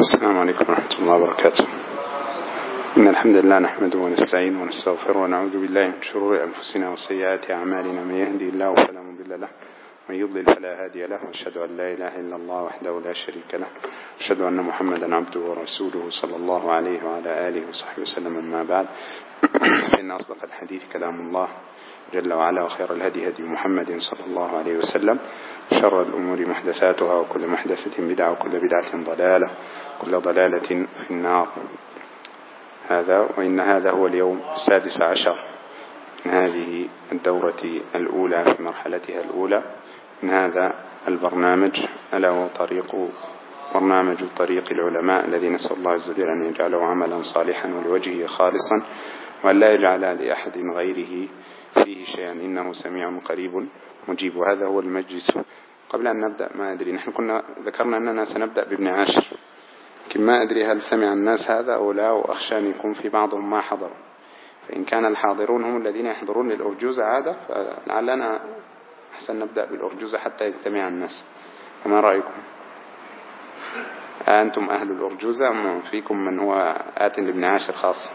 السلام عليكم ورحمة الله وبركاته. إن الحمد لله نحمده ونستعينه ونستغفره ونعوذ بالله من شرور أنفسنا وسيئات أعمالنا. من يهدي الله فلا مضل له ومن يضلل فلا هادي له، وأشهد أن لا إله إلا الله وحده لا شريك له، وأشهد أن محمدا عبده ورسوله صلى الله عليه وعلى آله وصحبه وسلم. أما بعد، فإن أصدق الحديث كلام الله جل وعلا، وخير الهدي هدي محمد صلى الله عليه وسلم، شر الأمور محدثاتها، وكل محدثة بدعة، وكل بدعة ضلالة، وكل ضلالة في النار. وإن هذا هو اليوم 16 من هذه الدورة الأولى في مرحلتها الأولى من هذا البرنامج، ألا هو برنامج طريق العلماء، الذي نسأل الله عز وجل أن يجعله عملا صالحا ولوجهه خالصا، وأن لا يجعل لأحد غيره فيه شيئا، إنه سميع قريب مجيب. وهذا هو المجلس. قبل أن نبدأ، ما أدري، نحن كنا ذكرنا أننا سنبدأ بابن عاشر، لكن ما أدري هل سمع الناس هذا أو لا، وأخشى أن يكون في بعضهم ما حضروا. فإن كان الحاضرون هم الذين يحضرون للأرجوزة عادة، فلعلنا أحسن نبدأ بالأرجوزة حتى يجتمع الناس. وما رأيكم؟ أنتم أهل الأرجوزة أم فيكم من هو آت لابن عاشر خاصة؟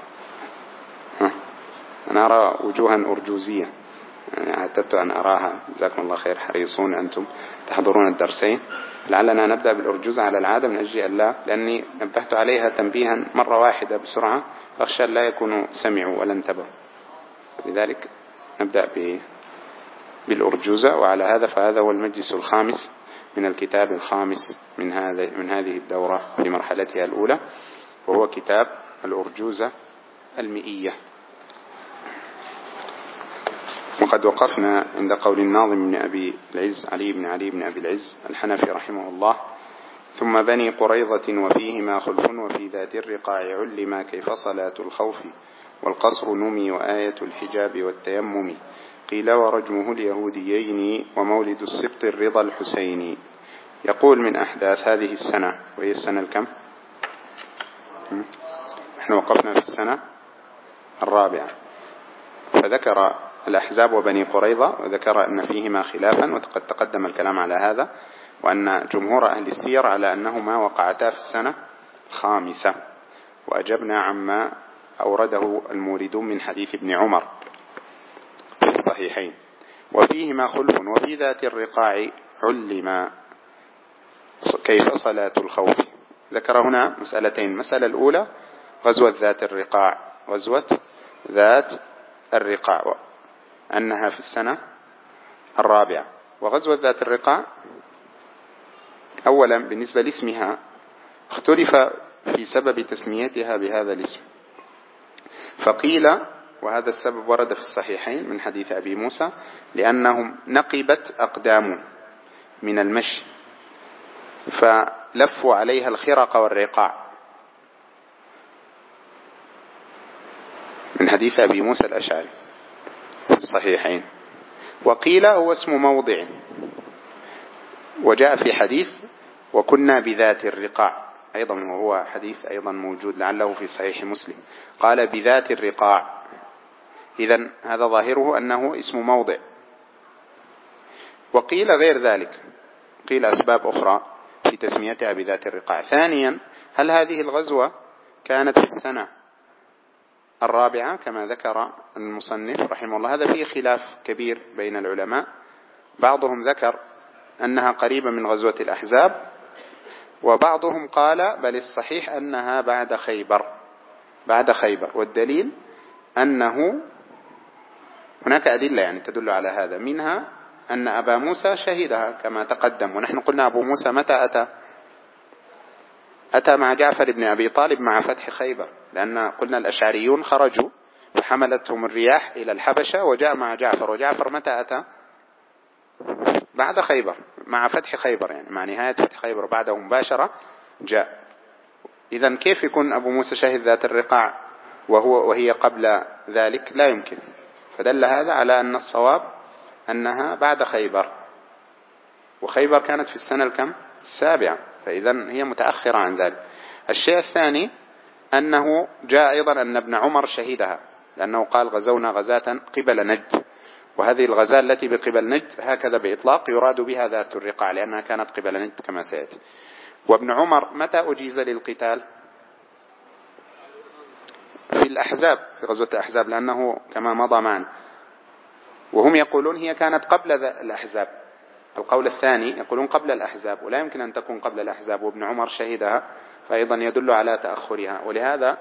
أنا أرى وجوها أرجوزية، يعني اعتدت أن أراها. جزاكم الله خير، حريصون أنتم تحضرون الدرسين. لعلنا نبدأ بالأرجوزة على العادة من أجل الله، لأني نبهت عليها تنبيها مرة واحدة بسرعة، فأخشى لا يكونوا سمعوا ولا انتبهوا. لذلك نبدأ بالأرجوزة. وعلى هذا فهذا هو المجلس الخامس من الكتاب الخامس من هذه الدورة في مرحلتها الأولى، وهو كتاب الأرجوزة المئية. وقد وقفنا عند قول الناظم بن أبي العز علي بن أبي العز الحنفي رحمه الله: ثم بني قريظة وفيهما خلف، وفي ذات الرقاع علما كيف صلاة الخوف، والقصر نمي وآية الحجاب والتيمم، قيل ورجمه اليهوديين، ومولد السبط الرضا الحسيني. يقول: من أحداث هذه السنة، وهي السنة الكم؟ نحن وقفنا في السنة الرابعة، فذكر الأحزاب وبني قريظة، وذكر أن فيهما خلافا، وقد تقدم الكلام على هذا، وأن جمهور أهل السير على أنهما وقعتا في السنة الخامسة، وأجبنا عما أورده الموردون من حديث ابن عمر في الصحيحين. وفيهما خلف، وفي ذات الرقاع علما كيف صلاة الخوف. ذكر هنا مسألتين: المسألة الأولى غزوة ذات الرقاع أنها في السنة الرابعة. وغزوة ذات الرقاع أولا بالنسبة لاسمها اختلف في سبب تسميتها بهذا الاسم، فقيل، وهذا السبب ورد في الصحيحين من حديث أبي موسى، لأنهم نقبت أقدام من المشي فلفوا عليها الخرق والرقاع، من حديث أبي موسى الأشعري في الصحيحين. وقيل هو اسم موضع، وجاء في حديث وكنا بذات الرقاع أيضا، وهو حديث أيضا موجود لعله في صحيح مسلم، قال بذات الرقاع. إذن هذا ظاهره أنه اسم موضع. وقيل غير ذلك، قيل أسباب أخرى في تسميتها بذات الرقاع. ثانيا، هل هذه الغزوة كانت في السنة الرابعة كما ذكر المصنف رحمه الله؟ هذا فيه خلاف كبير بين العلماء. بعضهم ذكر أنها قريبة من غزوة الأحزاب، وبعضهم قال بل الصحيح أنها بعد خيبر. والدليل أنه هناك أدلة يعني تدل على هذا، منها أن أبا موسى شهدها كما تقدم. ونحن قلنا أبو موسى متى أتى مع جعفر بن أبي طالب مع فتح خيبر، لأن قلنا الأشعريون خرجوا فحملتهم الرياح إلى الحبشة، وجاء مع جعفر. وجعفر متى أتى؟ بعد خيبر، مع فتح خيبر، يعني مع نهاية فتح خيبر بعده مباشرة جاء. إذن كيف يكون أبو موسى شاهد ذات الرقاع وهي قبل ذلك؟ لا يمكن. فدل هذا على أن الصواب أنها بعد خيبر، وخيبر كانت في السنة الكم؟ السابعة، فإذن هي متأخرة عن ذلك. الشيء الثاني أنه جاء أيضا أن ابن عمر شهدها، لأنه قال غزونا غزاة قبل نجد، وهذه الغزاة التي بقبل نجد هكذا بإطلاق يراد بها ذات الرقاع، لأنها كانت قبل نجد كما سيأتي. وابن عمر متى أجيز للقتال؟ في الأحزاب، في غزوة الأحزاب، لأنه كما مضى معنا. وهم يقولون هي كانت قبل الأحزاب. القول الثاني يقولون قبل الأحزاب، ولا يمكن أن تكون قبل الأحزاب، وابن عمر شهدها، فأيضا يدل على تأخرها. ولهذا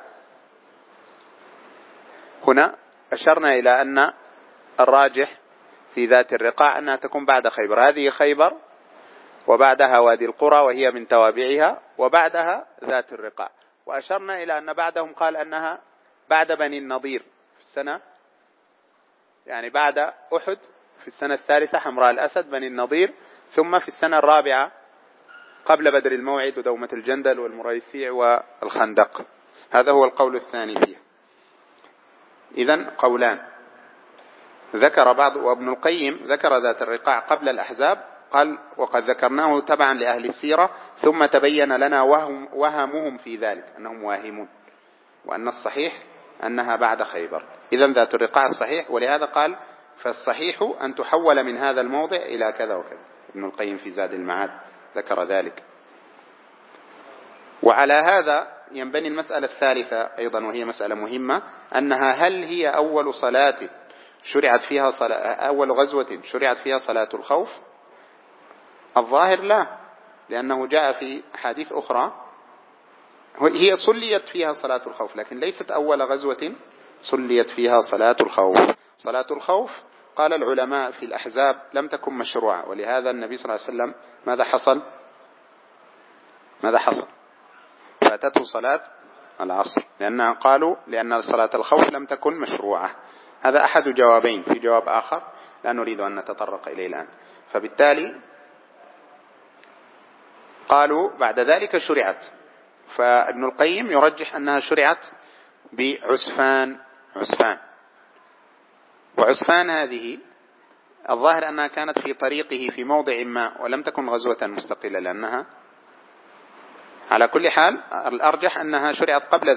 هنا أشرنا إلى أن الراجح في ذات الرقاع أنها تكون بعد خيبر. هذه خيبر، وبعدها وادي القرى وهي من توابعها، وبعدها ذات الرقاع. وأشرنا إلى أن بعدهم قال أنها بعد بني النضير في السنة، يعني بعد أحد في السنة الثالثة حمراء الأسد بني النضير، ثم في السنة الرابعة قبل بدر الموعد ودومة الجندل والمريسيع والخندق. هذا هو القول الثاني فيه. إذن قولان ذكر بعض، وابن القيم ذكر ذات الرقاع قبل الأحزاب، قال وقد ذكرناه تبعا لأهل السيرة، ثم تبين لنا وهمهم في ذلك، أنهم واهمون، وأن الصحيح أنها بعد خيبر. إذن ذات الرقاع الصحيح، ولهذا قال فالصحيح أن تحول من هذا الموضع إلى كذا وكذا. ابن القيم في زاد المعاد ذكر ذلك. وعلى هذا ينبني المسألة الثالثة أيضا، وهي مسألة مهمة، أنها هل هي أول صلاة شرعت فيها أول غزوة شرعت فيها صلاة الخوف؟ الظاهر لا، لأنه جاء في حديث أخرى هي صليت فيها صلاة الخوف، لكن ليست أول غزوة صليت فيها صلاة الخوف. صلاة الخوف قال العلماء في الأحزاب لم تكن مشروعة، ولهذا النبي صلى الله عليه وسلم ماذا حصل؟ فاتته صلاة العصر، لأنها قالوا لأن صلاة الخوف لم تكن مشروعة. هذا أحد جوابين، في جواب آخر لا نريد أن نتطرق إليه الآن. فبالتالي قالوا بعد ذلك شرعت، فابن القيم يرجح أنها شرعت بعسفان. وعسفان هذه الظاهر أنها كانت في طريقه في موضع ما، ولم تكن غزوة مستقلة، لأنها على كل حال الأرجح أنها شرعت قبل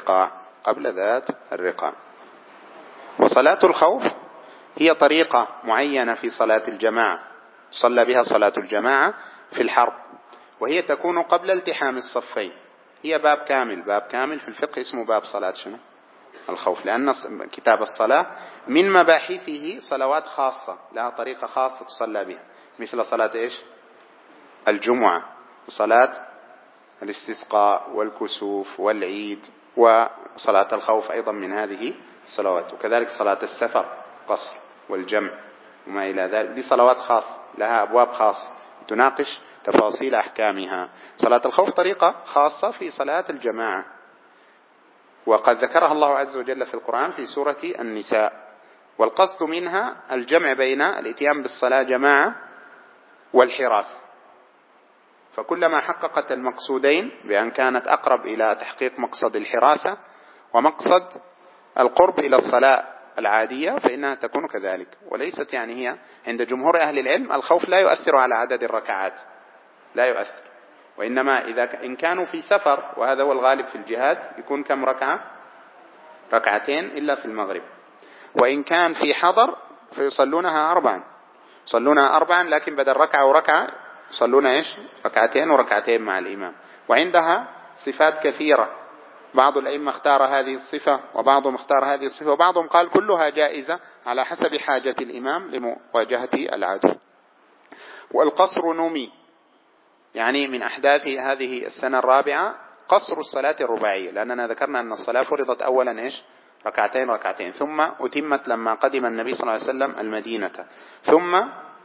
ذات الرقاع. وصلاة الخوف هي طريقة معينة في صلاة الجماعة، صلى بها صلاة الجماعة في الحرب، وهي تكون قبل التحام الصفين. هي باب كامل في الفقه اسمه باب صلاة الخوف، لأن كتاب الصلاة من مباحثه صلوات خاصة لها طريقة خاصة تصلى بها، مثل صلاة الجمعة، وصلاة الاستسقاء والكسوف والعيد، وصلاة الخوف أيضا من هذه الصلوات. وكذلك صلاة السفر قصر والجمع وما إلى ذلك، دي صلوات خاصة لها أبواب خاصة تناقش تفاصيل أحكامها. صلاة الخوف طريقة خاصة في صلاة الجماعة، وقد ذكرها الله عز وجل في القرآن في سورة النساء، والقصد منها الجمع بين الاتيان بالصلاة جماعة والحراسة. فكلما حققت المقصودين بأن كانت أقرب إلى تحقيق مقصد الحراسة ومقصد القرب إلى الصلاة العادية فإنها تكون كذلك. وليست يعني هي عند جمهور أهل العلم الخوف لا يؤثر على عدد الركعات، لا يؤثر، وإنما إن كانوا في سفر، وهذا هو الغالب في الجهاد، يكون كم ركعة؟ ركعتين إلا في المغرب. وإن كان في حضر فيصلونها أربعا، لكن بدل ركعة وركعة يصلون ركعتين وركعتين مع الإمام. وعندها صفات كثيرة، بعض الأئمة اختار هذه الصفة، وبعضهم اختار هذه الصفة، وبعضهم قال كلها جائزة على حسب حاجة الإمام لمواجهة العدو. والقصر نمي، يعني من أحداث هذه السنة الرابعة قصر الصلاة الرباعية، لأننا ذكرنا أن الصلاة فرضت أولا ركعتين، ثم أتمت لما قدم النبي صلى الله عليه وسلم المدينة، ثم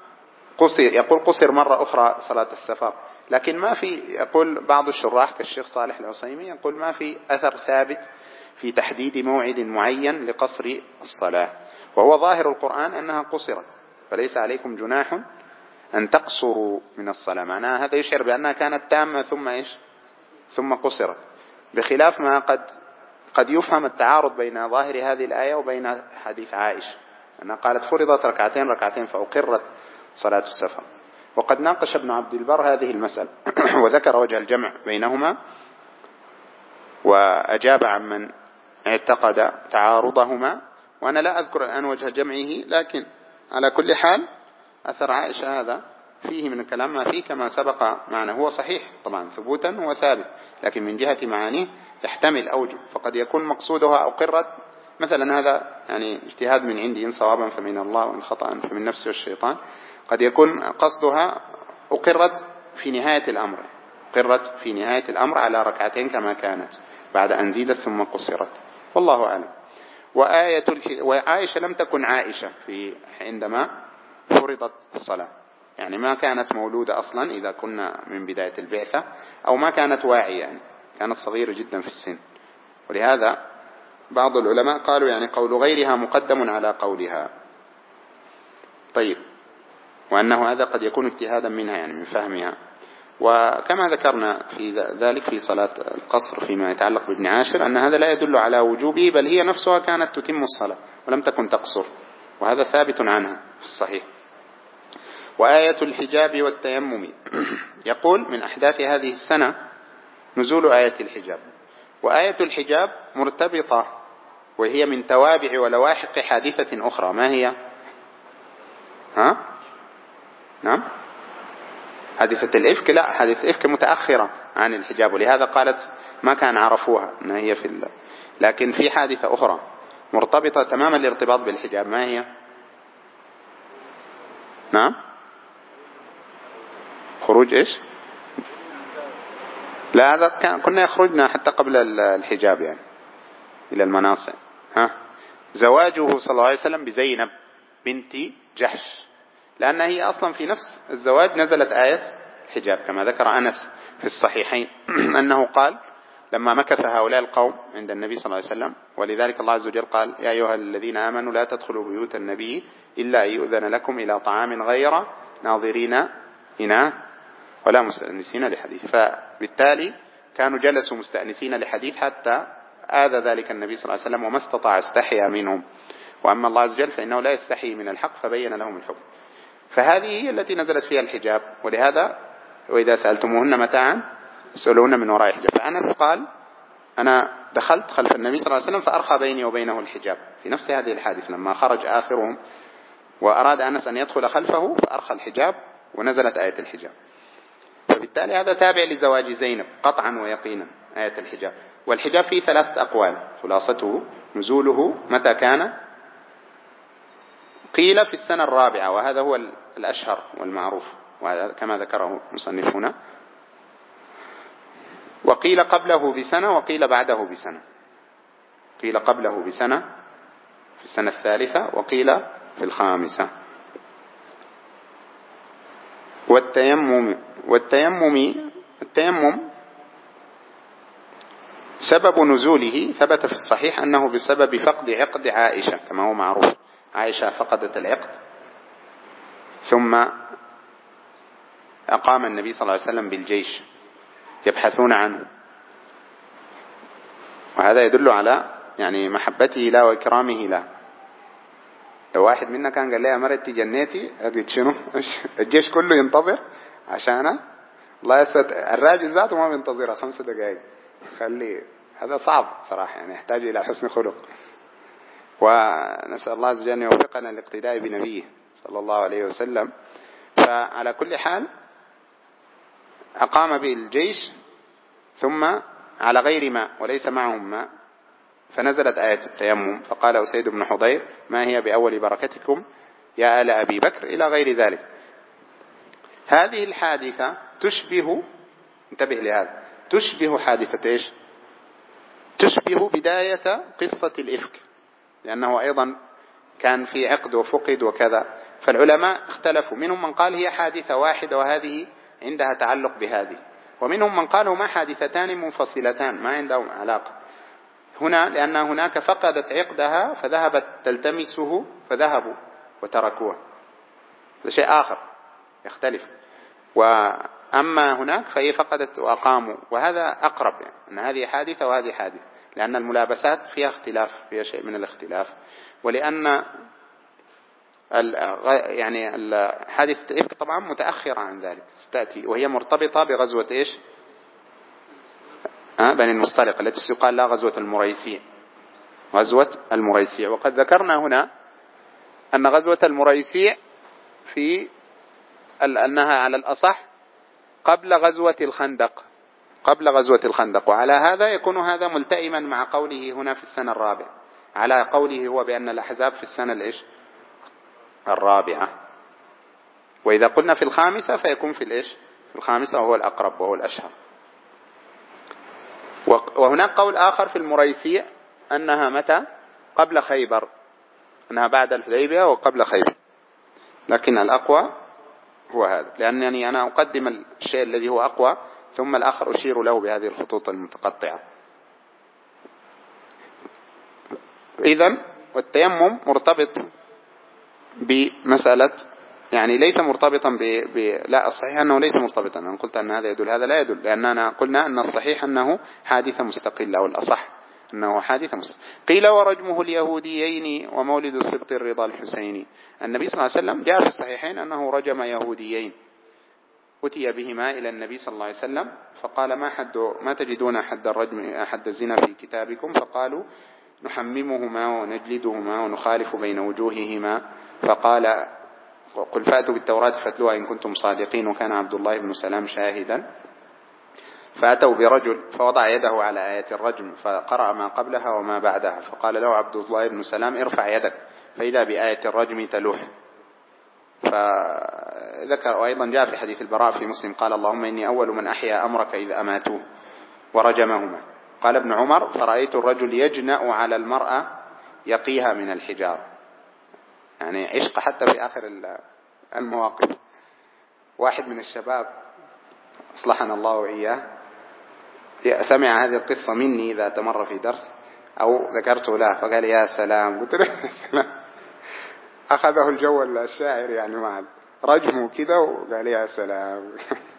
قصر مرة أخرى صلاة السفر. لكن ما في، يقول بعض الشراح كالشيخ صالح العثيمين، يقول ما في أثر ثابت في تحديد موعد معين لقصر الصلاة، وهو ظاهر القرآن أنها قصرت، فليس عليكم جناح أن تقصروا من الصلاة. معناها هذا يشعر بأنها كانت تامة ثم قصرت، بخلاف ما قد يفهم التعارض بين ظاهر هذه الآية وبين حديث عائشة أنها قالت فرضت ركعتين فأقرت صلاة السفر. وقد ناقش ابن عبد البر هذه المسألة وذكر وجه الجمع بينهما، وأجاب عمن اعتقد تعارضهما، وأنا لا أذكر الآن وجه جمعه، لكن على كل حال أثر عائشة هذا فيه من الكلام ما فيه كما سبق معنا، هو صحيح طبعا ثبوتا هو ثابت، لكن من جهة معانيه يحتمل أوجه، فقد يكون مقصودها أقرت مثلا، هذا يعني اجتهاد من عندي، إن صوابا فمن الله وإن خطأ فمن نفسي والشيطان، قد يكون قصدها أقرت في نهاية الأمر، أقرت في نهاية الأمر على ركعتين كما كانت بعد أن زيدت ثم قصرت، والله أعلم. وعائشة لم تكن عائشة عندما فرضت الصلاة، يعني ما كانت مولودة أصلا إذا كنا من بداية البعثة، أو ما كانت واعية، يعني كانت صغيرة جدا في السن، ولهذا بعض العلماء قالوا يعني قول غيرها مقدم على قولها. طيب، وأنه هذا قد يكون اجتهادا منها يعني من فهمها. وكما ذكرنا في ذلك في صلاة القصر فيما يتعلق بابن عاشر أن هذا لا يدل على وجوبه، بل هي نفسها كانت تتم الصلاة ولم تكن تقصر، وهذا ثابت عنها في الصحيح. وآية الحجاب والتيمم يقول من أحداث هذه السنة نزول آية الحجاب، وآية الحجاب مرتبطة وهي من توابع ولواحق حادثة أخرى، ما هي؟ نعم، حادثة الإفك. لا، حادثة الإفك متأخرة عن الحجاب، ولهذا قالت ما كان عرفوها أنها هي لكن في حادثة أخرى مرتبطة تماما الارتباط بالحجاب، ما هي؟ نعم، خروج إيش؟ لا، هذا كنا يخرجنا حتى قبل الحجاب يعني إلى المناصب. زواجه صلى الله عليه وسلم بزينب بنت جحش، لأن هي أصلا في نفس الزواج نزلت آية الحجاب، كما ذكر أنس في الصحيحين أنه قال لما مكث هؤلاء القوم عند النبي صلى الله عليه وسلم، ولذلك الله عز وجل قال يا أيها الذين آمنوا لا تدخلوا بيوت النبي إلا أن يؤذن لكم إلى طعام غير ناظرين إناه ولا مستأنسين لحديث، فبالتالي كانوا جلسوا مستأنسين لحديث حتى آذى ذلك النبي صلى الله عليه وسلم وما استطاع استحيا منهم، وأما الله عز وجل فإنه لا يستحي من الحق فبين لهم الحكم. فهذه هي التي نزلت فيها الحجاب، ولهذا وإذا سألتموهن متاعا اسألوهن من وراء حجاب. فأنس قال أنا دخلت خلف النبي صلى الله عليه وسلم فأرخى بيني وبينه الحجاب في نفس هذه الحادثة، لما خرج آخرهم وأراد أنس أن يدخل خلفه فأرخى الحجاب ونزلت آية الحجاب. فبالتالي هذا تابع لزواج زينب قطعا ويقينا آية الحجاب. والحجاب فيه 3 أقوال، خلاصته نزوله متى كان؟ قيل في السنة 4، وهذا هو الأشهر والمعروف كما ذكره مصنف هنا، وقيل قبله بسنة وقيل بعده بسنة، قيل قبله بسنة في السنة 3 وقيل في 5. والتيمم سبب نزوله ثبت في الصحيح أنه بسبب فقد عقد عائشة، كما هو معروف، عائشة فقدت العقد ثم أقام النبي صلى الله عليه وسلم بالجيش يبحثون عنه، وهذا يدل على يعني محبته له وإكرامه له. لو واحد منا كان قال لها مرتي جنيتي قلت شنو الجيش كله ينتظر عشانه، الله يستر الراجل ذاته ما بينتظرها 5 دقائق، خلي هذا صعب صراحة، يعني يحتاج إلى حسن خلق. ونسأل الله عز وجل أن يوفقنا للاقتداء بنبيه صلى الله عليه وسلم. فعلى كل حال أقام بالجيش ثم على غير ماء وليس معهم ماء، فنزلت آية التيمم، فقال أسيد بن حضير ما هي بأول بركتكم يا آل أبي بكر إلى غير ذلك. هذه الحادثة تشبه، انتبه لهذا، تشبه حادثة إيش؟ تشبه بداية قصة الإفك، لأنه أيضا كان في عقد وفقد وكذا، فالعلماء اختلفوا، منهم من قال هي حادثة واحدة وهذه عندها تعلق بهذه، ومنهم من قال هما حادثتان منفصلتان ما عندهم علاقة هنا، لأن هناك فقدت عقدها فذهبت تلتمسه فذهبوا وتركوها، هذا شيء آخر يختلف. وأما هناك فهي فقدت وأقاموا، وهذا أقرب، يعني أن هذه حادثة وهذه حادثة، لأن الملابسات فيها اختلاف، فيها شيء من الاختلاف، ولأن يعني حادثة الإفك طبعا متأخرة عن ذلك ستأتي، وهي مرتبطة بغزوة إيش؟ بني المصطلق التي يقال لها غزوة المريسيع، غزوة المريسيع. وقد ذكرنا هنا أن غزوة المريسيع في أنها على الأصح قبل غزوة الخندق، قبل غزوة الخندق. وعلى هذا يكون هذا ملتئما مع قوله هنا في السنة الرابعة، على قوله هو بأن الأحزاب في السنة الرابعة. وإذا قلنا في الخامسة فيكون في الخامسة، وهو الأقرب وهو الأشهر. وهناك قول آخر في المريسيع أنها متى؟ قبل خيبر، أنها بعد الحديبية وقبل خيبر، لكن الأقوى هو هذا، لأنني أنا أقدم الشيء الذي هو أقوى ثم الآخر أشير له بهذه الخطوط المتقطعة. إذن والتيمم مرتبط بمسألة، يعني ليس مرتبطا لا، الصحيح أنه ليس مرتبطا. أنا قلت أن هذا يدل، هذا لا يدل، لأننا قلنا أن الصحيح أنه حادثة مستقلة، أو الأصح أنه حادثة مستقلة. قيل ورجمه اليهوديين ومولد السبط الرضا الحسيني. النبي صلى الله عليه وسلم جاء في الصحيحين أنه رجم يهوديين، أتي بهما إلى النبي صلى الله عليه وسلم فقال ما تجدون حد الرجم، حد الزنا في كتابكم؟ فقالوا نحممهما ونجلدهما ونخالف بين وجوههما. فقال قل فأتوا بالتوراة فاتلوها إن كنتم صادقين، وكان عبد الله بن سلام شاهدا. فأتوا برجل فوضع يده على آية الرجم فقرأ ما قبلها وما بعدها، فقال له عبد الله بن سلام ارفع يدك، فإذا بآية الرجم تلوح. فذكر، وأيضا جاء في حديث البراء في مسلم قال اللهم إني أول من أحيا أمرك إذ أماتوه، ورجمهما. قال ابن عمر فرأيت الرجل يجنأ على المرأة يقيها من الحجارة، يعني عشق حتى في آخر المواقف. واحد من الشباب أصلحنا الله وإياه سمع هذه القصة مني ذات مرة في درس أو ذكرته له، فقال يا سلام، قلت له يا سلام، أخذه الجو الشاعر يعني مع رجمه كذا، وقال يا سلام.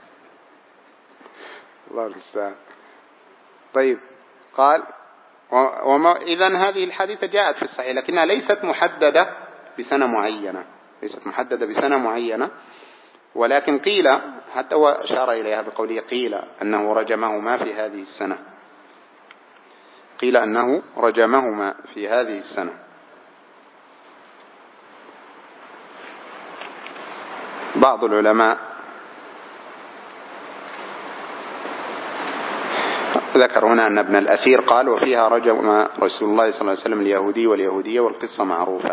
الله المستعان. طيب قال إذن هذه الحادثة جاءت في الصحيح، لكنها ليست محددة بسنة معينة، ليست محددة بسنة معينة، ولكن قيل، حتى هو أشار إليها بقوله قيل أنه رجمهما في هذه السنة، قيل أنه رجمهما في هذه السنة. بعض العلماء ذكر هنا أن ابن الأثير قال وفيها رجم رسول الله صلى الله عليه وسلم اليهودي واليهودية، والقصة معروفة.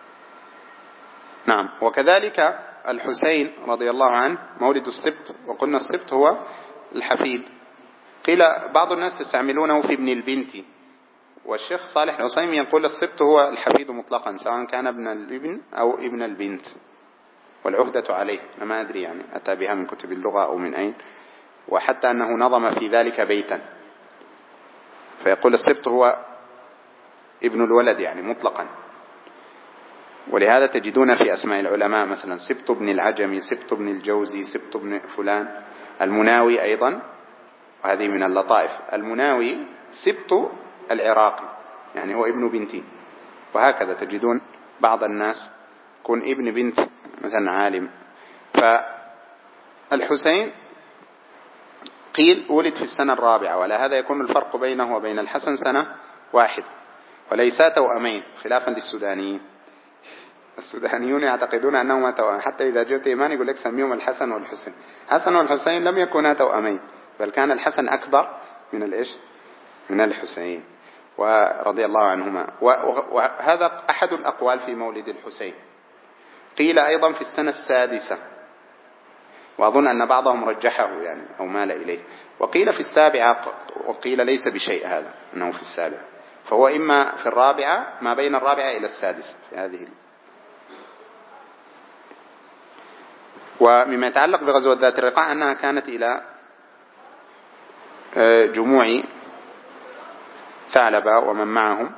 نعم. وكذلك الحسين رضي الله عنه مولد السبط، وقلنا السبط هو الحفيد. قيل بعض الناس يستعملونه في ابن البنت، والشيخ صالح العثيمين يقول السبط هو الحفيد مطلقا سواء كان ابن الابن أو ابن البنت، والعهدة عليه. أنا ما أدري يعني أتى بها من كتب اللغة أو من أين، وحتى أنه نظم في ذلك بيتا، فيقول السبط هو ابن الولد يعني مطلقا. ولهذا تجدون في أسماء العلماء مثلا سبط ابن العجمي، سبط ابن الجوزي، سبط ابن فلان. المناوي أيضا، وهذه من اللطائف، المناوي سبط العراقي يعني هو ابن بنتي. وهكذا تجدون بعض الناس يكون ابن بنت مثلا عالم. فالحسين قيل ولد في السنة الرابعة، ولا هذا يكون الفرق بينه وبين الحسن سنة واحد، وليسا توأمين خلافا للسودانيين. السودانيون يعتقدون أنهما توأمين، حتى إذا جاءت إيمان يقول لك سميهم الحسن والحسين. حسن والحسين لم يكونا توأمين، بل كان الحسن أكبر من الحسين ورضي الله عنهما. وهذا أحد الأقوال في مولد الحسين. قيل أيضا في السنة السادسة، وأظن أن بعضهم رجحه يعني أو مال إليه. وقيل في السابعة، وقيل ليس بشيء هذا أنه في السابعة، فهو إما في الرابعة، ما بين الرابعة إلى السادسة في هذه. ومما يتعلق بغزوة ذات الرقاع أنها كانت إلى جموع ثعلبة ومن معهم،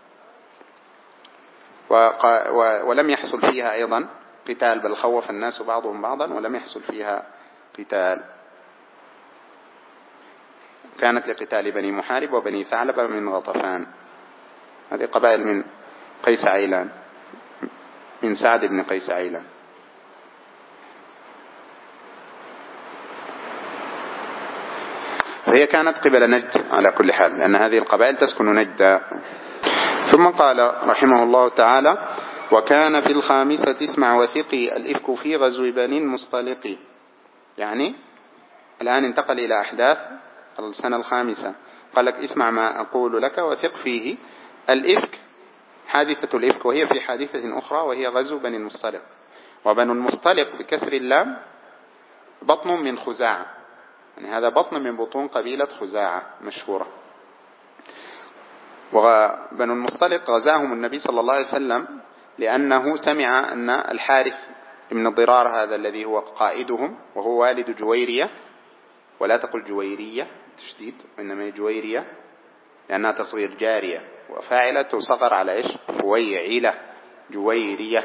ولم يحصل فيها أيضا قتال، بل خوف الناس بعضهم بعضا ولم يحصل فيها قتال. كانت لقتال بني محارب وبني ثعلبة من غطفان، هذه قبائل من قيس عيلان، من سعد بن قيس عيلان. فهي كانت قبل نجد على كل حال، لأن هذه القبائل تسكن نجد. ثم قال رحمه الله تعالى وكان في الخامسة اسمع وثقي الإفك في غزو بني المصطلق. يعني الآن انتقل إلى أحداث السنة الخامسة، قال لك اسمع ما أقول لك وثق فيه. الإفك حادثة الإفك، وهي في حادثة أخرى وهي غزو بني المصطلق. وبنو المصطلق بكسر اللام بطن من خزاعة، يعني هذا بطن من بطون قبيلة خزاعة مشهورة. وبنو المصطلق غزاهم النبي صلى الله عليه وسلم لأنه سمع أن الحارث بن الضرار هذا الذي هو قائدهم وهو والد جويرية، ولا تقل جويرية تشديد، وإنما جويرية لأنها تصغير جارية، وفاعلة تصغر على إيش؟ فويعلة جويرية.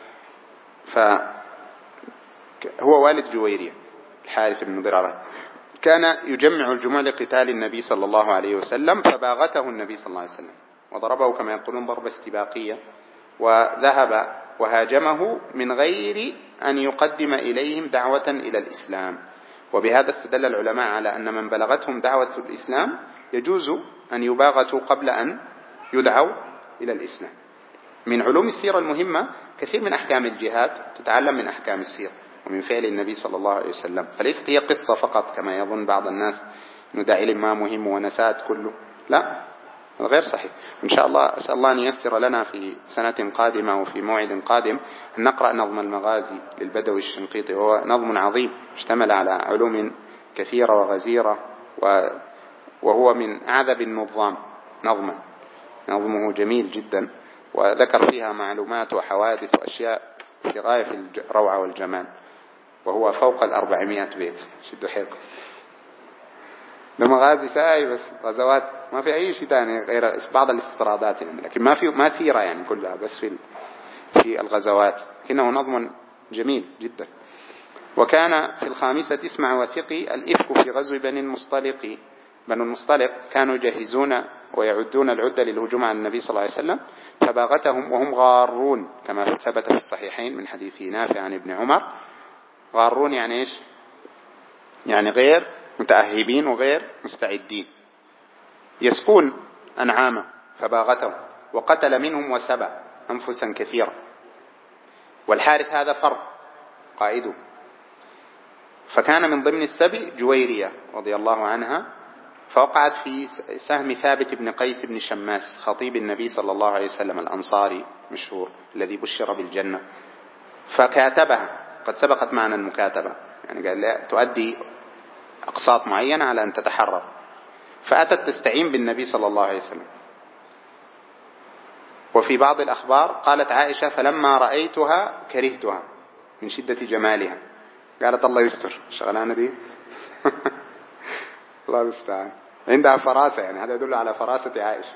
فهو والد جويرية الحارث بن ضرارة، كان يجمع الجموع لقتال النبي صلى الله عليه وسلم، فباغته النبي صلى الله عليه وسلم وضربه كما يقولون ضربة استباقية، وذهب وهاجمه من غير أن يقدم إليهم دعوة إلى الإسلام. وبهذا استدل العلماء على أن من بلغتهم دعوة الإسلام يجوز أن يباغتوا قبل أن يدعوا إلى الإسلام. من علوم السيرة المهمة كثير من أحكام الجهاد تتعلم من أحكام السيرة ومن فعل النبي صلى الله عليه وسلم، فليست هي قصة فقط كما يظن بعض الناس أنه داعي علم ما مهم ونسات كله، لا، غير صحيح. إن شاء الله أسأل الله أن ييسر لنا في سنة قادمة وفي موعد قادم أن نقرأ نظم المغازي للبدوي الشنقيطي، وهو نظم عظيم اشتمل على علوم كثيرة وغزيرة، وهو من أعذب النظام نظما، نظمه جميل جدا، وذكر فيها معلومات وحوادث وأشياء في غاية في الروعة والجمال، وهو فوق 400 بيت. شدوا حيلكم، ده مغازي ساي بس، غزوات ما في أي شيء ثاني غير بعض الاستطرادات يعني، لكن ما سيرة يعني كلها، بس في الغزوات. إنه نظم جميل جدا. وكان في الخامسة اسمع وثقي الإفك في غزو بني المصطلق. بنو المصطلق كانوا يجهزون ويعدون العدة للهجوم على النبي صلى الله عليه وسلم، فباغتهم وهم غارون كما ثبت في الصحيحين من حديث نافع عن ابن عمر. غارون يعني إيش؟ يعني غير متأهبين وغير مستعدين، يسقون أنعامه، فباغتهم وقتل منهم وسبى أنفسا كثيرة. والحارث هذا فرق قائده، فكان من ضمن السبي جويرية رضي الله عنها، فوقعت في سهم ثابت بن قيس بن شماس خطيب النبي صلى الله عليه وسلم الأنصاري مشهور الذي بشر بالجنة، فكاتبها. قد سبقت معنا المكاتبة، يعني قال لا تؤدي أقساط معينة على أن تتحرر، فأتت تستعين بالنبي صلى الله عليه وسلم. وفي بعض الأخبار قالت عائشة فلما رأيتها كرهتها من شدة جمالها، قالت الله يستر شغلانة دي الله المستعان، عندها فراسة، يعني هذا يدل على فراسة عائشة.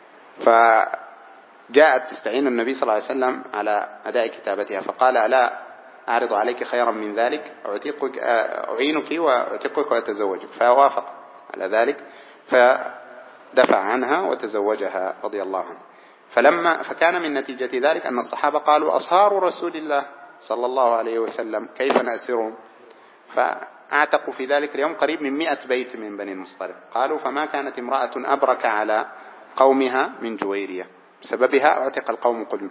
فجاءت تستعين النبي صلى الله عليه وسلم على أداء كتابتها، فقال ألا أعرض عليك خيرا من ذلك، أعينك وأعتقك وأتزوجك، فوافق على ذلك، فدفع عنها وتزوجها رضي الله عنه. فكان من نتيجة ذلك أن الصحابة قالوا أصهار رسول الله صلى الله عليه وسلم كيف نأسرهم، فأعتقوا في ذلك اليوم قريب من 100 بيت من بني المصطلق. قالوا فما كانت امرأة أبرك على قومها من جويرية، بسببها أعتق القوم كلهم.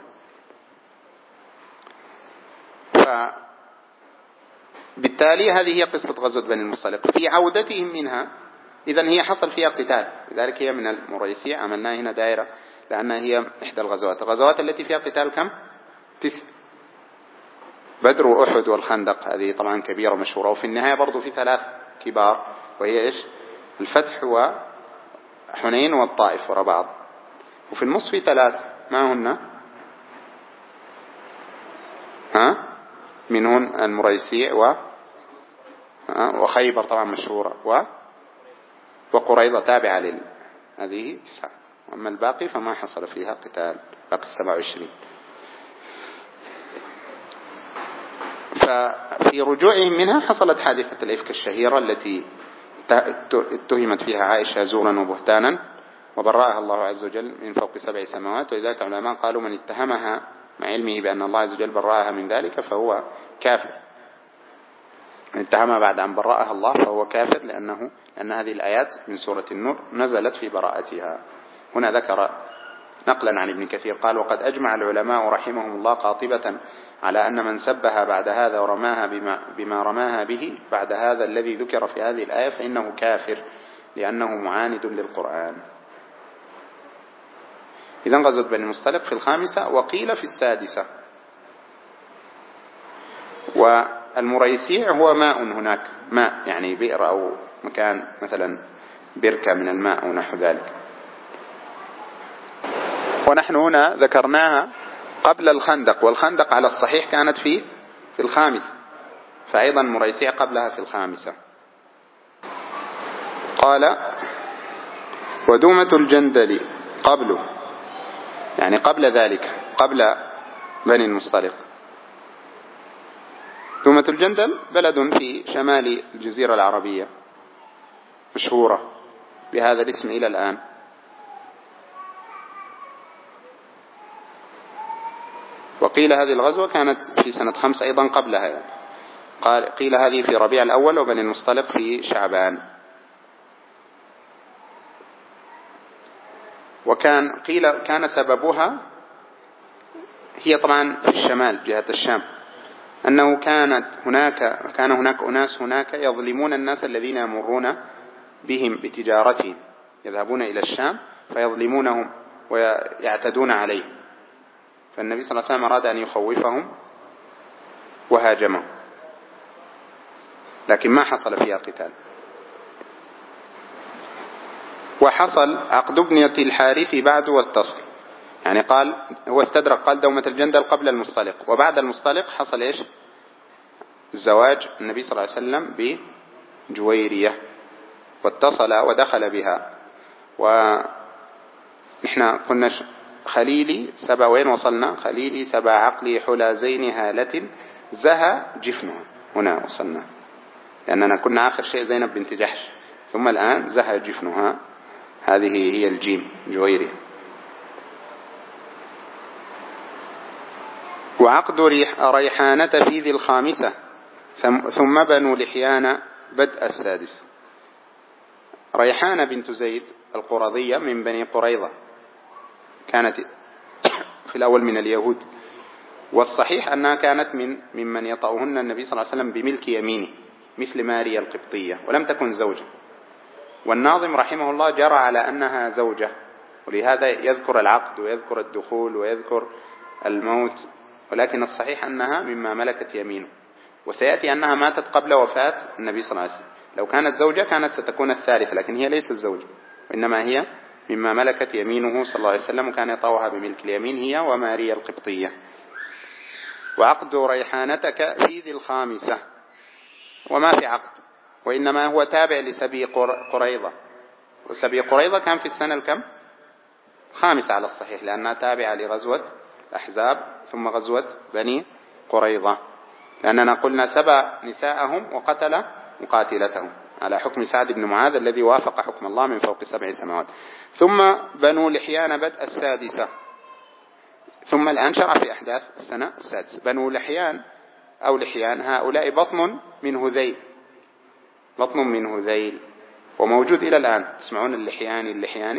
بالتالي هذه هي قصة غزوة بني المصطلق. في عودتهم منها إذن هي حصل فيها قتال، لذلك هي من المريسيع، عملناها هنا دائرة لأنها هي إحدى الغزوات التي فيها قتال كم؟ 9، بدر وأحد والخندق، هذه طبعا كبيرة مشهورة. وفي النهاية برضو في 3 كبار، وهي إيش؟ الفتح وحنين والطائف وراء بعض. وفي النصف في 3 ما هن؟ منهن المريسيع وخيبر طبعا مشهورة، وقريضة تابعة هذه 9، وأما الباقي فما حصل فيها قتال، باقي 27. ففي رجوعهم منها حصلت حادثة الإفك الشهيرة التي اتهمت فيها عائشة زورا وبهتانا، وبرأها الله عز وجل من فوق 7 سماوات. ولذلك العلماء قالوا من اتهمها مع علمه بأن الله عز وجل برأها من ذلك فهو كافر، من اتهمها بعد أن برأها الله فهو كافر، لأن هذه الآيات من سورة النور نزلت في براءتها. هنا ذكر نقلا عن ابن كثير قال: وقد أجمع العلماء رحمهم الله قاطبة على أن من سبها بعد هذا ورماها بما رماها به بعد هذا الذي ذكر في هذه الآية فإنه كافر لأنه معاند للقرآن. إذن غزوة بني المصطلق في 5 وقيل في 6. والمريسيع هو ماء، هناك ماء يعني بئر أو مكان مثلا بركة من الماء أو نحو ذلك. ونحن هنا ذكرناها قبل الخندق، والخندق على الصحيح كانت في 5، فأيضا مريسيع قبلها في 5. قال: ودومة الجندل قبله، يعني قبل ذلك، قبل بني المصطلق. دومة الجندل بلد في شمال الجزيرة العربية مشهورة بهذا الاسم إلى الآن. وقيل هذه الغزوة كانت في سنة 5 أيضا قبلها، يعني قيل هذه في ربيع الأول وبني المصطلق في شعبان. وكان قيل كان سببها هي طبعا في الشمال جهة الشام، أنه كان هناك أناس هناك يظلمون الناس الذين يمرون بهم بتجارتهم، يذهبون إلى الشام فيظلمونهم ويعتدون عليهم، فالنبي صلى الله عليه وسلم أراد أن يخوفهم وهاجمهم، لكن ما حصل فيها قتال. وحصل عقد ابنة الحارث بعد واتصل، يعني قال هو استدرك، قال دومة الجندل قبل المصطلق، وبعد المصطلق حصل إيش؟ زواج النبي صلى الله عليه وسلم بجويرية، واتصل ودخل بها. ونحن قلنا خليلي سبا، وين وصلنا؟ خليلي سبا عقلي حلى زين هالة زها جفنها، هنا وصلنا، لأننا كنا آخر شيء زينب بنت جحش، ثم الآن زها جفنها، هذه هي الجيم جويرية. وعقد ريحانة في ذي 5 ثم بنو لحيان بدء 6. ريحانة بنت زيد القرظية من بني قريظة، كانت في الأول من اليهود، والصحيح أنها كانت ممن يطأهن النبي صلى الله عليه وسلم بملك يمينه مثل ماريا القبطية، ولم تكن زوجة. والناظم رحمه الله جرى على أنها زوجة، ولهذا يذكر العقد ويذكر الدخول ويذكر الموت، ولكن الصحيح أنها مما ملكت يمينه. وسيأتي أنها ماتت قبل وفاة النبي صلى الله عليه وسلم، لو كانت زوجة كانت ستكون الثالثة، لكن هي ليست زوجة، وإنما هي مما ملكت يمينه صلى الله عليه وسلم، وكان يطوها بملك اليمين هي وماريا القبطية. وعقد ريحانتك في ذي 5، وما في عقد، وإنما هو تابع لسبي قريظة، وسبي قريظة كان في السنة الكم؟ 5 على الصحيح، لأنها تابعة لغزوة الأحزاب ثم غزوة بني قريظة، لأننا قلنا سبى نساءهم وقتل مقاتلتهم على حكم سعد بن معاذ الذي وافق حكم الله من فوق 7 سماوات. ثم بنو لحيان بدء 6، ثم الآن شرع في أحداث السنة 6. بنو لحيان أو لحيان هؤلاء بطن من هذيل، بطن من هذيل، وموجود إلى الآن، تسمعون اللحياني.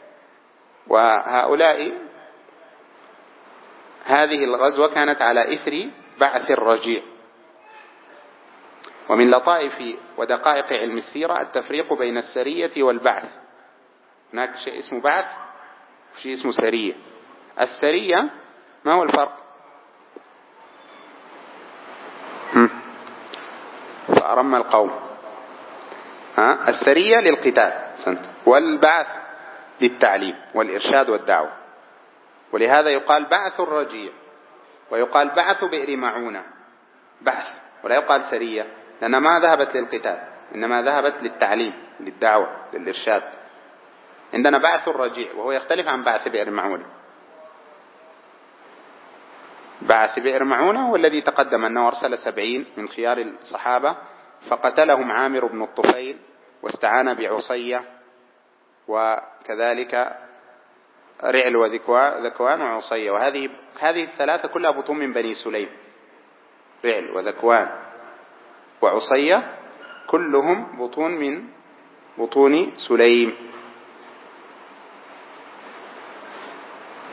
وهؤلاء هذه الغزوة كانت على إثر بعث الرجيع. ومن لطائف ودقائق علم السيرة التفريق بين السرية والبعث، هناك شيء اسمه بعث وشيء اسمه سرية. السرية ما هو الفرق؟ فأرم القوم، السرية للقتال والبعث للتعليم والإرشاد والدعوة، ولهذا يقال بعث الرجيع، ويقال بعث بئر معونة، بعث، ولا يقال سرية، لأنها ما ذهبت للقتال، إنما ذهبت للتعليم للدعوة للإرشاد. عندنا بعث الرجيع وهو يختلف عن بعث بئر معونة. بعث بئر معونة هو الذي تقدم أنه أرسل 70 من خيار الصحابة فقتلهم عامر بن الطفيل واستعان بعصية، وكذلك رعل وذكوان وعصية، وهذه الثلاثة كلها بطون من بني سليم، رعل وذكوان وعصية كلهم بطون من بطون سليم.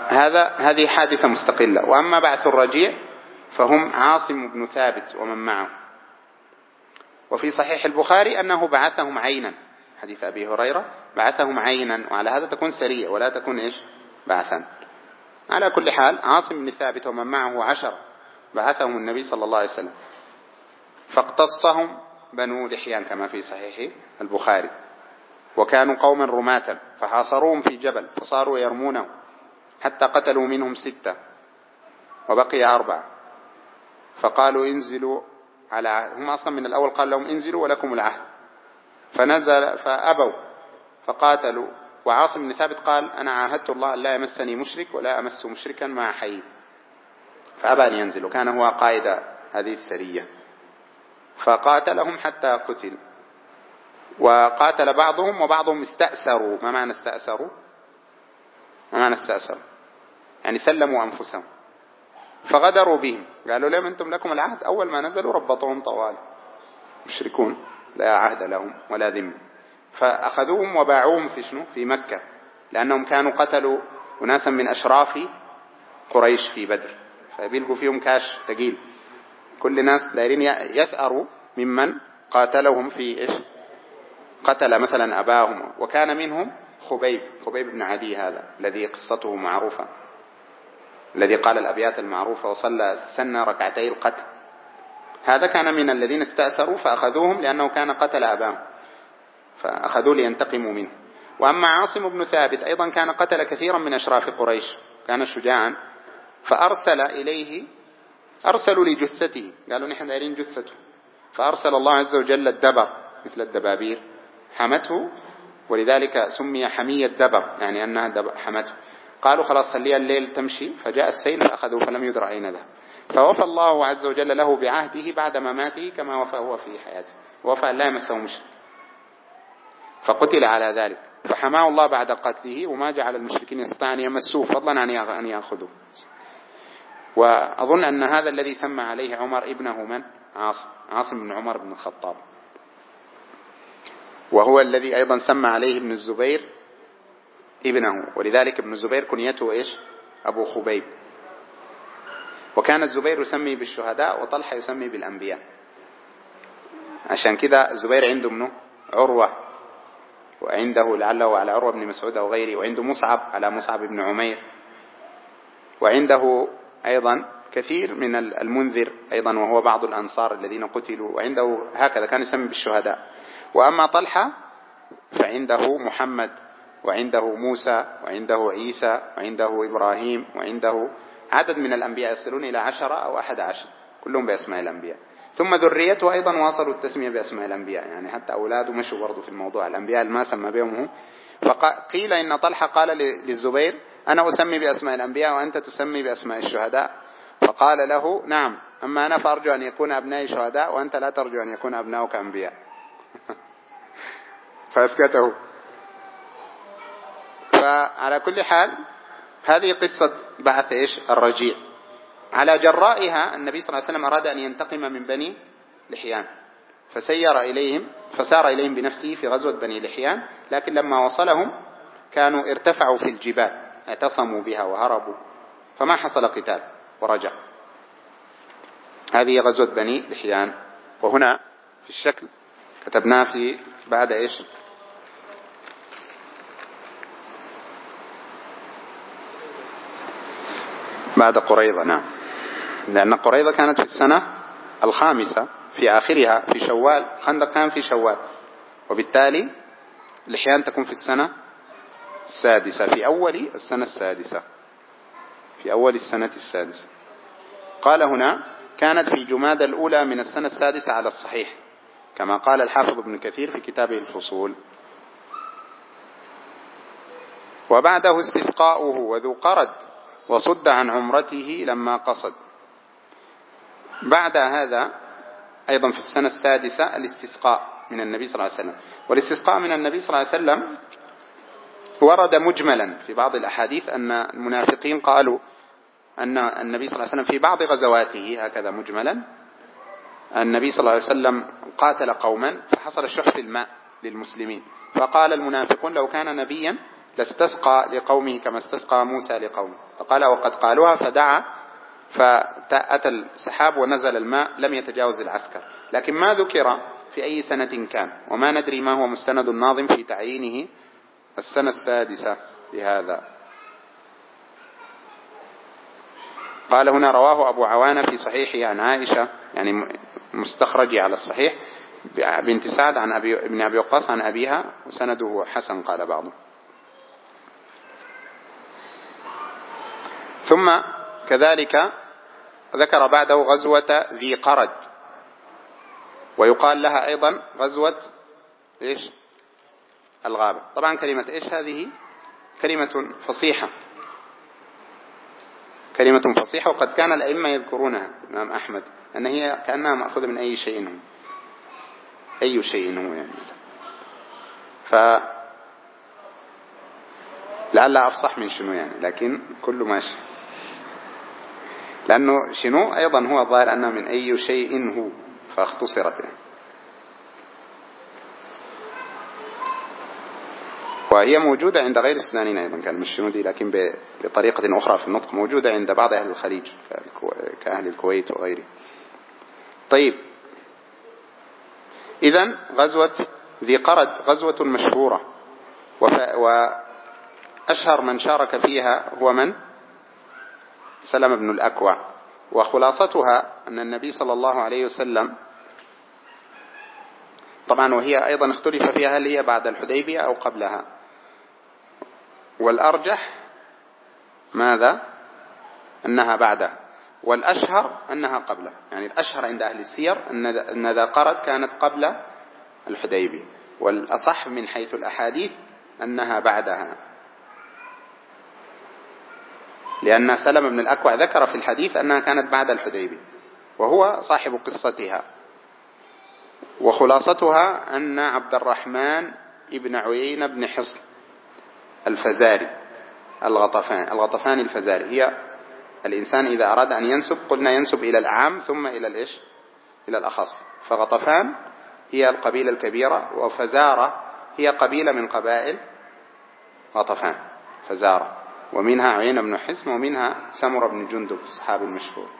هذه حادثة مستقلة. وأما بعث الرجيع فهم عاصم بن ثابت ومن معه. وفي صحيح البخاري أنه بعثهم عينا، حديث أبي هريرة بعثهم عينا، وعلى هذا تكون سرية ولا تكون بعثا. على كل حال عاصم بن ثابت ومن معه 10 بعثهم النبي صلى الله عليه وسلم، فاقتصهم بنو لحيان كما في صحيح البخاري، وكانوا قوما رماة فحاصروهم في جبل فصاروا يرمونه حتى قتلوا منهم 6 وبقي 4. فقالوا انزلوا على، هم أصلا من الأول قال لهم انزلوا ولكم العهد، فنزل فأبوا فقاتلوا. وعاصم بن ثابت قال أنا عاهدت الله أن لا يمسني مشرك ولا أمس مشركا مع حي، فأبى أن ينزلوا، كان هو قائد هذه السرية، فقاتلهم حتى قتل. وقاتل بعضهم وبعضهم استأسروا. ما معنى استأسروا؟ يعني سلموا أنفسهم، فغدروا بهم، قالوا لهم أنتم لكم العهد. أول ما نزلوا ربطوهم طوال، مشركون لا عهد لهم ولا ذمة، فأخذوهم وباعوهم في مكة، لأنهم كانوا قتلوا أناسا من أشراف قريش في بدر، فبيلقوا فيهم كاش ثقيل، كل ناس دايرين يثأروا ممن قاتلهم في قتل مثلا أباهم. وكان منهم خبيب بن عدي، هذا الذي قصته معروفة، الذي قال الأبيات المعروفة وصلى سنة 2 ركعتي القتل. هذا كان من الذين استأسروا فأخذوهم لأنه كان قتل أباهم، فأخذوا لينتقموا منه. وأما عاصم بن ثابت أيضا كان قتل كثيرا من أشراف قريش، كان شجاعا، فأرسل إليه، أرسلوا لجثته، قالوا نحن دايرين جثته، فأرسل الله عز وجل الدبر مثل الدبابير حمته، ولذلك سمي حمية دبر، يعني أنها حمته. قالوا خلاص خليها الليل تمشي، فجاء السيل فأخذوه فلم يدر أين ذهب. فوفى الله عز وجل له بعهده بعد مماته كما وفى هو في حياته، وفى لا يمسه مشرك، فقتل على ذلك، فحماه الله بعد قتله، وما جعل المشركين يستطيعون أن يمسوه فضلا عن أن يأخذوه. وأظن أن هذا الذي سمى عليه عمر ابنه من؟ عاصم بن عمر بن الخطاب، وهو الذي أيضا سمى عليه ابن الزبير ابنه، ولذلك ابن الزبير كنيته أبو خبيب. وكان الزبير يسمي بالشهداء وطلحة يسمي بالأنبياء، عشان كذا الزبير عنده ابنه عروة، وعنده لعله على عروة بن مسعود أو غيره، وعنده مصعب على مصعب بن عمير، وعنده أيضا كثير من المنذر أيضا وهو بعض الأنصار الذين قتلوا، وعنده هكذا كان يسمي بالشهداء. وأما طلحة فعنده محمد، وعنده موسى، وعنده عيسى، وعنده إبراهيم، وعنده عدد من الأنبياء يصلون إلى 10 أو 11 كلهم بأسماء الأنبياء. ثم ذريته أيضا واصلوا التسمية بأسماء الأنبياء، يعني حتى أولاده مشوا برضو في الموضوع، الأنبياء ما سمى بهم هو. فقيل إن طلحة قال للزبير أنا أسمي بأسماء الأنبياء وأنت تسمي بأسماء الشهداء، فقال له نعم، أما أنا فأرجو أن يكون أبنائي شهداء وأنت لا ترجو أن يكون أبنائك أنبياء. فأسكته. فعلى كل حال هذه قصة بعث الرجيع. على جرائها النبي صلى الله عليه وسلم أراد أن ينتقم من بني لحيان، فسار إليهم بنفسه في غزوة بني لحيان، لكن لما وصلهم كانوا ارتفعوا في الجبال، اعتصموا بها وهربوا، فما حصل قتال ورجع. هذه غزوة بني لحيان. وهنا في الشكل كتبناه في بعد بعد قريظة. نعم، لأن قريظة كانت في السنة 5 في آخرها في شوال، خندق كان في شوال، وبالتالي لحيان تكون في السنة 6 في أول السنة 6 في أول السنة 6. قال هنا كانت في جمادى الأولى من السنة 6 على الصحيح، كما قال الحافظ ابن كثير في كتابه الفصول. وبعده استسقاؤه وذو قرد وصد عن عمرته لما قصد. بعد هذا أيضا في السنة 6 الاستسقاء من النبي صلى الله عليه وسلم. والاستسقاء من النبي صلى الله عليه وسلم ورد مجملا في بعض الأحاديث أن المنافقين قالوا أن النبي صلى الله عليه وسلم في بعض غزواته هكذا مجملا، النبي صلى الله عليه وسلم قاتل قوما فحصل شح في الماء للمسلمين، فقال المنافقون لو كان نبيا لاستسقى لقومه كما استسقى موسى لقومه. فقال وقد قالوها فدعا فأتى السحاب ونزل الماء لم يتجاوز العسكر، لكن ما ذكر في أي سنة كان، وما ندري ما هو مستند الناظم في تعيينه السنة السادسة لهذا. قال هنا رواه أبو عوانة في صحيحه عن عائشة، يعني مستخرجي على الصحيح، بنت سعد عن ابن أبي وقاص عن أبيها، وسنده حسن قال بعضه. ثم كذلك ذكر بعده غزوة ذي قرد، ويقال لها أيضا غزوة إيش؟ الغابة. طبعا كلمة إيش هذه كلمة فصيحة، كلمة فصيحة، وقد كان الأئمة يذكرونها، الإمام أحمد، أن هي كأنها مأخوذة من أي شيء هو، أي شيء هو يعني. لعلها أفصح من شنو يعني، لكن كله ماشي، لأنه شنو أيضا هو الظاهر أنه من أي شيء هو، فاختصرت يعني. وهي موجودة عند غير السودانيين أيضا كلمة شنو دي، لكن بطريقة أخرى في النطق، موجودة عند بعض أهل الخليج كأهل الكويت وغيره. طيب، إذن غزوة ذي قرد غزوة مشهورة، وأشهر من شارك فيها هو من؟ سلمة بن الأكوع. وخلاصتها أن النبي صلى الله عليه وسلم، طبعا وهي أيضا اختلف فيها هل هي بعد الحديبية أو قبلها، والأرجح ماذا؟ أنها بعدها، والأشهر أنها قبلها، يعني الأشهر عند أهل السير أن ذا قرد كانت قبل الحديبية، والأصح من حيث الأحاديث أنها بعدها، لأن سلمة بن الأكوع ذكر في الحديث أنها كانت بعد الحديبية، وهو صاحب قصتها. وخلاصتها أن عبد الرحمن ابن عيينة بن حصن الفزاري الغطفاني الفزاري، هي الإنسان إذا أراد أن ينسب قلنا ينسب إلى العام ثم إلى الإيش؟ إلى الأخص. فغطفان هي القبيلة الكبيرة، وفزارة هي قبيلة من قبائل غطفان، فزارة، ومنها عيينة بن حصن، ومنها سمرة بن جندب الصحابي المشهور.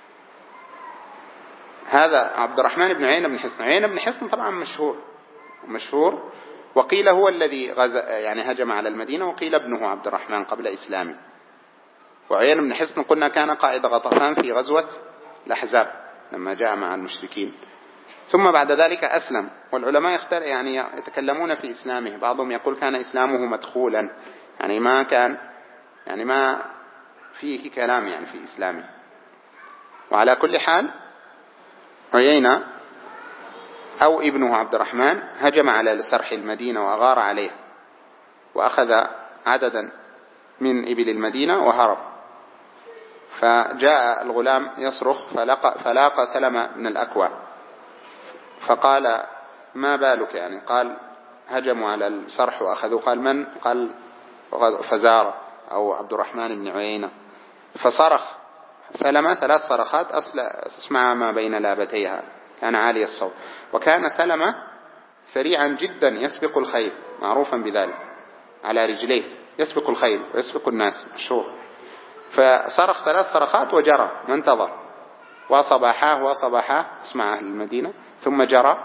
هذا عبد الرحمن بن عيينة بن حصن. عيينة بن حصن طبعا مشهور، وقيل هو الذي يعني هجم على المدينة، وقيل ابنه عبد الرحمن قبل إسلامه. وعيينة بن حصن قلنا كان قائد غطفان في غزوة الأحزاب لما جاء مع المشركين، ثم بعد ذلك أسلم. والعلماء يعني يتكلمون في إسلامه، بعضهم يقول كان إسلامه مدخولا، يعني ما كان، يعني ما فيه كلام يعني في إسلامه. وعلى كل حال عيينة أو ابنه عبد الرحمن هجم على سرح المدينة وأغار عليه، وأخذ عددا من إبل المدينة وهرب. فجاء الغلام يصرخ فلاقى سلمة بن الأكوع، فقال ما بالك يعني؟ قال هجموا على السرح وأخذوا. قال من؟ قال فزارة أو عبد الرحمن بن عيينة. فصرخ سلمة 3 صرخات أسمع ما بين لابتيها، كان عالي الصوت. وكان سلمة سريعا جدا يسبق الخيل، معروفا بذلك، على رجليه يسبق الخيل ويسبق الناس، مشهور. فصرخ 3 صرخات وجرى، ما انتظر، وصباحاه اسمع أهل المدينة، ثم جرى،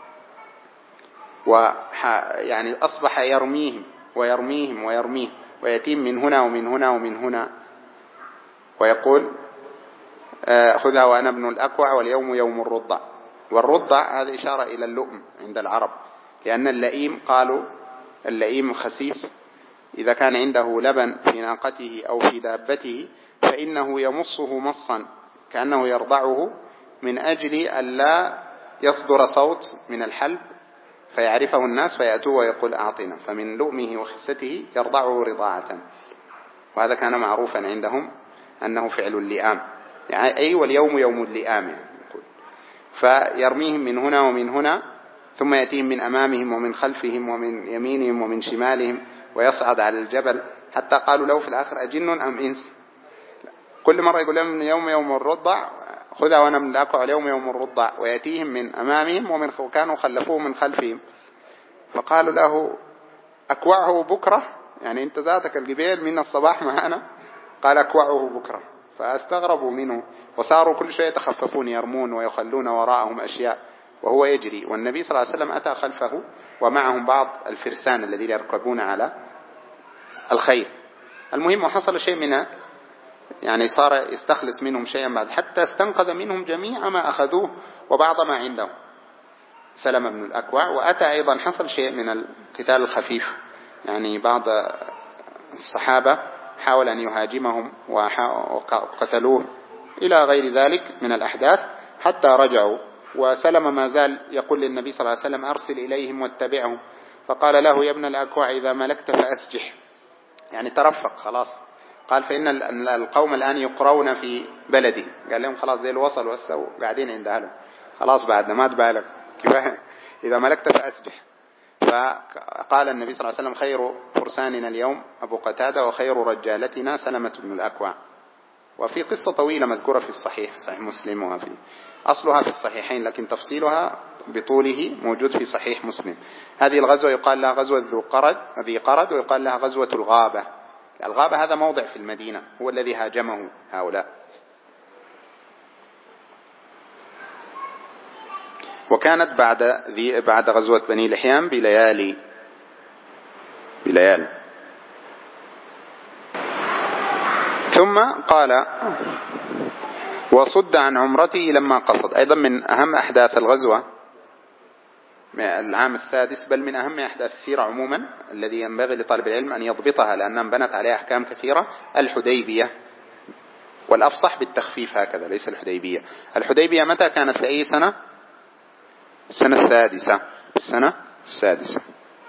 يعني أصبح يرميهم ويتيم من هنا ومن هنا ومن هنا، ويقول خذها وأنا ابن الأكوع واليوم يوم الرضع. والرضع هذا إشارة إلى اللؤم عند العرب، لأن اللئيم قالوا اللئيم خسيس، إذا كان عنده لبن في ناقته أو في دابته فإنه يمصه مصا كأنه يرضعه، من أجل أن لا يصدر صوت من الحلب فيعرفه الناس فيأتوه ويقول أعطنا، فمن لؤمه وخسته يرضعه رضاعة. وهذا كان معروفا عندهم أنه فعل اللئام، يعني أي واليوم يوم اللئام يعني. فيرميهم من هنا ومن هنا، ثم يأتيهم من أمامهم ومن خلفهم ومن يمينهم ومن شمالهم، ويصعد على الجبل حتى قالوا له في الآخر أجن أم إنس. كل مرة يقول لهم يوم الرضع، خذها وأنا من الأكوع اليوم يوم الرضع، ويأتيهم من أمامهم وكانوا خلفوه من خلفهم. فقالوا له أكوعه بكرة يعني أنت ذاتك القبيل من الصباح معنا، قال أكوعه بكرة. فاستغربوا منه وصاروا كل شيء يتخففون يرمون ويخلون وراءهم أشياء وهو يجري، والنبي صلى الله عليه وسلم أتى خلفه ومعهم بعض الفرسان الذين يركبون على الخيل. المهم وحصل شيء من يعني صار يستخلص منهم شيئا بعد، حتى استنقذ منهم جميع ما أخذوه وبعض ما عندهم سلمة بن الأكوع. وأتى أيضا حصل شيء من القتال الخفيف، يعني بعض الصحابة حاول أن يهاجمهم وقتلوه إلى غير ذلك من الأحداث حتى رجعوا. وسلم ما زال يقول للنبي صلى الله عليه وسلم أرسل إليهم واتبعهم، فقال له يا ابن الأكوع إذا ملكت فأسجح، يعني ترفق خلاص. قال فإن القوم الآن يقرون في بلدي، قال لهم خلاص ذي وصلوا وسوا قاعدين عند أهلهم، خلاص بعد ما تبالك كفاية، إذا ملكت فأسجح. فقال النبي صلى الله عليه وسلم خير فرساننا اليوم أبو قتادة وخير رجالتنا سلمة بن الأكوع. وفي قصة طويلة مذكورة في الصحيح، صحيح مسلم، وفي أصلها في الصحيحين لكن تفصيلها بطوله موجود في صحيح مسلم. هذه الغزوة يقال لها غزوة ذي قرد، ويقال لها غزوة الغابة. الغابة هذا موضع في المدينة هو الذي هاجمه هؤلاء. وكانت بعد غزوة بني لحيان بليالي. ثم قال وصد عن عمرته لما قصد. أيضا من أهم أحداث الغزوة العام السادس، بل من أهم أحداث السيرة عموما الذي ينبغي لطالب العلم أن يضبطها لأنها انبنت عليها أحكام كثيرة، الحديبية. والأفصح بالتخفيف هكذا، ليس الحديبية. الحديبية متى كانت؟ في أي سنة؟ السنة السادسة.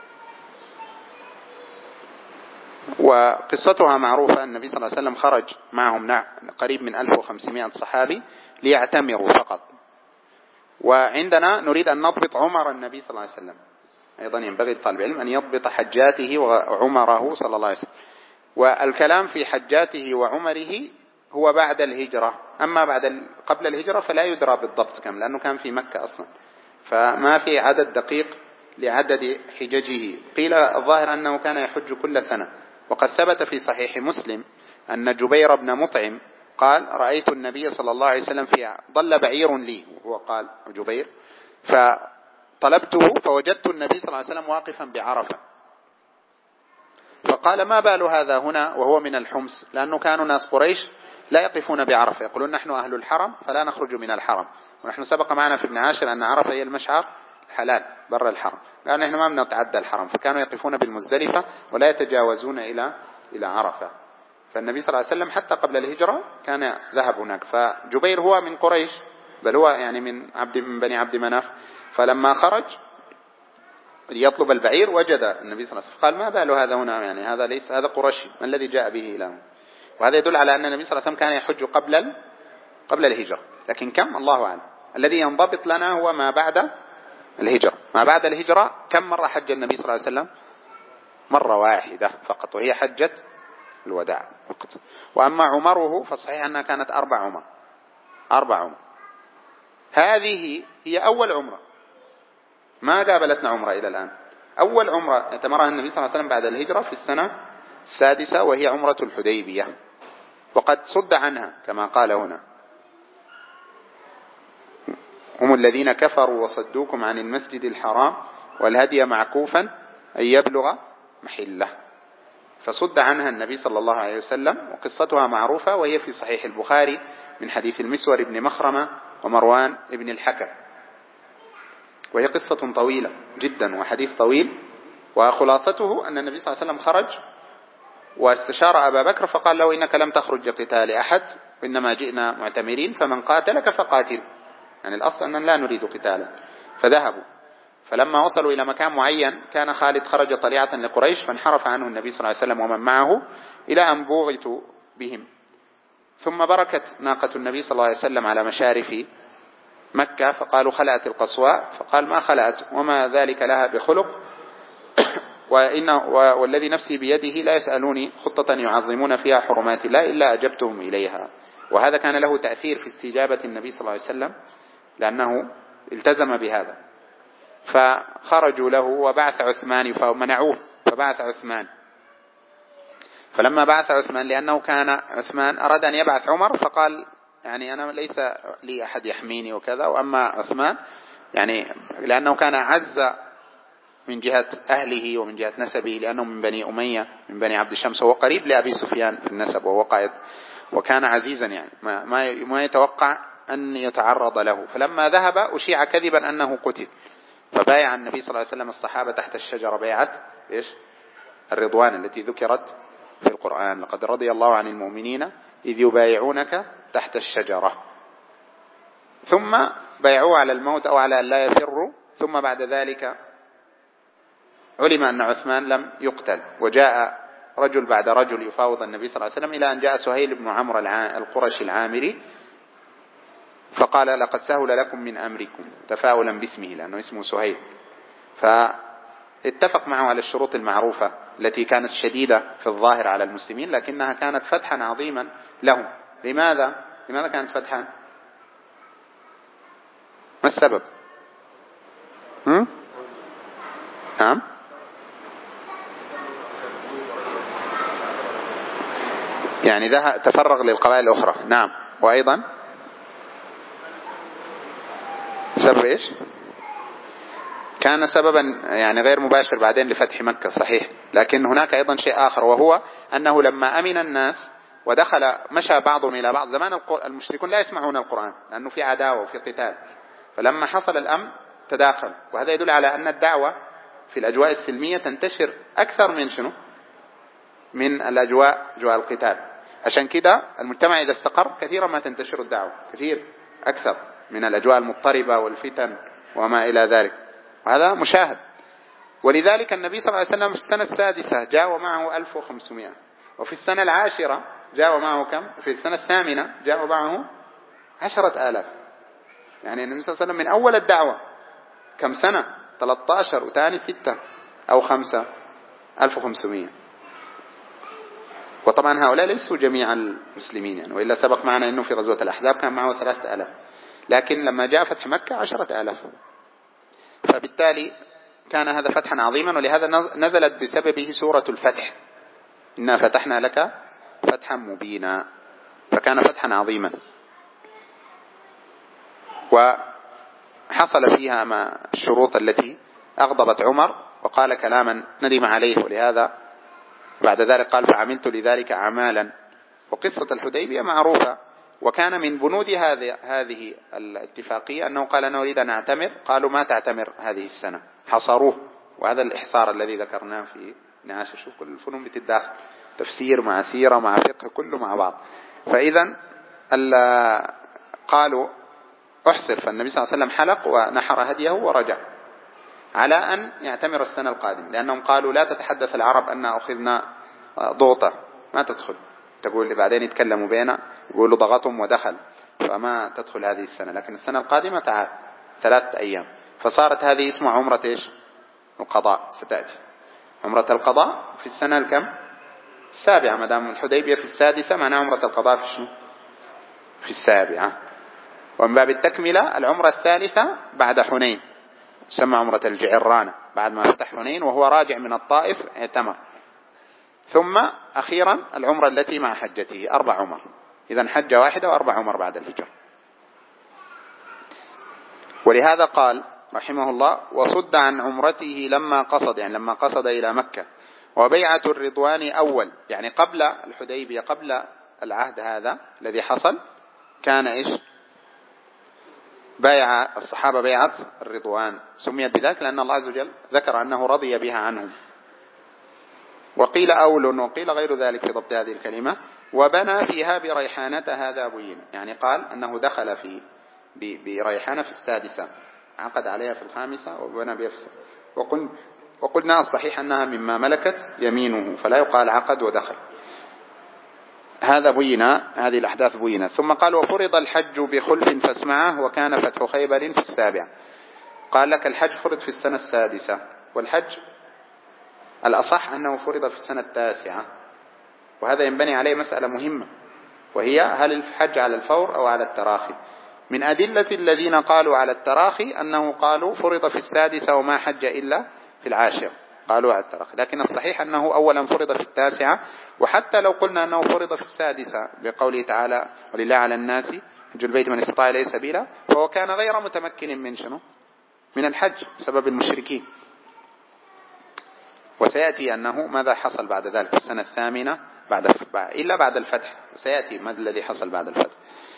وقصتها معروفة. النبي صلى الله عليه وسلم خرج معهم قريب من 1500 صحابي ليعتمروا فقط. وعندنا نريد أن نضبط عمر النبي صلى الله عليه وسلم، أيضا ينبغي لطالب العلم أن يضبط حجاته وعمره صلى الله عليه وسلم. والكلام في حجاته وعمره هو بعد الهجرة، أما قبل الهجرة فلا يدرى بالضبط كم، لأنه كان في مكة أصلا، فما في عدد دقيق لعدد حججه. قيل الظاهر أنه كان يحج كل سنة. وقد ثبت في صحيح مسلم أن جبير بن مطعم قال رأيت النبي صلى الله عليه وسلم ضل بعير لي، وهو قال جبير، فطلبته فوجدت النبي صلى الله عليه وسلم واقفا بعرفة، فقال ما بال هذا هنا وهو من الحمص، لأنه كانوا ناس قريش لا يقفون بعرفة، يقولون نحن أهل الحرم فلا نخرج من الحرم. ونحن سبق معنا في ابن عاشر أن عرفة هي المشعر الحلال بر الحرم، لأن نحن ما بنتعدى الحرم، فكانوا يقفون بالمزدلفة ولا يتجاوزون إلى عرفة. فالنبي صلى الله عليه وسلم حتى قبل الهجرة كان ذهب هناك. فجبير هو من قريش، بل هو يعني من بني عبد مناف. فلما خرج ليطلب البعير وجد النبي صلى الله عليه وسلم، قال ما بال هذا هنا، يعني هذا قرشي، ما الذي جاء به إلى هنا؟ وهذا يدل على أن النبي صلى الله عليه وسلم كان يحج قبل الهجرة، لكن كم الله أعلم. الذي ينضبط لنا هو ما بعد الهجرة. ما بعد الهجرة كم مرة حج النبي صلى الله عليه وسلم؟ مرة واحدة فقط، وهي حجة الوداع فقط. وأما عمره فصحيح أنها كانت 4 عمر. هذه هي أول عمرة، ما قابلتنا عمرة إلى الآن. أول عمرة اعتمرها النبي صلى الله عليه وسلم بعد الهجرة في السنة السادسة، وهي عمرة الحديبية. وقد صد عنها كما قال هنا هم الذين كفروا وصدوكم عن المسجد الحرام والهدي معكوفا أن يبلغ محله. فصد عنها النبي صلى الله عليه وسلم. وقصتها معروفة، وهي في صحيح البخاري من حديث المسور بن مخرمة ومروان بن الحكم، وهي قصة طويلة جدا وحديث طويل. وخلاصته أن النبي صلى الله عليه وسلم خرج واستشار أبا بكر فقال له إنك لم تخرج لقتال أحد، وإنما جئنا معتمرين، فمن قاتلك فقاتل، يعني الأصل أننا لا نريد قتالا. فذهبوا. فلما وصلوا إلى مكان معين كان خالد خرج طليعة لقريش، فانحرف عنه النبي صلى الله عليه وسلم ومن معه إلى أن بوغتوا بهم. ثم بركت ناقة النبي صلى الله عليه وسلم على مشارف مكة، فقالوا خلأت القصواء، فقال ما خلأت وما ذلك لها بخلق، والذي نفسي بيده لا يسألوني خطة يعظمون فيها حرمات الله إلا أجبتهم إليها. وهذا كان له تأثير في استجابة النبي صلى الله عليه وسلم، لأنه التزم بهذا. فخرجوا له وبعث عثمان فمنعوه، فبعث عثمان فلما بعث عثمان، لأنه كان عثمان أراد أن يبعث عمر، فقال يعني أنا ليس لي أحد يحميني وكذا، وأما عثمان يعني لأنه كان أعز من جهة أهله ومن جهة نسبه، لأنه من بني أمية من بني عبد الشمس، وهو قريب لأبي سفيان في النسب، وهو قائد وكان عزيزا، يعني ما يتوقع أن يتعرض له. فلما ذهب أشيع كذبا أنه قتل، فبايع النبي صلى الله عليه وسلم الصحابة تحت الشجرة بيعة إيش؟ الرضوان التي ذكرت في القرآن: لقد رضي الله عن المؤمنين إذ يبايعونك تحت الشجرة. ثم بايعوه على الموت أو على أن لا يفروا. ثم بعد ذلك علم أن عثمان لم يقتل، وجاء رجل بعد رجل يفاوض النبي صلى الله عليه وسلم، إلى أن جاء سهيل بن عمرو القرشي العامري فقال: لقد سهل لكم من أمركم، تفاؤلا باسمه لأنه اسمه سهيل. فاتفق معه على الشروط المعروفة التي كانت شديدة في الظاهر على المسلمين، لكنها كانت فتحا عظيما لهم. لماذا كانت فتحا؟ ما السبب؟ نعم، يعني تفرغ للقبائل الأخرى. نعم، وأيضا سبب إيش؟ كان سببا يعني غير مباشر بعدين لفتح مكة، صحيح، لكن هناك أيضا شيء آخر، وهو أنه لما أمن الناس ودخل مشى بعضهم إلى بعض. زمان المشركون لا يسمعون القرآن لأنه في عداوة وفي قتال، فلما حصل الأمن تداخل، وهذا يدل على أن الدعوة في الأجواء السلمية تنتشر أكثر من شنو؟ من أجواء القتال. عشان كده المجتمع إذا استقر كثيرا ما تنتشر الدعوة كثير أكثر من الأجواء المضطربة والفتن وما إلى ذلك، وهذا مشاهد. ولذلك النبي صلى الله عليه وسلم في السنة السادسة جاء ومعه 1500، وفي السنة العاشرة جاء ومعه كم؟ في السنة الثامنة جاء ومعه 10,000. يعني النبي صلى الله عليه وسلم من أول الدعوة كم سنة؟ 13 وثاني 6 أو 5 1500. وطبعا هؤلاء ليسوا جميع المسلمين يعني، وإلا سبق معنا أنه في غزوة الأحزاب كان معه 3000، لكن لما جاء فتح مكة 10,000. فبالتالي كان هذا فتحا عظيما، ولهذا نزلت بسببه سورة الفتح: إنا فتحنا لك فتحا مبينا. فكان فتحا عظيما، وحصل فيها ما الشروط التي أغضبت عمر، وقال كلاما ندم عليه، ولهذا بعد ذلك قال: فعملت لذلك أعمالا. وقصة الحديبية معروفة، وكان من بنود هذه الاتفاقية أنه قال: أنا أريد أن أعتمر. قالوا: ما تعتمر هذه السنة، حصروه. وهذا الإحصار الذي ذكرناه في نعاش، شوف كل الفنون بتتداخل، تفسير مع سيرة مع فقه كله مع بعض. فإذا قالوا أحصر، فالنبي صلى الله عليه وسلم حلق ونحر هديه ورجع على أن يعتمر السنة القادمة، لأنهم قالوا: لا تتحدث العرب أن أخذنا ضغطة، ما تدخل، تقول بعدين يتكلموا بينا يقولوا ضغطهم ودخل، فما تدخل هذه السنة، لكن السنة القادمة تعال 3 أيام. فصارت هذه اسمها عمرة إيش؟ القضاء. ستأتي عمرة القضاء في السنة الكم؟ 7. ما دام الحديبية في 6 معنى عمرة القضاء في شنو؟ في 7. ومن باب التكملة العمرة 3 بعد حنين، تسمى عمرة الجعرانة، بعد ما فتح حنين وهو راجع من الطائف اعتمر. ثم أخيرا العمرة التي مع حجته، 4 عمر. إذن حجة واحدة و4 عمر بعد الهجرة. ولهذا قال رحمه الله: وصد عن عمرته لما قصد، يعني لما قصد إلى مكة. وبيعة الرضوان أول، يعني قبل الحديبية، قبل العهد هذا الذي حصل، كان إيش؟ بايع الصحابة بيعة الرضوان، سميت بذلك لأن الله عز وجل ذكر أنه رضي بها عنهم. وقيل أول وقيل غير ذلك في ضبط هذه الكلمة. وبنى فيها بريحانة، هذا بين، يعني قال أنه دخل بريحانة في 6، عقد عليها في 5 وبنى بها في 6. وقلنا الصحيح أنها مما ملكت يمينه، فلا يقال عقد ودخل. هذا بينا، هذه الأحداث بينا. ثم قال: وفرض الحج بخلف فاسمعه، وكان فتح خيبر في 7. قال لك الحج فرض في السنة 6، والحج الأصح أنه فرض في السنة 9. وهذا ينبني عليه مسألة مهمة، وهي هل الحج على الفور أو على التراخي. من أدلة الذين قالوا على التراخي أنه قالوا فرض في 6 وما حج إلا في 10، قالوا على التراخي، لكن الصحيح أنه أولا فرض في التاسعة، وحتى لو قلنا أنه فرض في السادسة بقوله تعالى ولله على الناس حج البيت من استطاع إليه سبيلا، فهو كان غير متمكن من شنو؟ من الحج بسبب المشركين. وسيأتي أنه ماذا حصل بعد ذلك في السنة الثامنة إلا بعد الفتح، سيأتي ما الذي حصل بعد الفتح.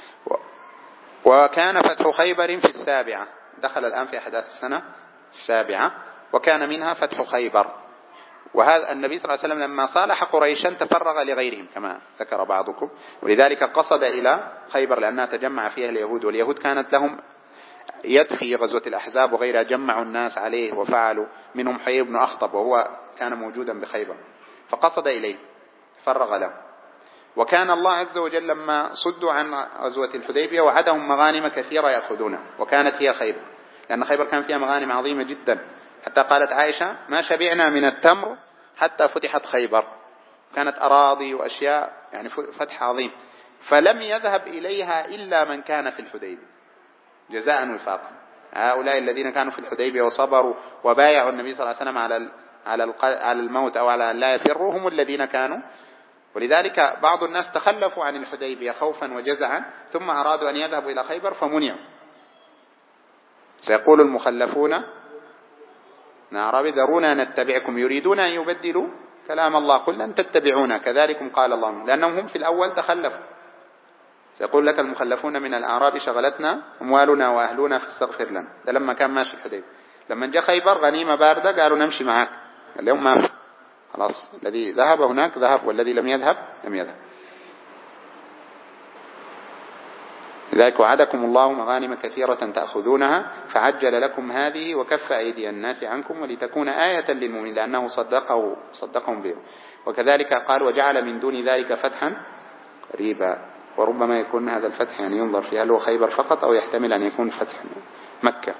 وكان فتح خيبر في السابعة، دخل الآن في أحداث السنة السابعة، وكان منها فتح خيبر. وهذا النبي صلى الله عليه وسلم لما صالح قريشا تفرغ لغيرهم كما ذكر بعضكم، ولذلك قصد إلى خيبر لأنها تجمع فيها اليهود، واليهود كانت لهم يد في غزوة الأحزاب وغيرها، جمعوا الناس عليه وفعلوا، منهم حيي بن أخطب وهو كان موجودا بخيبر، فقصد إليه فرغ له. وكان الله عز وجل لما صدوا عن غزوة الحديبية وعدهم مغانم كثيرة يأخذونها، وكانت هي خيبر، لأن خيبر كان فيها مغانم عظيمة جدا، حتى قالت عائشة ما شبعنا من التمر حتى فتحت خيبر، كانت أراضي وأشياء يعني فتح عظيم. فلم يذهب إليها إلا من كان في الحديبية جزاء وفاقا. هؤلاء الذين كانوا في الحديبية وصبروا وبايعوا النبي صلى الله عليه وسلم على الموت أو على لا يفروا هم الذين كانوا. ولذلك بعض الناس تخلفوا عن الحديبية خوفا وجزعا، ثم أرادوا أن يذهبوا إلى خيبر فمنعوا. سيقول المخلفون نعرب ذرونا نتبعكم يريدون أن يبدلوا كلام الله قل لن تتبعونا كذلكم قال الله، لأنهم هم في الأول تخلفوا. سيقول لك المخلفون من الأعراب شغلتنا أموالنا وأهلنا فاستغفر لنا، ده لما كان ماشي الحديبية. لما جاء خيبر غنيمة باردة قالوا نمشي معاك، اليوم ما في، خلاص الذي ذهب هناك ذهب والذي لم يذهب لم يذهب. لذلك وعدكم الله مغانم كثيرة تأخذونها فعجل لكم هذه وكف أيدي الناس عنكم ولتكون آية للمؤمنين لأنه صدقهم به. وكذلك قال وجعل من دون ذلك فتحا قريبا، وربما يكون هذا الفتح يعني ينظر فيه هل هو خيبر فقط أو يحتمل أن يكون فتح مكة.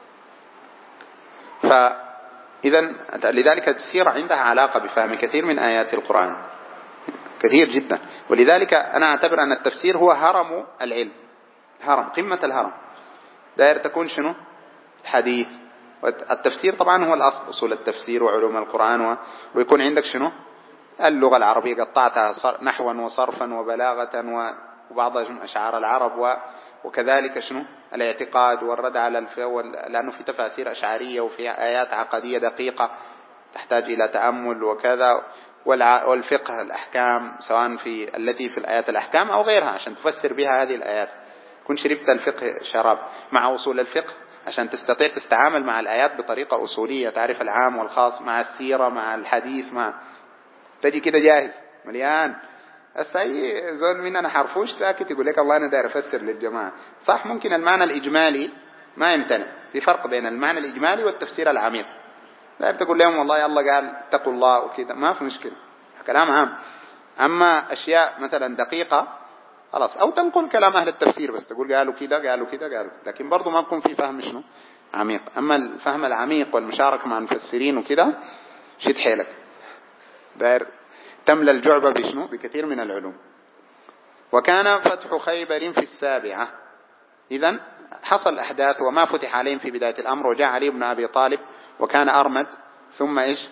فإذا لذلك تسير عندها علاقة بفهم كثير من آيات القرآن كثير جدا. ولذلك أنا أعتبر أن التفسير هو هرم العلم، هرم قمة الهرم، دائر تكون شنو الحديث. والتفسير طبعا هو الأصل، أصول التفسير وعلوم القرآن ويكون عندك شنو اللغة العربية قطعتها نحوا وصرفا وبلاغة وبعض أشعار العرب، وكذلك شنو الاعتقاد والرد على لأنه في تفاسير أشعارية وفي آيات عقدية دقيقة تحتاج إلى تأمل وكذا، والفقه الأحكام سواء في التي في الآيات الأحكام أو غيرها عشان تفسر بها هذه الآيات. كن شربت الفقه شراب مع أصول الفقه عشان تستطيع تستعامل مع الآيات بطريقة أصولية، تعرف العام والخاص مع السيرة مع الحديث تجي كده جاهز مليان. السعي زول مننا حرفوش ساكت يقول لك الله أنا داير أفسر للجماعة. صح ممكن المعنى الإجمالي ما يمتنع، في فرق بين المعنى الإجمالي والتفسير العميق. لا تقول لهم والله الله قال اتقوا الله وكذا ما في مشكلة، كلام عام. أما أشياء مثلا دقيقة خلاص، أو تنقل كلام أهل التفسير بس تقول قالوا كذا قالوا كذا قالوا، لكن برضو ما بكون في فهم شنو عميق. أما الفهم العميق والمشاركة مع المفسرين وكذا شد حيلك، داير تملى الجعبة بشنو بكثير من العلوم. وكان فتح خيبر في السابعة، إذن حصل أحداث وما فتح عليهم في بداية الأمر. وجاء علي بن أبي طالب وكان أرمد، ثم إيش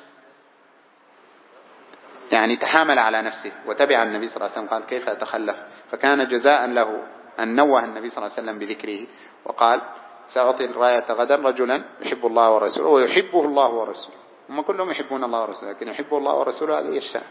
يعني تحامل على نفسه وتبع النبي صلى الله عليه وسلم، قال كيف أتخلف، فكان جزاء له أن نوه النبي صلى الله عليه وسلم بذكره وقال سأعطي الراية غدا رجلا يحب الله ورسوله ويحبه الله ورسوله. هم كلهم يحبون الله ورسوله لكن يحبه الله ورسوله هذه الشأن.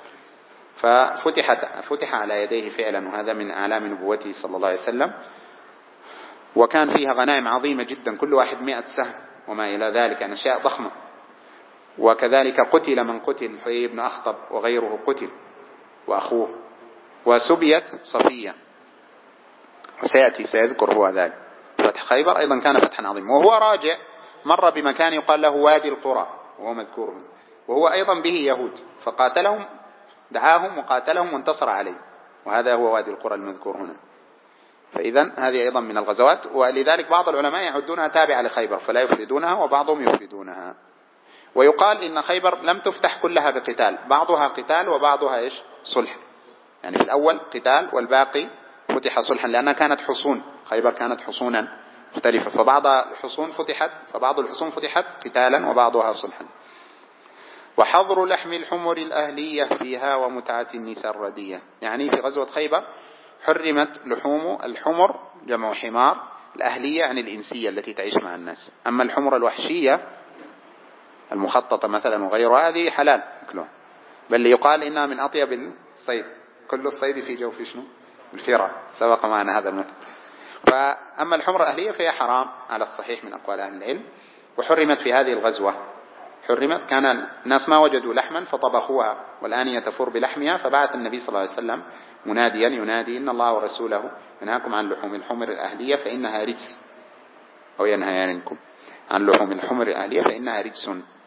ففتح على يديه فعلا، وهذا من أعلام نبوته صلى الله عليه وسلم. وكان فيها غنائم عظيمة جدا، كل واحد 100 سهم وما إلى ذلك، يعني أشياء ضخمة. وكذلك قتل من قتل، حيي بن أخطب وغيره قتل وأخوه، وسبيت صفية، وسيأتي سيذكر هو ذلك. فتح خيبر أيضا كان فتحا عظيما. وهو راجع مر بمكان يقال له وادي القرى وهو مذكور، وهو أيضا به يهود فقاتلهم، دعاهم وقاتلهم وانتصر عليه، وهذا هو وادي القرى المذكور هنا. فإذا هذه أيضا من الغزوات، ولذلك بعض العلماء يعدونها تابعة لخيبر فلا يفردونها، وبعضهم يفردونها. ويقال إن خيبر لم تفتح كلها بقتال، بعضها قتال وبعضها إيش صلح، يعني في الأول قتال والباقي فتح صلحا، لأنها كانت حصون، خيبر كانت حصونا مختلفة، فبعض الحصون فتحت قتالا وبعضها صلحا. وحظر لحم الحمر الأهلية فيها ومتعة النساء الردية. يعني في غزوة خيبر حرمت لحوم الحمر جمع حمار الأهلية يعني الإنسية التي تعيش مع الناس. أما الحمر الوحشية المخططة مثلا وغيرها هذه حلال أكلها، بل يقال إنها من أطيب الصيد، كل الصيد في جوف شنو الفرة، سبق معنا هذا المثل. فأما الحمر الأهلية فهي حرام على الصحيح من أقوال أهل العلم، وحرمت في هذه الغزوة. حرمت، كان الناس ما وجدوا لحما فطبخوها والآن تفور بلحمها، فبعث النبي صلى الله عليه وسلم مناديا ينادي إن الله ورسوله ينهاكم عن لحوم الحمر الأهلية فإنها رجس، أو ينهيانكم عن لحوم الحمر الأهلية فإنها رجس.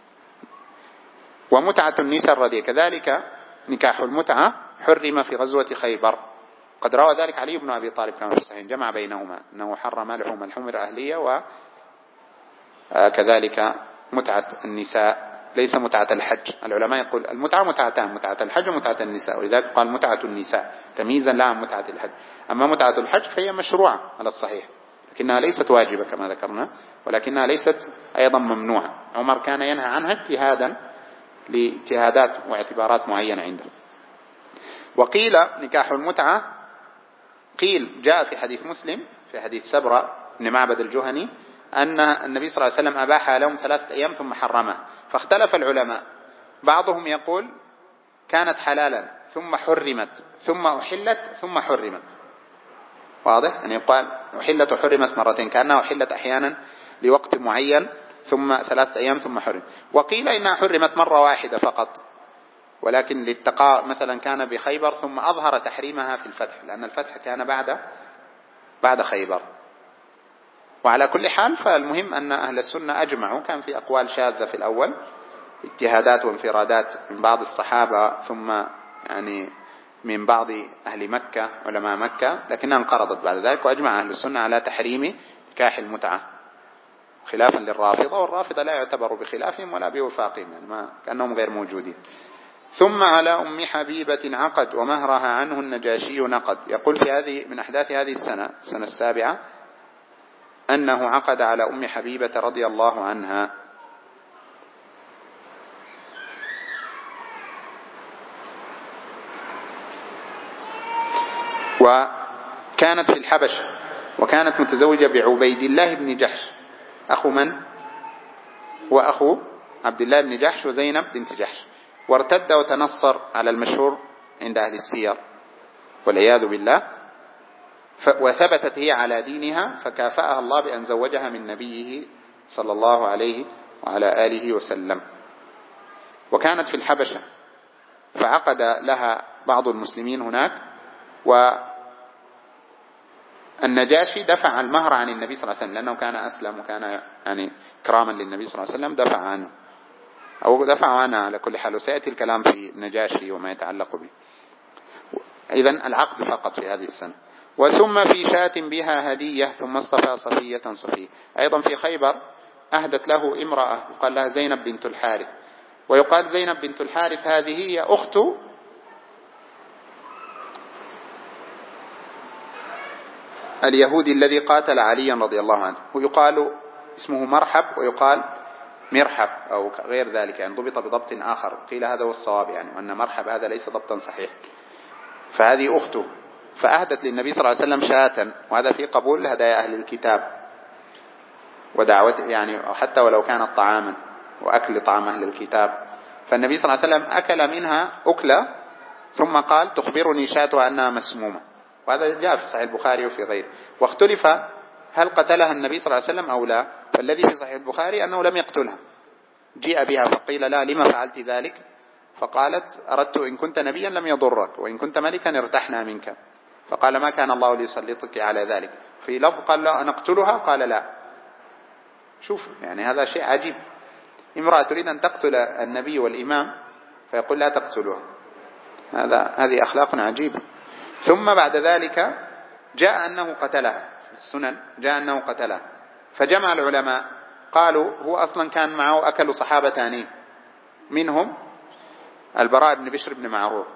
ومتعة النساء الردية كذلك نكاح المتعة حرم في غزوة خيبر، قد روى ذلك علي بن أبي طالب كما في الصحيح، جمع بينهما أنه حرم لحوم الحمر الأهلية وكذلك متعة النساء، ليس متعة الحج. العلماء يقول المتعة متعتان، متعة الحج ومتعة النساء، ولذلك قال متعة النساء تمييزا لا عن متعة الحج. أما متعة الحج فهي مشروعة على الصحيح، لكنها ليست واجبة كما ذكرنا، ولكنها ليست أيضا ممنوعة. عمر كان ينهى عنها اجتهادا لاجتهادات واعتبارات معينة عنده. وقيل نكاح المتعة، قيل جاء في حديث مسلم في حديث سبرة بن معبد الجهني أن النبي صلى الله عليه وسلم أباحها لهم 3 أيام ثم حرمها، فاختلف العلماء، بعضهم يقول كانت حلالا ثم حرمت ثم أحلت ثم حرمت، واضح؟ يعني يقال أحلت وحرمت مرتين، كأنها أحلت أحيانا لوقت معين ثم 3 أيام ثم حرم. وقيل إنها حرمت مرة واحدة فقط، ولكن للتقاء مثلا كان بخيبر ثم أظهر تحريمها في الفتح، لأن الفتح كان بعد خيبر. وعلى كل حال فالمهم أن أهل السنة أجمعوا، كان في أقوال شاذة في الأول اجتهادات وانفرادات من بعض الصحابة ثم يعني من بعض أهل مكة علماء مكة، لكنها انقرضت بعد ذلك، وأجمع أهل السنة على تحريم نكاح المتعة خلافا للرافضة، والرافضة لا يعتبر بخلافهم ولا بوفاقهم، يعني ما كأنهم غير موجودين. ثم على أم حبيبة عقد ومهرها عنه النجاشي نقد. يقول في هذه من أحداث هذه السنة 7 أنه عقد على أم حبيبة رضي الله عنها، وكانت في الحبشة، وكانت متزوجة بعبيد الله بن جحش، أخو من؟ وأخو عبد الله بن جحش وزينب بنت جحش، وارتد وتنصر على المشهور عند أهل السير والعياذ بالله، وثبتت هي على دينها، فكافأها الله بأن زوجها من نبيه صلى الله عليه وعلى آله وسلم. وكانت في الحبشة، فعقد لها بعض المسلمين هناك، والنجاشي دفع المهر عن النبي صلى الله عليه وسلم لأنه كان أسلم وكان يعني كراما للنبي صلى الله عليه وسلم، دفع عنه أو دفع عنها على كل حال، وسيأتي الكلام في النجاشي وما يتعلق به. إذن العقد فقط في هذه السنة. وسم في شاة بها هدية ثم اصطفى صفية صفية. أيضا في خيبر أهدت له امرأة يقال لها زينب بنت الحارث، ويقال زينب بنت الحارث هذه هي أخت اليهودي الذي قاتل عليا رضي الله عنه، ويقال اسمه مرحب ويقال مرحب أو غير ذلك، يعني ضبط بضبط آخر، قيل هذا هو الصواب، يعني وأن مرحب هذا ليس ضبطا صحيح. فهذه أخته، فأهدت للنبي صلى الله عليه وسلم شاة، وهذا في قبول هدايا أهل الكتاب ودعوة، يعني حتى ولو كانت طعاما وأكل طعام أهل الكتاب. فالنبي صلى الله عليه وسلم أكل منها أكلة ثم قال تخبرني شاتها أنها مسمومة، وهذا جاء في صحيح البخاري وفي غيره. واختلف هل قتلها النبي صلى الله عليه وسلم أو لا، فالذي في صحيح البخاري أنه لم يقتلها، جيء بها فقيل لا لما فعلت ذلك، فقالت أردت إن كنت نبيا لم يضرك وإن كنت ملكا ارتحنا منك، فقال ما كان الله ليسلطك على ذلك. في لفظ قال لا نقتلها، قال لا. شوف يعني هذا شيء عجيب، امرأة تريد أن تقتل النبي والإمام فيقول لا تقتلها، هذه أخلاق عجيبة. ثم بعد ذلك جاء أنه قتلها في السنن، جاء أنه قتلها، فجمع العلماء قالوا هو أصلا كان معه أكل صحابة ثانيين، منهم البراء بن بشر بن معرور،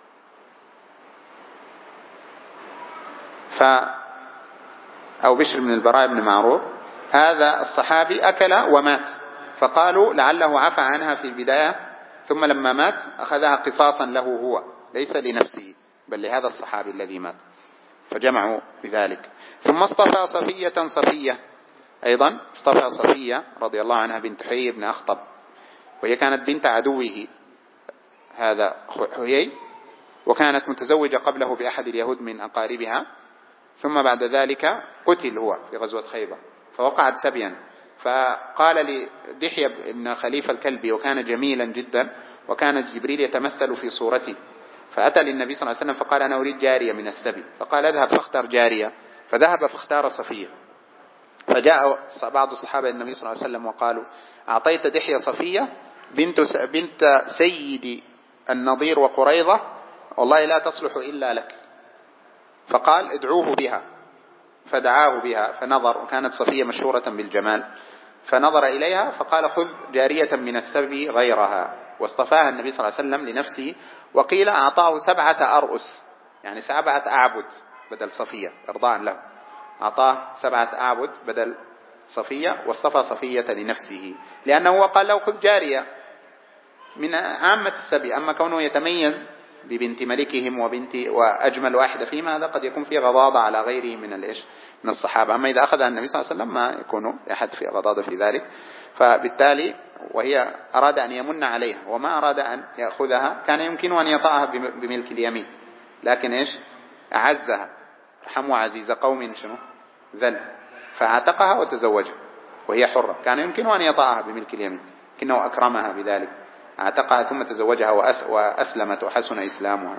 أو بشر بن البراء بن معرور، هذا الصحابي أكل ومات، فقالوا لعله عفى عنها في البداية ثم لما مات أخذها قصاصا له هو، ليس لنفسه بل لهذا الصحابي الذي مات، فجمعوا بذلك. ثم اصطفى صفية أيضا، اصطفى صفية رضي الله عنها بنت حيي بن أخطب، وهي كانت بنت عدوه هذا حيي، وكانت متزوجة قبله بأحد اليهود من أقاربها، ثم بعد ذلك قتل هو في غزوة خيبر فوقعت سبيا. فقال لدحية بن خليفة الكلبي، وكان جميلا جدا، وكان جبريل يتمثل في صورته، فأتى للنبي صلى الله عليه وسلم فقال: أنا أريد جارية من السبي، فقال: اذهب فاختار جارية، فذهب فاختار صفية. فجاء بعض الصحابة النبي صلى الله عليه وسلم وقالوا: أعطيت دحية صفية بنت سيد النضير وقريظة، والله لا تصلح إلا لك. فقال: ادعوه بها. فدعاه بها فنظر، وكانت صفية مشهورة بالجمال، فنظر إليها فقال: خذ جارية من السبي غيرها، واصطفاها النبي صلى الله عليه وسلم لنفسه. وقيل أعطاه 7 أرؤس، يعني 7 أعبد بدل صفية إرضاء له، أعطاه 7 أعبد بدل صفية، واصطفى صفية لنفسه، لأنه قال له: خذ جارية من عامة السبي. أما كونه يتميز ببنت ملكهم وأجمل واحدة فيهم، هذا قد يكون فيه غضاضة على غيره من الصحابة. أما إذا أخذها النبي صلى الله عليه وسلم ما يكون أحد في غضاضة في ذلك. فبالتالي وهي أراد أن يمن عليها وما أراد أن يأخذها، كان يمكن أن يطأها بملك اليمين، لكن أعزها، ارحموا عزيز قوم شنو ذل، فاعتقها وتزوجها وهي حرة. كان يمكن أن يطأها بملك اليمين، لكنه أكرمها بذلك، اعتقها ثم تزوجها وأسلمت وحسن إسلامها.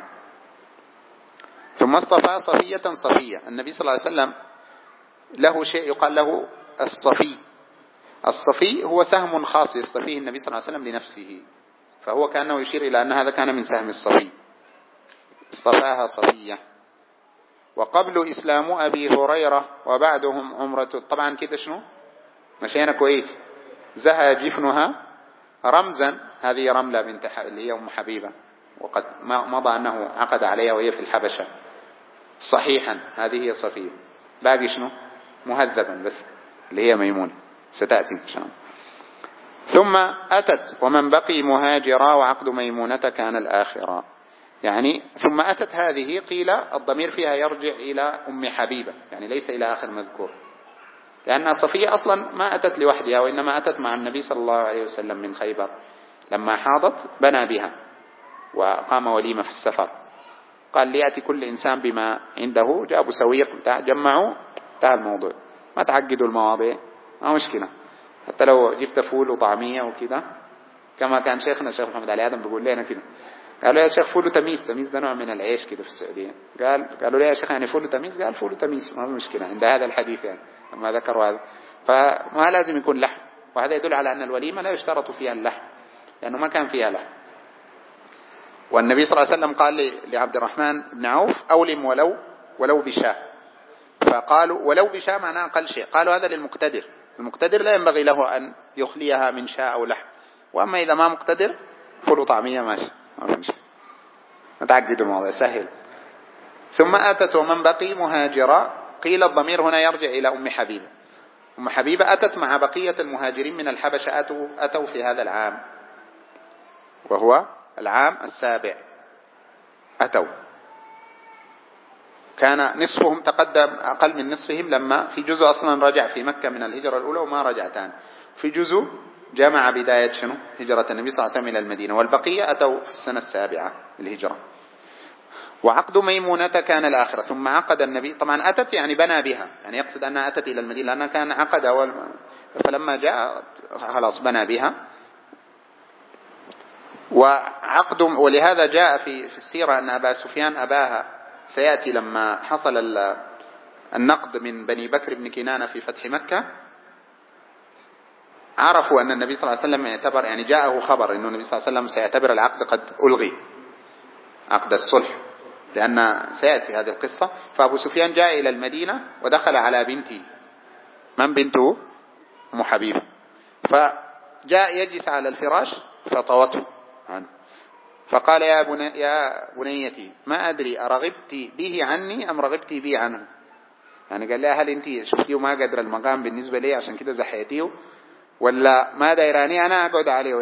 ثم اصطفى صفية. النبي صلى الله عليه وسلم له شيء يقال له الصفي هو سهم خاص يصطفيه النبي صلى الله عليه وسلم لنفسه، فهو كأنه يشير إلى أن هذا كان من سهم الصفي، اصطفاها صفية. وقبل إسلام أبي هريرة وبعدهم عمرة. طبعا كده شنو مشينا كويس. زهى جفنها رمزا، هذه رملة بنت اللي هي أم حبيبة، وقد مضى أنه عقد عليها وهي في الحبشة. صحيحا هذه هي صفية. باقي شنو مهذبا بس اللي هي ميمونة، ستأتي إن شاء الله. ثم أتت ومن بقي مهاجرا وعقد ميمونة كان الآخرة. يعني ثم أتت هذه، قيل الضمير فيها يرجع إلى أم حبيبة، يعني ليس إلى آخر مذكور، لأن صفية أصلا ما أتت لوحدها، وإنما أتت مع النبي صلى الله عليه وسلم من خيبر. لما حاضت بنى بها وقام وليمة في السفر، قال ليأتي كل إنسان بما عنده، جابوا سويق بتاع، جمعوا، انتهى الموضوع، ما تعقدوا المواضيع، ما مشكلة. حتى لو جبت فول وطعمية وكذا، كما كان شيخنا الشيخ محمد علي آدم بيقول لنا كده، قالوا يا شيخ فول تميس ده نوع من العيش كده في السعودية. قالوا لي يا شيخ يعني فول تميس؟ قال فول تميس ما في مشكلة عند هذا الحديث، يعني لما ذكروا هذا. فما لازم يكون لحم، وهذا يدل على أن الوليمة لا يشترط فيها اللحم، لأنه ما كان فيها لحم. والنبي صلى الله عليه وسلم قال لعبد الرحمن بن عوف: أولم ولو بشاة. فقالوا ولو بشاة معناه أقل شيء، قالوا هذا للمقتدر، المقتدر لا ينبغي له أن يخليها من شاة أو لحم، وأما إذا ما مقتدر فول وطعمية ماشي، ما في مشكلة، ما تعقدوا الموضوع سهل. ثم أتت ومن بقي مهاجرا، قيل الضمير هنا يرجع إلى أم حبيبة. أم حبيبة أتت مع بقية المهاجرين من الحبشة، أتوا في هذا العام وهو العام 7. أتوا، كان نصفهم تقدم، أقل من نصفهم، لما في جزء أصلا رجع في مكة من الهجرة الأولى وما رجع تاني، في جزء جمع بداية شنو هجرة النبي صلى الله عليه وسلم إلى المدينة، والبقية أتوا في السنة 7 الهجرة. وعقد ميمونة كان الآخرة. ثم عقد النبي، طبعا أتت يعني بنى بها، يعني يقصد أنها أتت إلى المدينة لأنها كان عقد فلما جاء خلاص بنى بها. وعقد، ولهذا جاء في السيرة أن أبا سفيان أباها، سيأتي لما حصل النقد من بني بكر بن كنانة في فتح مكة، عرفوا أن النبي صلى الله عليه وسلم يعتبر، يعني جاءه خبر أن النبي صلى الله عليه وسلم سيعتبر العقد قد ألغي، عقد الصلح، لأن سيأتي هذه القصة. فأبو سفيان جاء إلى المدينة ودخل على بنته، من بنته؟ أم حبيبة، فجاء يجلس على الفراش فطوته عنه، فقال يا بنيتي ما أدري أرغبت به عني أم رغبت بي عنه، يعني قال لها هل أنت شفتيه ما قدر المقام بالنسبة لي عشان كده زحيتيه، ولا ما دايراني أنا أقعد عليه يعني،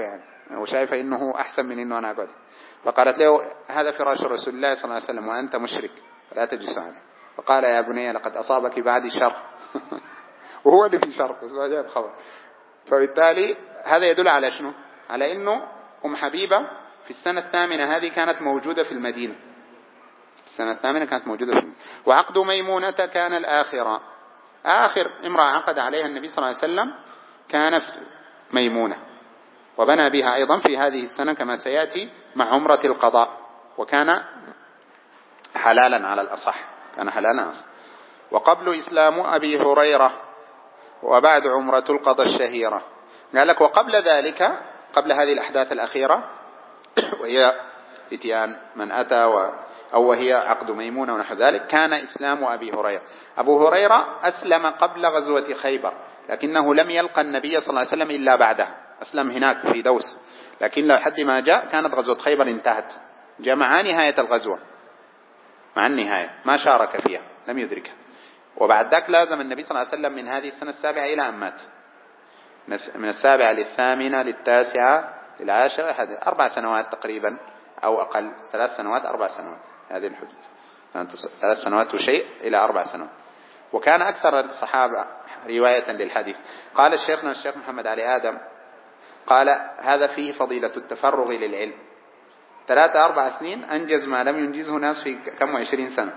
وشايفة إنه أحسن من إنه أنا أقعد. فقالت له هذا فراش رسول الله صلى الله عليه وسلم وأنت مشرك لا تجلس عليه. فقال يا بني لقد أصابك بعدي شر وهو اللي في شر بس ما جاء بخبر. فبالتالي هذا يدل على شنو؟ على إنه أم حبيبة في السنة الثامنة هذه كانت موجودة في المدينة. السنة الثامنة كانت موجودة في المدينة. وعقد ميمونة كان الآخرة، آخر امرأة عقد عليها النبي صلى الله عليه وسلم كانت ميمونة، وبنى بها أيضا في هذه السنة كما سيأتي مع عمرة القضاء، وكان حلالا على الأصح، كان حلالا أصح. وقبل إسلام أبي هريرة وبعد عمرة القضاء الشهيرة. قال لك وقبل ذلك، قبل هذه الأحداث الأخيرة وهي إتيان من أتى أو وهي عقد ميمونة ونحو ذلك، كان إسلام أبي هريرة. أبو هريرة أسلم قبل غزوة خيبر، لكنه لم يلقى النبي صلى الله عليه وسلم إلا بعدها، أسلم هناك في دوس، لكن لحد ما جاء كانت غزوة خيبر انتهت، جاء مع نهاية الغزوة، مع النهاية ما شارك فيها، لم يدركها. وبعد ذلك لازم النبي صلى الله عليه وسلم من هذه السنة السابعة إلى أن مات، من السابعة للثامنة للتاسعة للعاشرة، هذه 4 سنوات تقريبا أو أقل، 3 سنوات 4 سنوات، هذه الحدود، 3 سنوات وشيء إلى 4 سنوات. وكان أكثر الصحابة رواية للحديث. قال شيخنا الشيخ محمد علي آدم قال هذا فيه فضيلة التفرغ للعلم، 3-4 سنين أنجز ما لم ينجزه ناس في كم 20 سنة.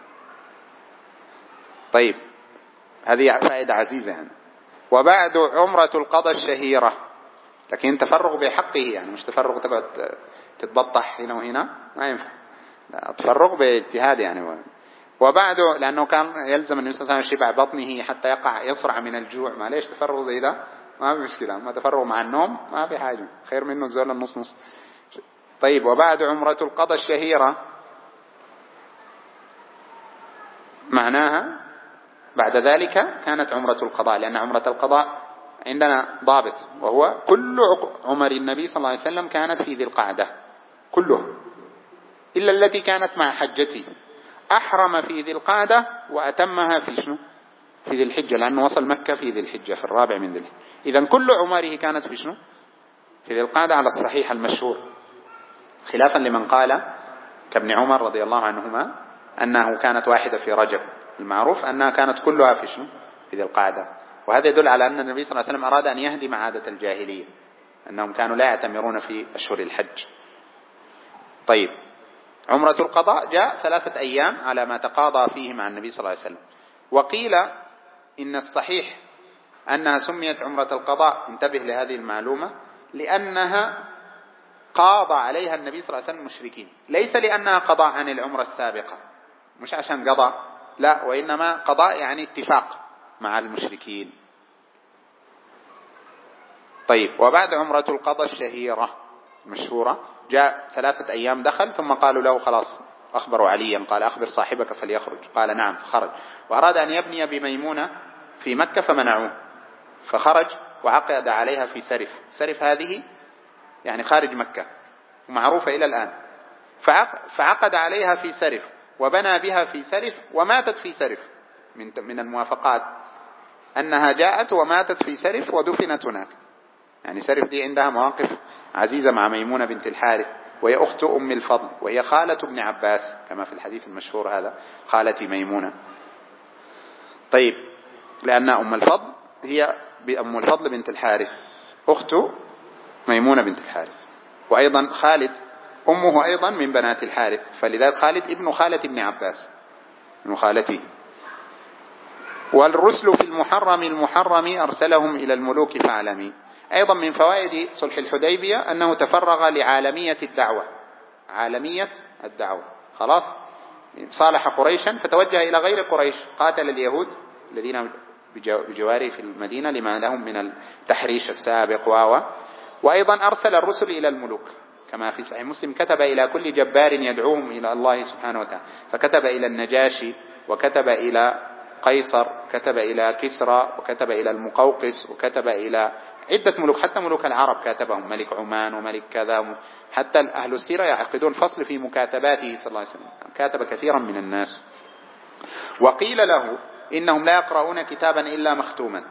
طيب هذه فائدة عزيزة يعني. وبعد عمرة القضاء الشهيرة، لكن تفرغ بحقه، يعني مش تفرغ تقعد تتبطح هنا وهنا، ما ينفع، لا تفرغ باجتهاد يعني. وبعد لأنه كان يلزم النبي صلى الله عليه وسلم شبع بطنه حتى يصرع من الجوع، ما ليش تفرغ زي ده ما في مشكلة، ما تفرغ مع النوم ما في حاجة، خير منه زول النص نص. طيب وبعد عمرة القضاء الشهيرة معناها بعد ذلك كانت عمرة القضاء، لأن عمرة القضاء عندنا ضابط، وهو كل عمر النبي صلى الله عليه وسلم كانت في ذي القعدة كله، إلا التي كانت مع حجته، أحرم في ذي القعدة وأتمها في شنو؟ في ذي الحجة، لأنه وصل مكة في ذي الحجة في 4 من ذي الحجة. إذن كل عمره كانت في شنو؟ في ذي القعدة على الصحيح المشهور، خلافا لمن قال كابن عمر رضي الله عنهما أنه كانت واحدة في رجب، المعروف أنها كانت كلها في شنو؟ في ذي القعدة. وهذا يدل على أن النبي صلى الله عليه وسلم أراد أن يهدم عادة الجاهلية، أنهم كانوا لا يعتمرون في أشهر الحج. طيب عمرة القضاء جاء 3 أيام على ما تقاضى فيه مع النبي صلى الله عليه وسلم. وقيل إن الصحيح أنها سميت عمرة القضاء، انتبه لهذه المعلومة، لأنها قاضى عليها النبي صلى الله عليه وسلم المشركين، ليس لأنها قضاء عن العمرة السابقة، مش عشان قضاء، لا، وإنما قضاء يعني اتفاق مع المشركين. طيب وبعد عمرة القضاء الشهيرة مشهورة جاء 3 أيام دخل، ثم قالوا له خلاص، أخبروا عليا قال أخبر صاحبك فليخرج، قال نعم، فخرج. وأراد أن يبني بميمونة في مكة فمنعوه، فخرج وعقد عليها في سرف، سرف هذه يعني خارج مكة ومعروفة إلى الآن، فعقد عليها في سرف وبنى بها في سرف وماتت في سرف. من الموافقات أنها جاءت وماتت في سرف ودفنت هناك، يعني سرف دي عندها مواقف عزيزة مع ميمونة بنت الحارث، وهي أخت أم الفضل، وهي خالة ابن عباس كما في الحديث المشهور هذا، خالتي ميمونة. طيب لأن أم الفضل هي أم الفضل بنت الحارث أخت ميمونة بنت الحارث، وأيضا خالد أمه أيضا من بنات الحارث، فلذلك خالد ابن خالة ابن عباس ابن خالته. والرسل في المحرم أرسلهم إلى الملوك فاعلمي. أيضا من فوائد صلح الحديبية أنه تفرغ لعالمية الدعوة، عالمية الدعوة، خلاص صالح قريشا فتوجه إلى غير قريش، قاتل اليهود الذين بجواره في المدينة لما لهم من التحريش السابق وأيضا أرسل الرسل إلى الملوك كما في صحيح مسلم، كتب إلى كل جبار يدعوهم إلى الله سبحانه وتعالى، فكتب إلى النجاشي وكتب إلى قيصر، كتب إلى كسرى وكتب إلى المقوقس وكتب إلى عدة ملوك، حتى ملوك العرب كاتبهم، ملك عمان وملك كذا، حتى أهل السيرة يعقدون فصل في مكاتباته صلى الله عليه وسلم، كاتب كثيرا من الناس. وقيل له إنهم لا يقرؤون كتابا إلا مختوما،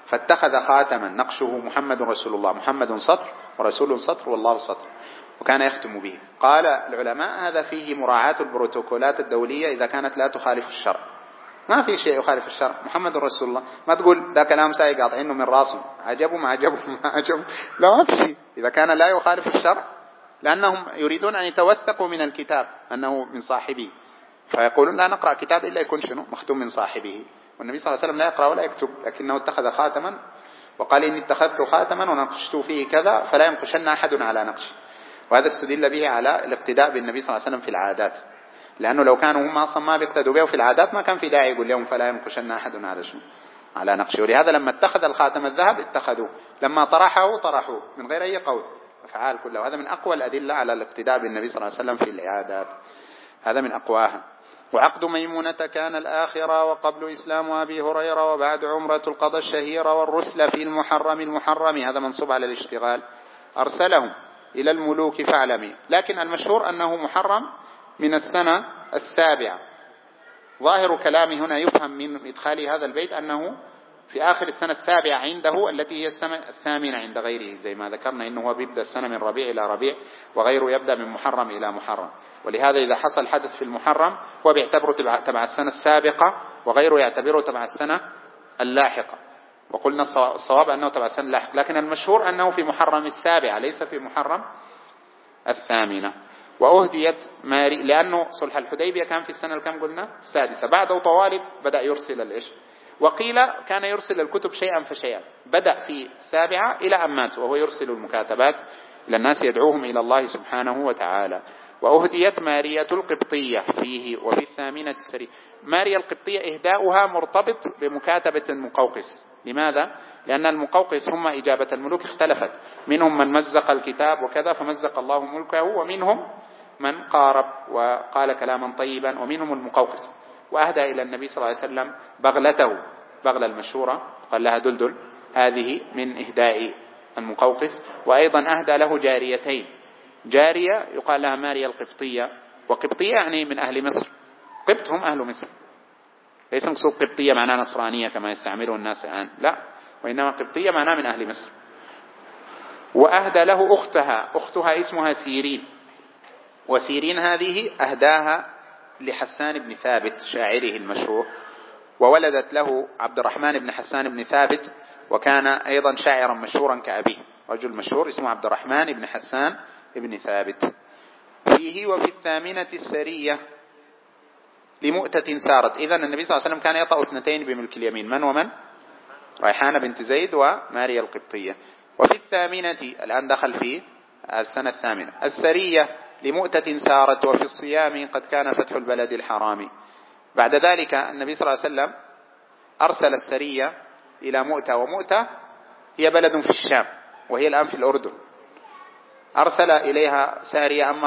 فاتخذ خاتما نقشه محمد رسول الله، محمد سطر ورسول سطر والله سطر، وكان يختم به. قال العلماء هذا فيه مراعاة البروتوكولات الدولية إذا كانت لا تخالف الشرع. ما في شيء يخالف الشرع، محمد رسول الله. ما تقول ده كلام ساي قاطعينه من راسه، عجبه ما عجبه ما عجبه، لا ما في شيء إذا كان لا يخالف الشرع، لأنهم يريدون أن يتوثقوا من الكتاب أنه من صاحبه، فيقولون لا نقرأ كتاب إلا يكون شنو مختوم من صاحبه. والنبي صلى الله عليه وسلم لا يقرأ ولا يكتب، لكنه اتخذ خاتما وقال إني اتخذت خاتما ونقشت فيه كذا فلا ينقشن أحد على نقش. وهذا استدل به على الاقتداء بالنبي صلى الله عليه وسلم في العادات، لأنه لو كانوا هم أصلا ما بيقتدوا به في العادات ما كان في داعي يقول لهم فلا ينقشن أحد على شنو على نقشه. ولهذا لما اتخذ الخاتم الذهب اتخذوه، لما طرحوه من غير أي قول، أفعال كلها. وهذا من أقوى الأدلة على الاقتداء بالنبي صلى الله عليه وسلم في العادات، هذا من أقواها. وعقد ميمونة كان الآخرة وقبل إسلام أبي هريرة وبعد عمرة القضاء الشهيرة والرسل في المحرم هذا منصوب على الاشتغال، أرسلهم إلى الملوك فاعلمي. لكن المشهور أنه محرم من السنة السابعة. ظاهر كلامي هنا يفهم من إدخال هذا البيت أنه في آخر السنة السابعة عنده، التي هي السنة الثامنة عند غيره، زي ما ذكرنا إنه هو بيبدأ السنة من ربيع إلى ربيع، وغيره يبدأ من محرم إلى محرم. ولهذا إذا حصل حدث في المحرم هو بيعتبره تبع السنة السابقة، وغيره يعتبره تبع السنة اللاحقة. وقلنا الصواب أنه تبع السنة اللاحقة، لكن المشهور أنه في محرم السابعة ليس في محرم الثامنة. وأهديت ماري، لأنه صلح الحديبية كان في السنة الكم قلنا السادسة، بعده طوالب بدأ يرسل الإيش، وقيل كان يرسل الكتب شيئا فشيئا، بدأ في السابعة إلى أن مات وهو يرسل المكاتبات إلى الناس يدعوهم إلى الله سبحانه وتعالى. وأهديت مارية القبطية فيه وفي الثامنة السرية. ماريا القبطية إهداؤها مرتبط بمكاتبة المقوقس. لماذا؟ لأن المقوقس هم إجابة الملوك اختلفت، منهم من مزق الكتاب وكذا فمزق الله ملكه، ومنهم من قارب وقال كلاما طيبا، ومنهم المقوقس. وأهدى إلى النبي صلى الله عليه وسلم بغلته، بغلة المشهورة قال لها دلدل، هذه من إهداء المقوقس. وأيضا أهدى له جاريتين، جارية يقال لها ماريا القبطية، وقبطية يعني من أهل مصر، قبط هم أهل مصر، ليس مقصود قبطية معناه نصرانية كما يستعمله الناس الآن، لا، وإنما قبطية معناه من أهل مصر. وأهدى له أختها اسمها سيرين، وسيرين هذه أهداها لحسان بن ثابت شاعره المشهور، وولدت له عبد الرحمن بن حسان بن ثابت، وكان أيضا شاعرا مشهورا كأبيه، رجل مشهور اسمه عبد الرحمن بن حسان بن ثابت. فيه وفي الثامنة السرية لمؤتة سارت. إذن النبي صلى الله عليه وسلم كان يطأ اثنتين بملك اليمين، من ومن؟ ريحانة بنت زيد وماريا القبطية. وفي الثامنة الآن دخل في السنة الثامنة السرية لمؤتة سارت، وفي الصيام قد كان فتح البلد الحرام. بعد ذلك النبي صلى الله عليه وسلم أرسل السرية إلى مؤتة، ومؤتة هي بلد في الشام وهي الآن في الأردن. أرسل إليها سارية أمر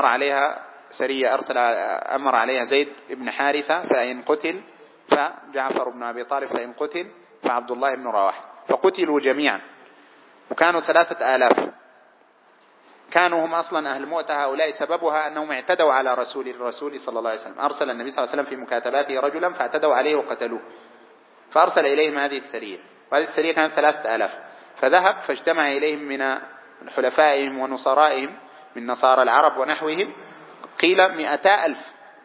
عليها زيد بن حارثة فإن قتل، فجعفر بن أبي طالب فإن قتل، فعبد الله بن رواحة، فقتلوا جميعا، وكانوا 3000. كانوا هم أصلا أهل مؤتة هؤلاء، سببها أنهم اعتدوا على الرسول صلى الله عليه وسلم. أرسل النبي صلى الله عليه وسلم في مكاتباته رجلا فاعتدوا عليه وقتلوه، فأرسل إليهم هذه السرية، وهذه السرية كانت 3000. فذهب فاجتمع إليهم من حلفائهم ونصرائهم من نصارى العرب ونحوهم، قيل 200,000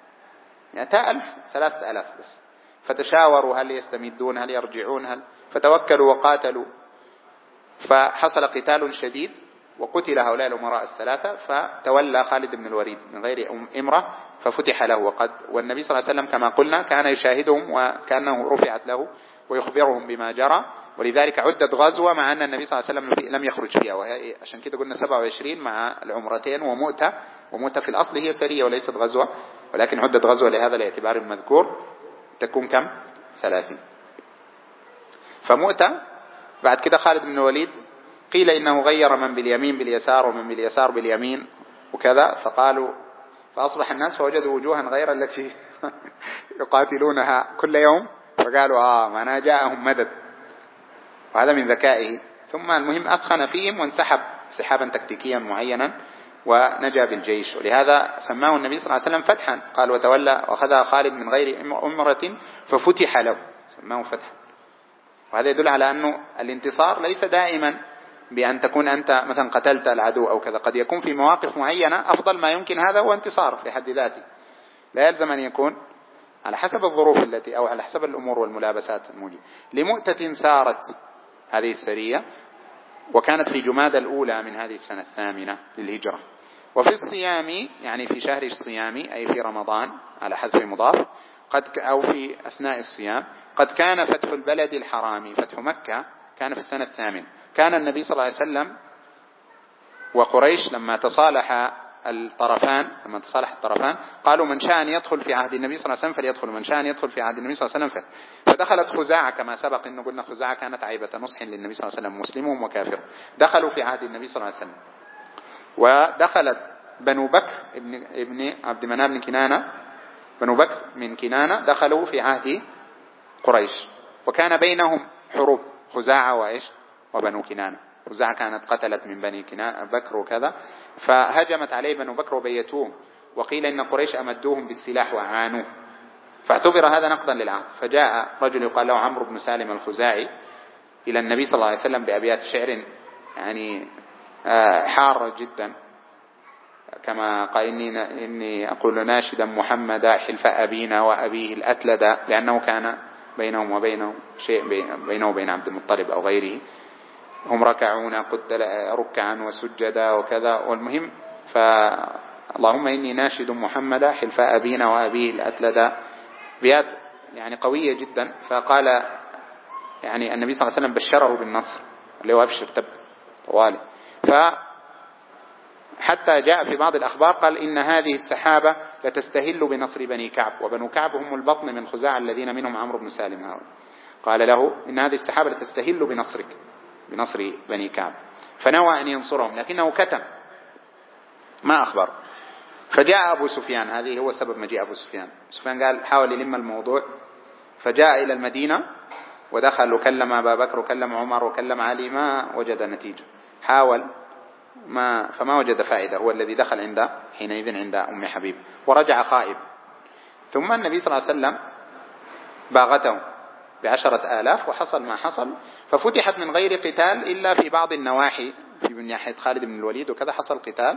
3000 بس. فتشاوروا هل يستمدون هل يرجعون فتوكلوا وقاتلوا، فحصل قتال شديد وقتل هؤلاء الأمراء الثلاثة، فتولى خالد بن الوليد من غير إمرة ففتح له. والنبي صلى الله عليه وسلم كما قلنا كان يشاهدهم وكأنه رفعت له ويخبرهم بما جرى، ولذلك عدت غزوة مع أن النبي صلى الله عليه وسلم لم يخرج فيها، وهي عشان كده قلنا 27 مع العمرتين ومؤتة. ومؤتة في الأصل هي سرية وليست غزوة، ولكن عدت غزوة لهذا الاعتبار المذكور، تكون كم 30. فمؤتة بعد كده خالد بن الوليد قيل إنه غير من باليمين باليسار ومن باليسار باليمين وكذا، فأصبح الناس فوجدوا وجوها غير التي يقاتلونها كل يوم، فقالوا معناها جاءهم مدد، وهذا من ذكائه. ثم المهم أثخن فيهم وانسحب سحابا تكتيكيا معينا ونجا بالجيش، ولهذا سماه النبي صلى الله عليه وسلم فتحا، قال وتولى وأخذها خالد من غير أمرة ففتح له، سماه فتحا. وهذا يدل على أنه الانتصار ليس دائما بأن تكون أنت مثلا قتلت العدو أو كذا، قد يكون في مواقف معينة أفضل ما يمكن، هذا هو انتصار في حد ذاته، لا يلزم أن يكون على حسب الظروف التي أو على حسب الأمور والملابسات الموجودة. لمؤتة سارت هذه السرية، وكانت في جمادى الأولى من هذه السنة 8 للهجرة. وفي الصيام يعني في شهر الصيام أي في رمضان على حذف مضاف، أو في أثناء الصيام، قد كان فتح البلد الحرام فتح مكة كان في السنة 8. كان النبي صلى الله عليه وسلم وقريش لما تصالح الطرفان قالوا من شاء أن يدخل في عهد النبي صلى الله عليه وسلم فليدخل، من شاء أن يدخل في عهد النبي صلى الله عليه وسلم فدخلت خزاعة كما سبق إنه قلنا خزاعة كانت عيبة نصح للنبي صلى الله عليه وسلم، مسلمهم وكافر، دخلوا في عهد النبي صلى الله عليه وسلم. ودخلت بنو بكر ابن عبد مناف بن كنانة، بنو بكر من كنانة دخلوا في عهد قريش، وكان بينهم حروب خزاعة وإيش وبنو كنانة. خزاعة كانت قتلت من بني بكر وكذا، فهجمت عليه بنو بكر وبيتوهم، وقيل إن قريش أمدوهم بالسلاح وأعانوه، فاعتبر هذا نقضا للعهد. فجاء رجل يقال له عمرو بن سالم الخزاعي إلى النبي صلى الله عليه وسلم بأبيات شعر يعني حار جدا، كما قال إني أقول ناشدا محمدا حلف أبينا وأبيه الأتلدا، لأنه كان بينهم وبينه شيء بينه وبين عبد المطلب أو غيره، هم ركعون ركعا وسجدا وكذا. والمهم فاللهم إني ناشد محمدا حلف أبينا وأبيه الأتلدا، بيات يعني قوية جدا. فقال يعني النبي صلى الله عليه وسلم بشره بالنصر اللي هو أبشر تب طوالي. حتى جاء في بعض الأخبار قال إن هذه السحابة لتستهل بنصر بني كعب، وبنو كعب هم البطن من خزاعة الذين منهم عمرو بن سالم هؤلاء. قال له إن هذه السحابة لتستهل بنصرك بنصر بني كعب، فنوى أن ينصرهم لكنه كتم ما أخبر. فجاء أبو سفيان، هذه هو سبب مجيء أبو سفيان. سفيان قال حاول يلم الموضوع، فجاء إلى المدينة ودخل وكلم أبا بكر وكلم عمر وكلم علي، ما وجد نتيجة، حاول فما وجد فائدة. هو الذي دخل حينئذ عند أم حبيب ورجع خائب. ثم النبي صلى الله عليه وسلم باغته ب10,000 وحصل ما حصل، ففتحت من غير قتال إلا في بعض النواحي، في من ناحية خالد بن الوليد وكذا حصل قتال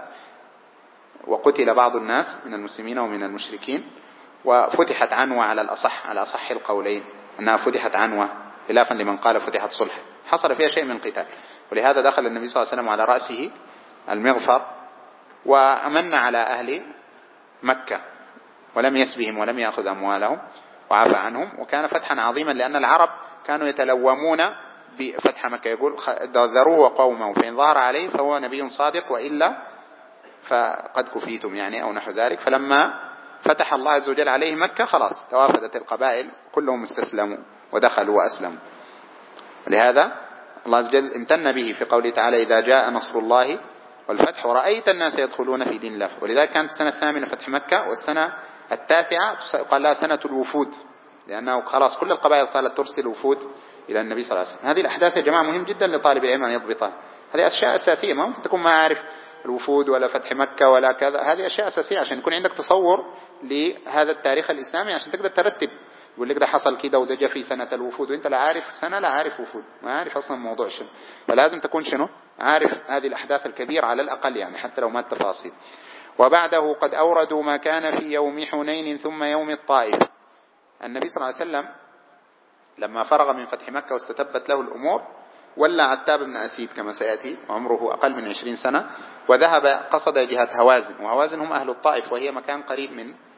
وقتل بعض الناس من المسلمين ومن المشركين. وفتحت عنوة على أصح القولين أنها فتحت عنوة، خلافا لمن قال فتحت صلح، حصل فيها شيء من قتال. ولهذا دخل النبي صلى الله عليه وسلم على رأسه المغفر وأمن على أهل مكة ولم يسبهم ولم يأخذ أموالهم وعفى عنهم. وكان فتحا عظيما لأن العرب كانوا يتلومون بفتح مكة، يقول ذروه وقومه فإن ظهر عليه فهو نبي صادق وإلا فقد كفيتم يعني أو نحو ذلك. فلما فتح الله عز وجل عليه مكة خلاص توافدت القبائل كلهم استسلموا ودخلوا وأسلموا. لهذا الله عز وجل امتن به في قوله تعالى إذا جاء نصر الله والفتح ورأيت الناس يدخلون في دين الله. ولذلك كانت السنة 8 فتح مكة، والسنة 9 قال لها سنة الوفود، لأنه خلاص كل القبائل صارت ترسل وفود إلى النبي صلى الله عليه وسلم. هذه الأحداث يا جماعة مهم جدا لطالب العلم أن يضبطها، هذه أشياء أساسية، ما ممكن تكون ما عارف الوفود ولا فتح مكة ولا كذا، هذه أشياء أساسية عشان يكون عندك تصور لهذا التاريخ الإسلامي عشان تقدر ترتب. يقول لك ده حصل كده وده جاء في سنة الوفود وانت لا عارف سنة لا عارف وفود، ما عارف أصلا موضوع شنو، فلازم تكون شنو عارف هذه الأحداث الكبيرة على الأقل يعني حتى لو ما التفاصيل. وبعده قد أوردوا ما كان في يوم حنين ثم يوم الطائف. النبي صلى الله عليه وسلم لما فرغ من فتح مكة واستتبت له الأمور ولى عتاب بن أسيد كما سيأتي وعمره أقل من 20 سنة، وذهب قصد جهة هوازن، وهوازن هم أهل الطائف وهي مكان قريب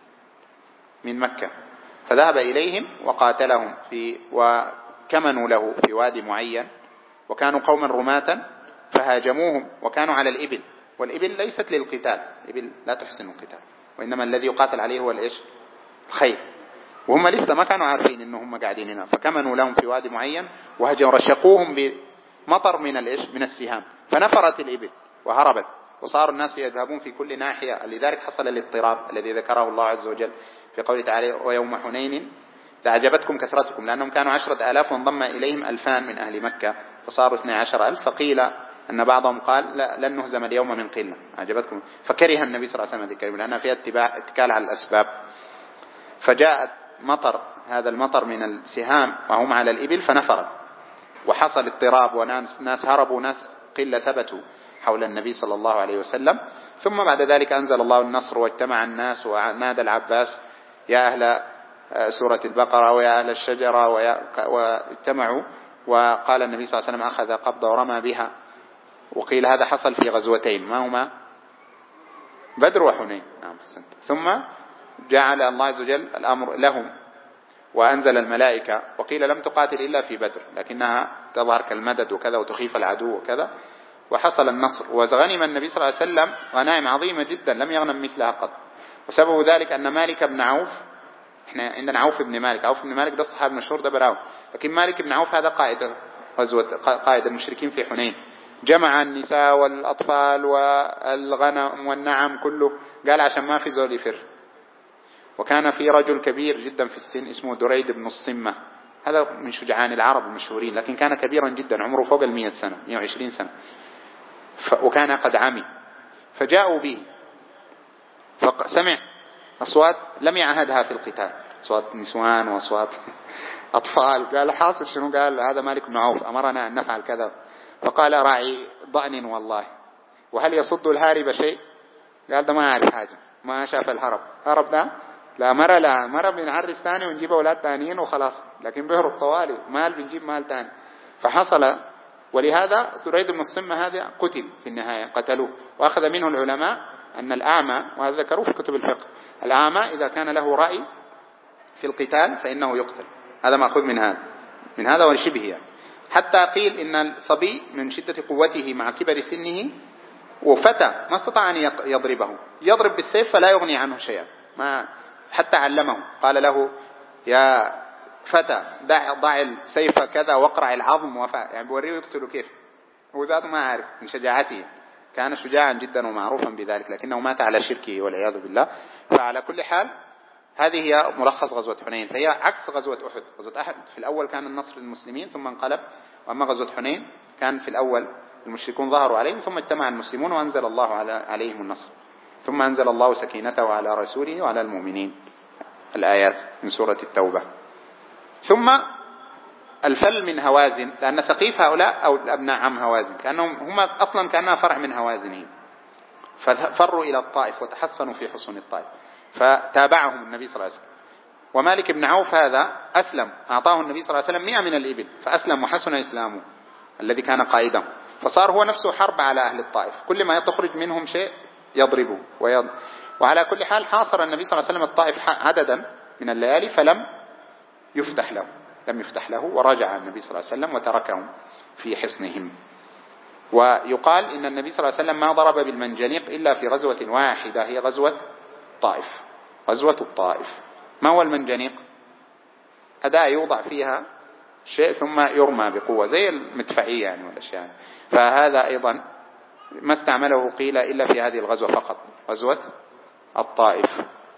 من مكة، فذهب إليهم وقاتلهم وكمنوا له في وادي معين، وكانوا قوما رماة فهاجموهم وكانوا على الإبل، والإبل ليست للقتال، الإبل لا تحسن القتال، وإنما الذي يقاتل عليه هو الخيل، وهم لسه ما كانوا عارفين إنهم قاعدين هنا، فكمنوا لهم في وادي معين وهجموا رشقوهم بمطر من السهام، فنفرت الإبل وهربت، وصار الناس يذهبون في كل ناحية. لذلك حصل الاضطراب الذي ذكره الله عز وجل في قوله تعالى ويوم حنين تعجبتكم كثرتكم، لأنهم كانوا 10,000 وانضم إليهم 2000 من أهل مكة فصاروا 12,000. فقيل أن بعضهم قال لا لن نهزم اليوم من قلة عجبتكم، فكره النبي صلى الله عليه وسلم ذلك لأنها فيها اتكال على الأسباب. فجاءت هذا المطر من السهام وهم على الإبل فنفرت، وحصل اضطراب وناس هربوا، ناس قلة ثبتوا حول النبي صلى الله عليه وسلم. ثم بعد ذلك أنزل الله النصر واجتمع الناس ونادى العباس يا أهل سورة البقرة ويا أهل الشجرة واجتمعوا، وقال النبي صلى الله عليه وسلم أخذ قبضة ورمى بها. وقيل هذا حصل في غزوتين، ما هما؟ بدر وحنين. ثم جعل الله عز وجل الأمر لهم وأنزل الملائكة، وقيل لم تقاتل إلا في بدر لكنها تظهر كالمدد وكذا وتخيف العدو وكذا، وحصل النصر. وغنم النبي صلى الله عليه وسلم غنائم عظيمة جدا لم يغنم مثلها قط. وسبب ذلك أن مالك بن عوف، احنا عندنا عوف بن مالك، عوف بن مالك ده الصحابي المشهور ده براو، لكن مالك بن عوف هذا قائد المشركين في حنين، جمع النساء والأطفال والغنم والنعم كله، قال عشان ما في زول يفر. وكان في رجل كبير جدا في السن اسمه دريد بن الصمة، هذا من شجعان العرب المشهورين، لكن كان كبيرا جدا عمره فوق 100 سنة 120 سنة، وكان قد عمي. فجاءوا به فسمع أصوات لم يعهدها في القتال، أصوات نسوان وأصوات أطفال. قال حاصل شنو؟ قال هذا مالك بن عوف أمرنا أن نفعل كذا. فقال راعي ضأن والله، وهل يصد الهارب شيء؟ قال ده ما يعرف حاجة، ما شاف الهرب. هرب ده لا مرة بنعرس تاني ونجيب أولاد تانيين وخلاص، لكن بيهرب طوالي، مال بنجيب مال تاني. فحصل، ولهذا دريد بن الصمة هذا قتل في النهاية، قتلوه. وأخذ منه العلماء أن الأعمى، وهذا ذكروه في كتب الفقه، الأعمى إذا كان له رأي في القتال فإنه يقتل. هذا مأخذ من هذا وشبه يعني. حتى قيل إن الصبي من شدة قوته مع كبر سنه وفتى ما استطاع أن يضرب بالسيف فلا يغني عنه شيئا، ما حتى علمه، قال له يا فتى ضع السيف كذا واقرع العظم يعني بوريه يقتل كيف، هو ذاته ما عارف من شجاعته، كان شجاعا جدا ومعروفا بذلك، لكنه مات على شركه والعياذ بالله. فعلى كل حال هذه هي ملخص غزوة حنين، فهي عكس غزوة أحد. غزوة أحد في الأول كان النصر للمسلمين ثم انقلب، وأما غزوة حنين كان في الأول المشركون ظهروا عليهم ثم اجتمع المسلمون وأنزل الله عليهم النصر، ثم أنزل الله سكينته على رسوله وعلى المؤمنين، الآيات من سورة التوبة. ثم الفل من هوازن، لأن ثقيف هؤلاء أو أبناء عم هوازن كأنهم هم أصلا كأنها فرع من هوازنهم، ففروا إلى الطائف وتحصنوا في حصون الطائف، فتابعهم النبي صلى الله عليه وسلم. ومالك بن عوف هذا أسلم، أعطاه النبي صلى الله عليه وسلم 100 من الإبل فأسلم وحسن إسلامه الذي كان قائدا، فصار هو نفسه حرب على أهل الطائف، كل ما تخرج منهم شيء يضربه وعلى كل حال حاصر النبي صلى الله عليه وسلم الطائف عددا من الليالي فلم يفتح له ورجع النبي صلى الله عليه وسلم وتركهم في حصنهم. ويقال إن النبي صلى الله عليه وسلم ما ضرب بالمنجنيق إلا في غزوة واحدة، هي غزوة الطائف. ما هو المنجنيق؟ أداة يوضع فيها شيء ثم يرمى بقوة زي المدفعية يعني والأشياء، فهذا أيضا ما استعمله قيل إلا في هذه الغزوة فقط، غزوة الطائف.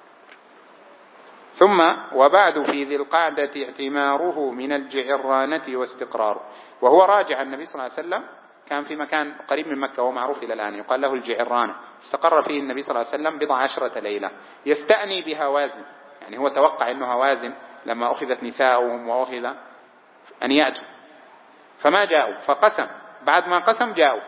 ثم وبعد في ذي القعدة اعتماره من الجعرانة واستقراره، وهو راجع النبي صلى الله عليه وسلم كان في مكان قريب من مكة وهو معروف إلى الآن يقال له الجعرانة، استقر فيه النبي صلى الله عليه وسلم 10 ليلة يستأني بهوازن، يعني هو توقع أنه هوازن لما أخذت نساؤهم وأخذ أن يأتوا فما جاءوا، فقسم، بعد ما قسم جاءوا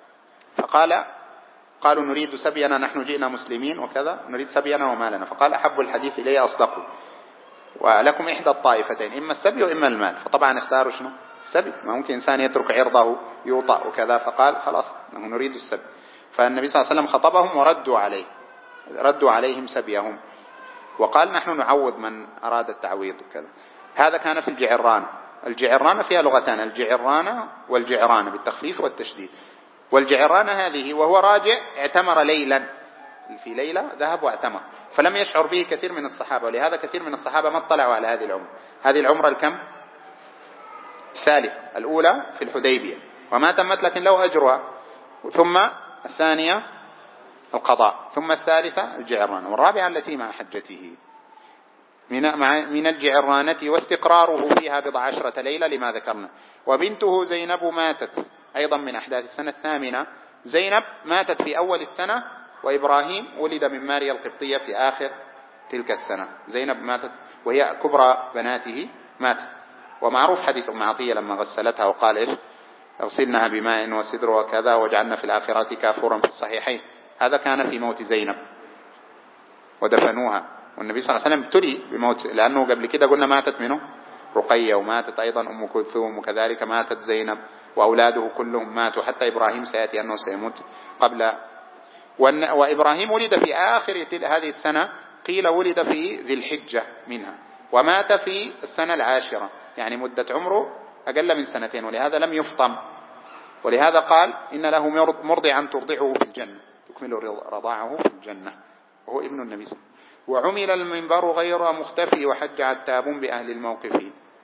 قالوا نريد سبينا، نحن جئنا مسلمين وكذا نريد سبينا ومالنا، فقال أحب الحديث إلي أصدقه ولكم إحدى الطائفتين إما السبي وإما المال، فطبعا اختاروا شنو؟ السبي، ما ممكن إنسان يترك عرضه يوطأ وكذا، فقال خلاص نحن نريد السبي. فالنبي صلى الله عليه وسلم خطبهم ردوا عليهم سبيهم، وقال نحن نعوض من أراد التعويض وكذا. هذا كان في الجعرانة فيها لغتان، الجعرانة والجعرانة بالتخفيف والتشديد. والجعرانة هذه وهو راجع اعتمر ليلا، في ليلة ذهب واعتمر، فلم يشعر به كثير من الصحابة، ولهذا كثير من الصحابة ما اطلعوا على هذه العمرة الكم؟ الثالث، الأولى في الحديبية وما تمت لكن له أجرها، ثم الثانية القضاء، ثم الثالثة الجعرانة، والرابعة التي مع حجته. من الجعرانة واستقراره فيها 10 ليلة لما ذكرنا. وبنته زينب ماتت أيضا من أحداث السنة 8، زينب ماتت في أول السنة، وإبراهيم ولد من ماريا القبطية في آخر تلك السنة. زينب ماتت وهي كبرى بناته، ماتت ومعروف حديث أم عطية لما غسلتها وقال إيش اغسلنها بماء وسدر وكذا وجعلنا في الآخرات كافورا في الصحيحين. هذا كان في موت زينب ودفنوها، والنبي صلى الله عليه وسلم ابتلي بموت، لأنه قبل كده قلنا ماتت منه رقية، وماتت أيضا أم كلثوم، وكذلك ماتت زينب، وأولاده كلهم ماتوا، حتى إبراهيم سيأتي أنه سيموت قبل. وإبراهيم ولد في آخر هذه السنة، قيل ولد في ذي الحجة منها، ومات في السنة 10، يعني مدة عمره أقل من 2 ولهذا لم يفطم، ولهذا قال إن له مرضعا ترضعه في الجنة، تكمل رضاعه في الجنة، وهو ابن النبي صلى الله عليه وسلم. وعمل المنبر غير مختفي وحج عتاب بأهل الموقف.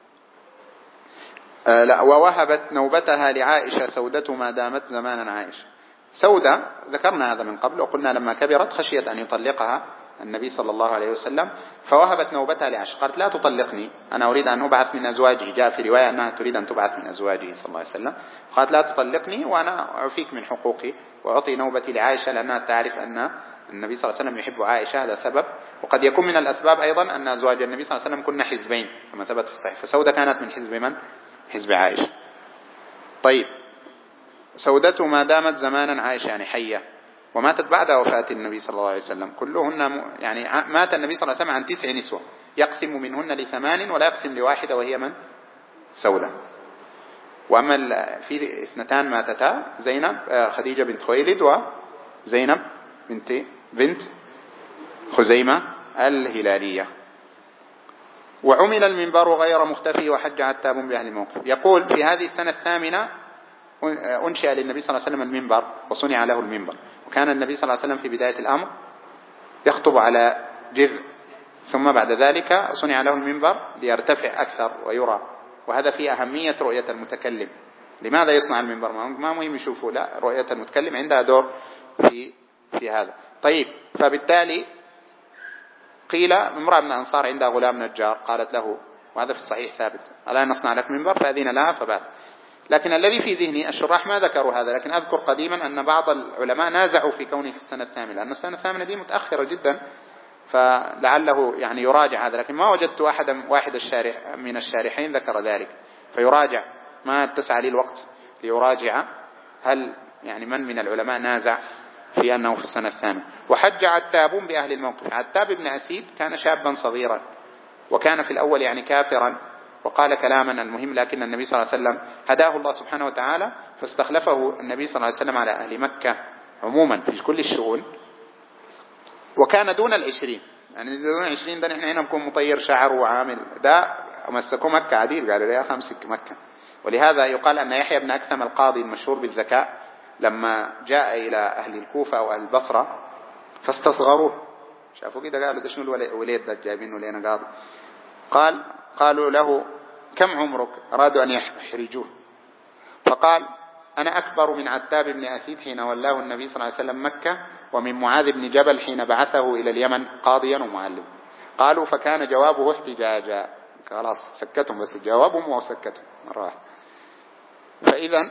ووهبت نوبتها لعائشة سودة ما دامت زمانا عائشة. سودة ذكرنا هذا من قبل، وقلنا لما كبرت خشيت أن يطلقها النبي صلى الله عليه وسلم، فوهبت نوبتها لعائشة، قالت لا تطلقني، أنا أريد أن أبعث من أزواجه. جاء في رواية أنها تريد أن تبعث من أزواجه صلى الله عليه وسلم، قالت لا تطلقني وأنا أعفيك من حقوقي وأعطي نوبتي لعائشة، لأنها تعرف أن النبي صلى الله عليه وسلم يحب عائشة، هذا سبب. وقد يكون من الأسباب أيضا أن أزواج النبي صلى الله عليه وسلم كنا حزبين كما ثبت في الصحيح، فسودة كانت من حزب من؟ حزب عائشة. طيب، سودته ما دامت زمانا عائشة يعني حية، وماتت بعد وفاة النبي صلى الله عليه وسلم. كلهن يعني مات النبي صلى الله عليه وسلم عن 9 نسوة، يقسم منهن ل8 ولا يقسم ل1 وهي من؟ سودة. وأما في 2 ماتتا، زينب خديجة بنت خويلد وزينب بنت خزيمة الهلالية. وعمل المنبر غير مختفي وحج عتاب بأهل الموقف. يقول في هذه السنة 8 أنشأ للنبي صلى الله عليه وسلم المنبر وصنع له المنبر، وكان النبي صلى الله عليه وسلم في بداية الأمر يخطب على جذع، ثم بعد ذلك صنع له المنبر ليرتفع أكثر ويرى، وهذا فيه أهمية رؤية المتكلم. لماذا يصنع المنبر؟ ما مهم يشوفه، لا، رؤية المتكلم عندها دور في هذا. طيب، فبالتالي قيل امرأة من الأنصار عندها غلام نجار، قالت له، وهذا في الصحيح ثابت، ألا نصنع لك منبر؟ فأذن لها فبات. لكن الذي في ذهني، الشراح ما ذكروا هذا، لكن أذكر قديما أن بعض العلماء نازعوا في كونه في السنة 8، لأن السنة 8 دي متأخرة جدا، فلعله يعني يراجع هذا، لكن ما وجدت واحد من الشارحين ذكر ذلك، فيراجع، ما اتسع لي الوقت ليراجع هل يعني من العلماء نازع في أنه في السنة 8. وحج عتاب بأهل الموقف. عتاب بن أسيد كان شابا صغيرا، وكان في الأول يعني كافرا، وقال كلاما المهم، لكن النبي صلى الله عليه وسلم هداه الله سبحانه وتعالى، فاستخلفه النبي صلى الله عليه وسلم على أهل مكة عموما في كل الشؤون، وكان دون 20، يعني دون 20 ده نحن هنا نكون مطير شعر وعامل، ده مسكوا مكة عديد، قالوا لي أمسك مكة. ولهذا يقال أن يحيى بن أكثم القاضي المشهور بالذكاء لما جاء إلى أهل الكوفة أو أهل البصرة فاستصغروه، شافوا كده قالوا ده شنو الوليد ده جايبينه لنا قاضي، قالوا له كم عمرك؟ أرادوا أن يحرجوه، فقال أنا أكبر من عتاب بن أسيد حين ولاه النبي صلى الله عليه وسلم مكة، ومن معاذ بن جبل حين بعثه إلى اليمن قاضيا ومعلم. قالوا فكان جوابه احتجاجا، خلاص سكتهم، بس جوابهم وسكتهم مرة واحدة. فإذا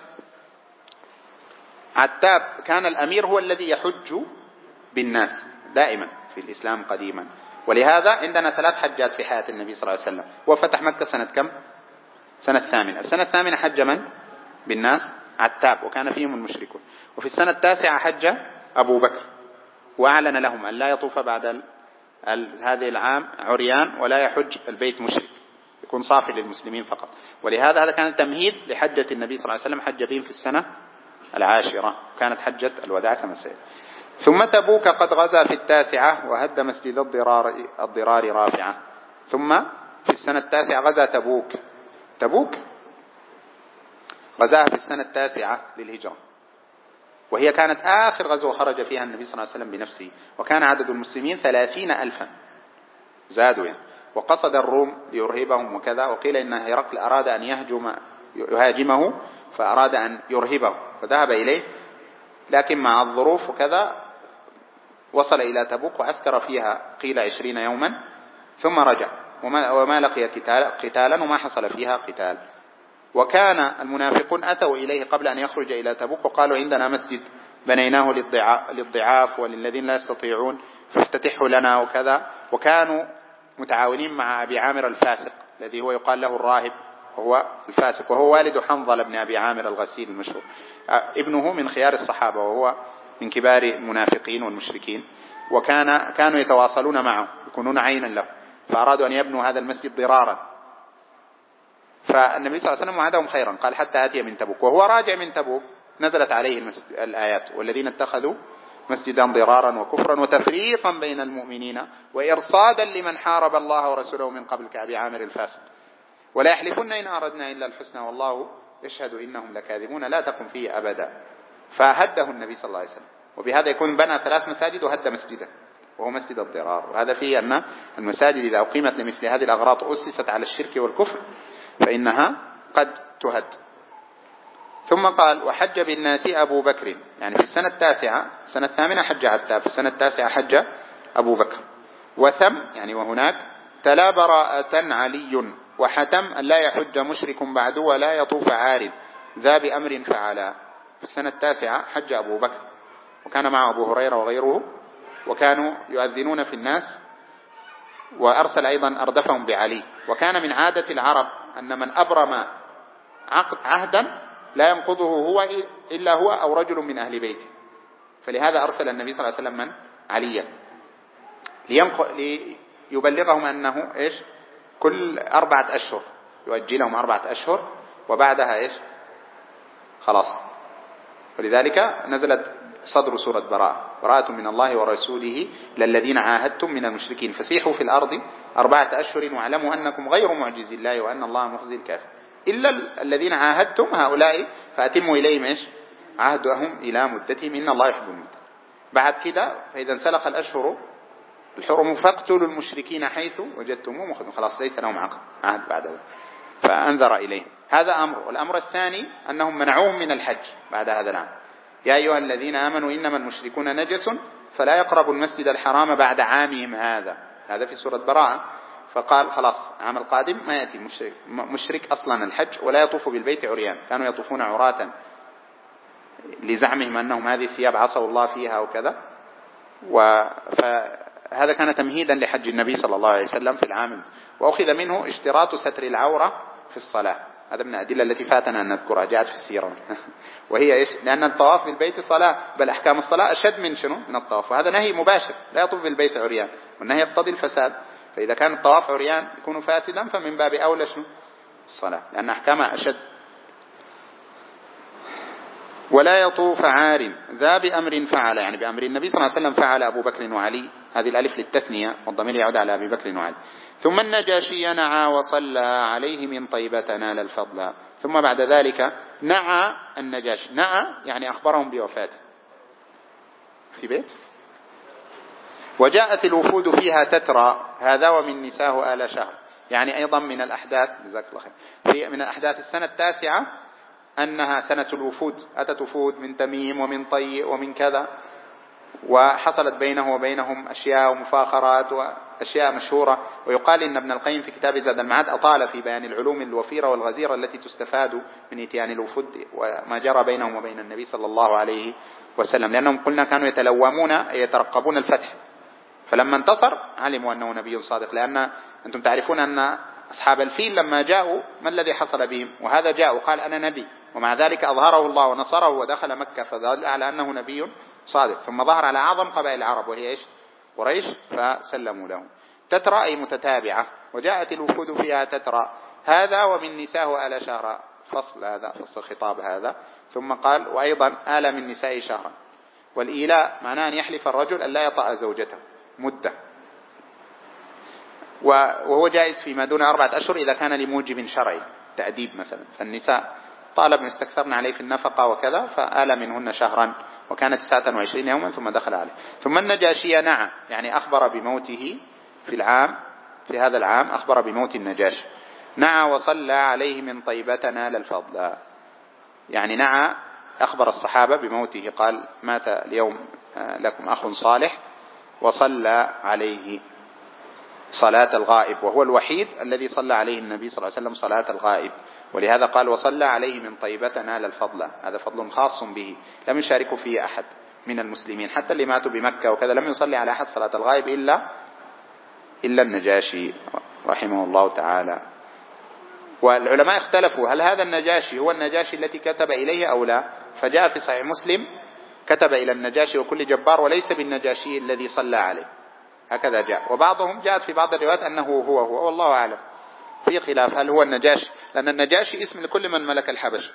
عتاب كان الأمير هو الذي يحج بالناس دائما في الإسلام قديما، ولهذا عندنا 3 حجات في حياة النبي صلى الله عليه وسلم. وفتح مكة سنة كم؟ سنة 8. السنة 8 حج من بالناس؟ عتاب، وكان فيهم المشركون. وفي السنة 9 حج أبو بكر، وأعلن لهم أن لا يطوف بعد هذه العام عريان ولا يحج البيت مشرك، يكون صافي للمسلمين فقط. ولهذا هذا كان تمهيد لحجة النبي صلى الله عليه وسلم، حج بهم في السنة 10، كانت حجة الوداع كما سيأتي. ثم تبوك قد غزا في 9 وهد مسجد الضرار رافعة. ثم في السنة 9 غزا تبوك غزاها في السنة 9 للهجرة، وهي كانت آخر غزوة خرج فيها النبي صلى الله عليه وسلم بنفسه، وكان عدد المسلمين 30,000 زادوا يعني. وقصد الروم ليرهبهم وكذا، وقيل إن هرقل أراد أن يهاجمه فأراد أن يرهبه فذهب إليه، لكن مع الظروف وكذا وصل إلى تبوك وعسكر فيها قيل 20 يوما ثم رجع، وما لقي قتالا وما حصل فيها قتال. وكان المنافقون أتوا إليه قبل أن يخرج إلى تبوك وقالوا عندنا مسجد بنيناه للضعاف وللذين لا يستطيعون فافتتحوا لنا وكذا، وكانوا متعاونين مع أبي عامر الفاسق الذي هو يقال له الراهب وهو الفاسق، وهو والد حنظل بن أبي عامر الغسيل المشهور. ابنه من خيار الصحابة، وهو من كبار المنافقين والمشركين، كانوا يتواصلون معه، يكونون عينا له، فأرادوا أن يبنوا هذا المسجد ضرارا، فالنبي صلى الله عليه وسلم وعدهم خيرا، قال حتى آتي من تبوك. وهو راجع من تبوك نزلت عليه الآيات: والذين اتخذوا مسجدا ضرارا وكفرا وتفريقا بين المؤمنين وإرصادا لمن حارب الله ورسوله من قبل كأبي عامر الفاسق ولا يحلفن إن أردنا إلا الحسنى والله يشهد إنهم لكاذبون لا تقم فيه أبدا. فهده النبي صلى الله عليه وسلم، وبهذا يكون بنى 3 مساجد وهد مسجدا وهو مسجد الضرار. وهذا فيه أن المساجد إذا أقيمت لمثل هذه الأغراض أسست على الشرك والكفر فإنها قد تهد. ثم قال: وحج بالناس أبو بكر، يعني في السنة 9، السنة 8 حج عتاب، في السنة 9 حج أبو بكر. وثم يعني وهناك تلا براءة علي وحتم أن لا يحج مشرك بعد ولا يطوف عار ذا بأمر فعلا. في السنة 9 حج أبو بكر، وكان مع أبو هريرة وغيره، وكانوا يؤذنون في الناس، وأرسل أيضا أردفهم بعلي. وكان من عادة العرب أن من أبرم عهدا لا ينقضه هو إلا هو أو رجل من أهل بيته، فلهذا أرسل النبي صلى الله عليه وسلم من عليا ليبلغهم أنه إيش كل 4 أشهر يؤجلهم 4 أشهر، وبعدها إيش خلاص. ولذلك نزلت صدر سورة براءة من الله ورسوله للذين عاهدتم من المشركين فسيحوا في الأرض 4 أشهر واعلموا أنكم غير معجز الله وأن الله مخزي الكافر إلا الذين عاهدتم هؤلاء فأتموا إليهم إيش عهدهم إلى مدتهم إن الله يحب المدة. بعد كده فإذا انسلخ الأشهر الحرم فاقتلوا المشركين حيث وجدتموهم، خلاص ليس لهم عهد بعد ذلك، فأنذر إليهم. هذا أمر. والأمر الثاني أنهم منعوهم من الحج بعد هذا العام: يا أيها الذين آمنوا إنما المشركون نجس فلا يقربوا المسجد الحرام بعد عامهم هذا. هذا في سورة براءة. فقال خلاص العام القادم ما يأتي مشرك أصلا الحج ولا يطوف بالبيت عريان، كانوا يطوفون عراة لزعمهم أنهم هذه الثياب عصوا الله فيها وكذا. فهذا كان تمهيدا لحج النبي صلى الله عليه وسلم في العام. وأخذ منه اشتراط ستر العورة في الصلاة، هذا من الأدلة التي فاتنا أن نذكرها، جاءت في السيرة وهي إيش؟ لأن الطواف بالبيت صلاة، بل أحكام الصلاة أشد من شنو؟ من الطواف، وهذا نهي مباشر لا يطوف بالبيت عريان، والنهي يقتضي الفساد، فإذا كان الطواف عريان يكون فاسدا فمن باب أولى شنو؟ الصلاة، لأن أحكامها أشد. ولا يطوف عار ذا بأمر فعل، يعني بأمر النبي صلى الله عليه وسلم فعل أبو بكر وعلي، هذه الألف للتثنية والضمير يعود على أبي بكر وعلي. ثم النجاشي نعى وصلى عليه من طيبة نال الفضل. ثم بعد ذلك نعى النجاشي، نعى يعني أخبرهم بوفاته في بيت. وجاءت الوفود فيها تترى، هذا ومن نساه آل شهر، يعني أيضا من الأحداث، جزاك الله خير، من الأحداث السنة 9 أنها سنة الوفود، أتت وفود من تميم ومن طي ومن كذا، وحصلت بينه وبينهم أشياء ومفاخرات وأشياء مشهورة. ويقال إن ابن القيم في كتاب زاد المعاد أطال في بيان العلوم الوفيرة والغزيرة التي تستفاد من إتيان الوفود وما جرى بينهم وبين النبي صلى الله عليه وسلم، لأنهم قلنا كانوا يتلومون يترقبون الفتح، فلما انتصر علموا أنه نبي صادق. لأن أنتم تعرفون أن أصحاب الفيل لما جاءوا ما الذي حصل بهم؟ وهذا جاء وقال أنا نبي، ومع ذلك أظهره الله ونصره ودخل مكة، فدل على أنه نبي صادق. ثم ظهر على أعظم قبائل العرب وهي إيش؟ قريش، فسلموا له. تترى أي متتابعة. وجاءت الوفود فيها تترى، هذا ومن نساه آل شهر، فصل هذا فصل خطاب هذا. ثم قال وأيضا آل من نساء شهرا. والإيلاء معناه أن يحلف الرجل أن لا يطأ زوجته مدة، وهو جائز فيما دون 4 أشهر إذا كان لموجب شرعي، تأديب مثلا. فالنساء طالب استكثرن عليه في النفقة وكذا، فآل منهن شهرا، وكانت 29 يوما ثم دخل عليه. ثم النجاشي نعى، يعني أخبر بموته في هذا العام أخبر بموت النجاشي. نعى وصلى عليه من طيبة نال الفضل، يعني نعى أخبر الصحابة بموته، قال مات اليوم لكم أخ صالح، وصلى عليه صلاة الغائب، وهو الوحيد الذي صلى عليه النبي صلى الله عليه وسلم صلاة الغائب. ولهذا قال وصلى عليه من طيبة نال الفضل، هذا فضل خاص به لم يشارك فيه أحد من المسلمين، حتى اللي ماتوا بمكة وكذا لم يصلي على أحد صلاة الغائب إلا النجاشي رحمه الله تعالى. والعلماء اختلفوا هل هذا النجاشي هو النجاشي التي كتب إليه أو لا، فجاء في صحيح مسلم كتب إلى النجاشي وكل جبار وليس بالنجاشي الذي صلى عليه، هكذا جاء. وبعضهم جاءت في بعض الروايات أنه هو والله أعلم، في خلاف هل هو النجاشي، لأن النجاشي اسم لكل من ملك الحبش،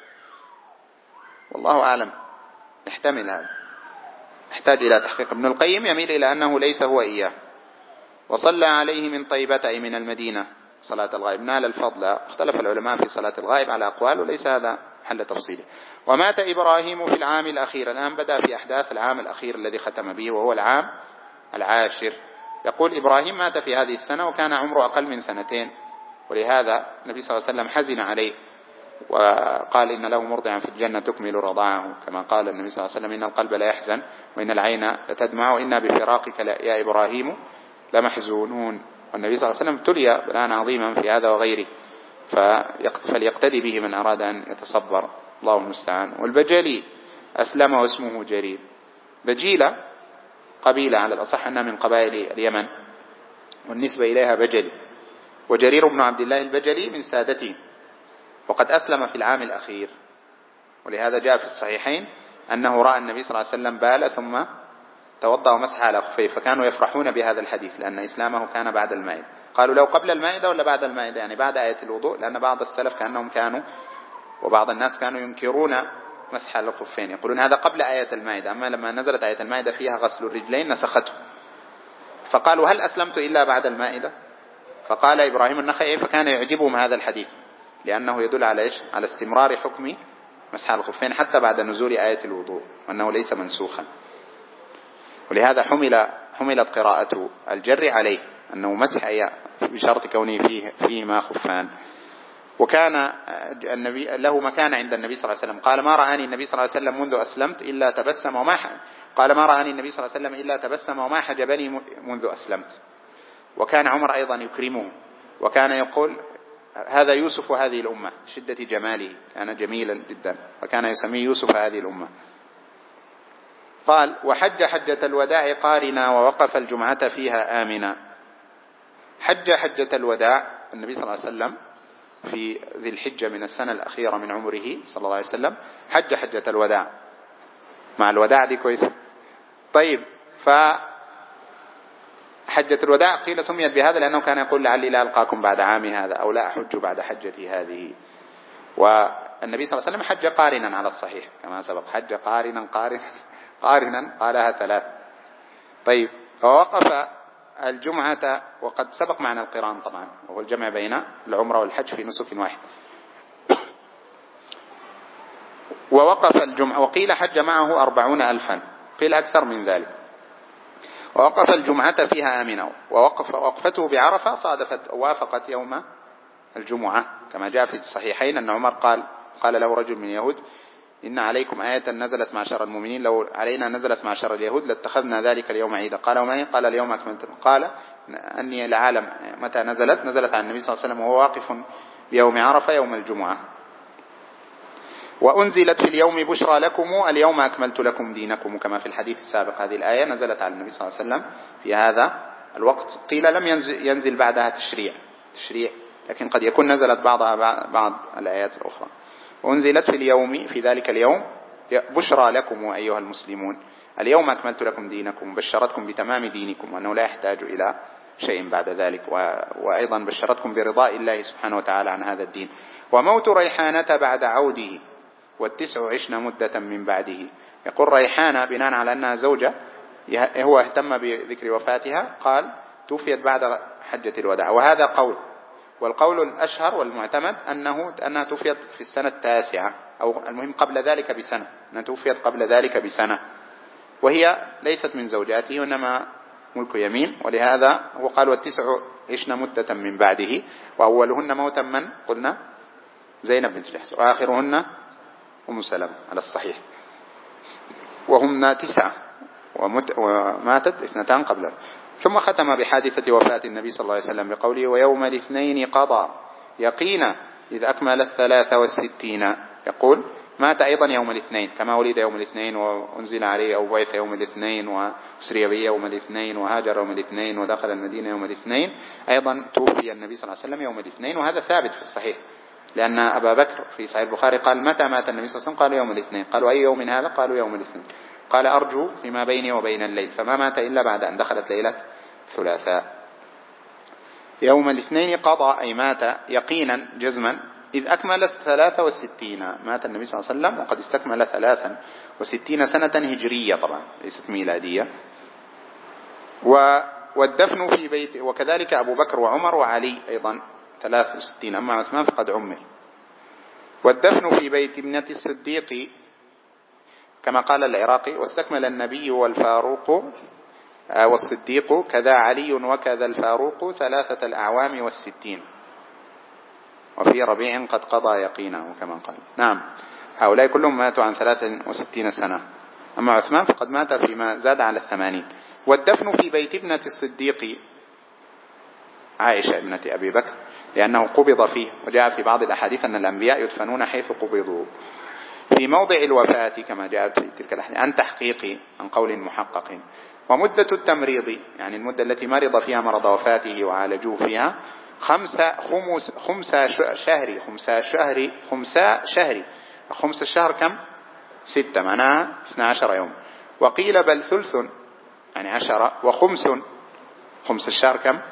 والله أعلم، يحتمل هذا، يحتاج إلى تحقيق. ابن القيم يميل إلى أنه ليس هو إياه. وصلى عليه من طيبة أي من المدينة صلاة الغائب، نال الفضل. اختلف العلماء في صلاة الغائب على أقوال وليس هذا حل تفصيله. ومات إبراهيم في العام الأخير، الآن بدأ في أحداث العام الأخير الذي ختم به وهو العام 10. يقول إبراهيم مات في هذه السنة وكان عمره أقل من 2 ولهذا النبي صلى الله عليه وسلم حزن عليه وقال إن له مرضعا في الجنة تكمل رضاعه، كما قال النبي صلى الله عليه وسلم إن القلب لا يحزن وإن العين لتدمع وإنا بفراقك يا إبراهيم لمحزونون. والنبي صلى الله عليه وسلم ابتلي بلاء عظيما في هذا وغيره، فليقتدي به من أراد أن يتصبر، الله المستعان. والبجلي أسلم واسمه جرير. بجيلة قبيلة على الأصح أنها من قبائل اليمن والنسبة إليها بجلي، وجرير بن عبد الله البجلي من سادته، وقد أسلم في العام الأخير. ولهذا جاء في الصحيحين أنه رأى النبي صلى الله عليه وسلم بال ثم توضأ ومسح على خفيه، فكانوا يفرحون بهذا الحديث لأن إسلامه كان بعد المائدة. قالوا لو قبل المائدة ولا بعد المائدة، يعني بعد آية الوضوء، لأن بعض السلف كأنهم كانوا وبعض الناس كانوا ينكرون مسح على الخفين، يقولون هذا قبل آية المائدة، أما لما نزلت آية المائدة فيها غسل الرجلين نسخته. فقالوا هل أسلمت إلا بعد المائدة؟ فقال إبراهيم النخعي فكان يعجبهم هذا الحديث لأنه يدل على إيش؟ على استمرار حكم مسح على الخفين حتى بعد نزول آية الوضوء، وأنه ليس منسوخا. ولهذا حملت قراءة الجر عليه أنه مسح بشرط كونه فيهما خفان. وكان النبي له مكان عند النبي صلى الله عليه وسلم، قال ما رآني النبي صلى الله عليه وسلم منذ أسلمت إلا تبسم قال ما رآني النبي صلى الله عليه وسلم إلا تبسم وما حجبني منذ أسلمت. وكان عمر أيضا يكرمه، وكان يقول هذا يوسف هذه الأمة، شدة جماله كان جميلا جدا، وكان يسميه يوسف هذه الأمة. قال وحج حجة الوداع قارنا ووقف الجمعة فيها آمنا. حج حجة الوداع النبي صلى الله عليه وسلم في ذي الحجة من السنة الأخيرة من عمره صلى الله عليه وسلم، حج حجة الوداع، مع الوداع دي كويس. طيب، فحجة الوداع قيل سميت بهذا لأنه كان يقول لعلي لا ألقاكم بعد عامي هذا أو لا أحج بعد حجتي هذه. والنبي صلى الله عليه وسلم حج قارنا على الصحيح كما سبق، حج قارنا قالها 3. طيب، ووقف الجمعة، وقد سبق معنا القران طبعا وهو الجمع بين العمرة والحج في نسك واحد. ووقف الجمعة، وقيل حج معه 40,000، قيل أكثر من ذلك. ووقف الجمعة فيها آمنا، ووقفته بعرفة وافقت يوم الجمعة كما جاء في الصحيحين أن عمر قال له رجل من اليهود إن عليكم آية نزلت معشر المؤمنين، لو علينا نزلت معشر اليهود لاتخذنا ذلك اليوم عيدا. قال وما؟ قال اليوم أكملت. قال أني لعالم متى نزلت عن النبي صلى الله عليه وسلم وهو واقف بيوم عرفة يوم الجمعة. وأنزلت في اليوم بشرى لكم اليوم أكملت لكم دينكم، كما في الحديث السابق. هذه الآية نزلت على النبي صلى الله عليه وسلم في هذا الوقت، قيل لم ينزل بعدها تشريع، لكن قد يكون نزلت بعض الآيات الأخرى. وأنزلت في اليوم، في ذلك اليوم، بشرى لكم أيها المسلمون اليوم أكملت لكم دينكم، بشرتكم بتمام دينكم وأنه لا يحتاج إلى شيء بعد ذلك، وأيضا بشرتكم برضاء الله سبحانه وتعالى عن هذا الدين. وموت ريحانة بعد عوده، 9 عشنا مدة من بعده. يقول ريحانة بناء على أنها زوجة، هو اهتم بذكر وفاتها، قال توفيت بعد حجة الوداع، وهذا قول. والقول الأشهر والمعتمد أنها توفيت في السنة 9، أو المهم قبل ذلك بسنة، أنها توفيت قبل ذلك بسنة، وهي ليست من زوجاته وإنما ملك يمين. ولهذا هو قال 9 عشنا مدة من بعده، وأولهن موتا من قلنا زينب بنت جحش، وآخرهن أم سلمة على الصحيح، وهم 9 وماتت 2 قبله. ثم ختم بحادثة وفاة النبي صلى الله عليه وسلم بقوله ويوم الاثنين قضى يقينا إذ أكمل 63. يقول مات أيضا يوم الاثنين، كما ولد يوم الاثنين وأنزل عليه أو بعث يوم الاثنين وأسري به يوم الاثنين وهاجر يوم الاثنين ودخل المدينة يوم الاثنين، أيضا توفي النبي صلى الله عليه وسلم يوم الاثنين، وهذا ثابت في الصحيح. لأن أبا بكر في صحيح البخاري قال متى مات النبي صلى الله عليه وسلم؟ قالوا يوم الاثنين. قالوا أي يوم هذا؟ قالوا يوم الاثنين. قال أرجو فيما بيني وبين الليل، فما مات إلا بعد أن دخلت ليلة الثلاثاء. يوم الاثنين قضى، أي مات يقينا جزما، إذ أكمل 63. مات النبي صلى الله عليه وسلم وقد استكمل 63 سنة هجرية، طبعا ليست ميلادية. والدفن في بيت، وكذلك أبو بكر وعمر وعلي أيضا 63، أما عثمان فقد عمر. والدفن في بيت ابنة الصديق كما قال العراقي، واستكمل النبي والفاروق والصديق كذا علي وكذا الفاروق 3 أعوام و60، وفي ربيع قد قضى يقينه كما قال. نعم، هؤلاء كلهم ماتوا عن 63 سنة، أما عثمان فقد مات فيما زاد على 80. والدفن في بيت ابنة الصديق عائشة ابنة أبي بكر، لأنه قبض فيه، وجاء في بعض الأحاديث أن الأنبياء يدفنون حيث قبضوا، في موضع الوفاة كما جاءت في تلك الأحاديث عن تحقيق، عن قول محقق. ومدة التمريض، يعني المدة التي مرض فيها مرض وفاته وعالجوه فيها، 5 شهر. خمس الشهر كم؟ 6، معناها 12 يوم. وقيل بل ثلث، يعني 10 وخمس. خمس الشهر كم؟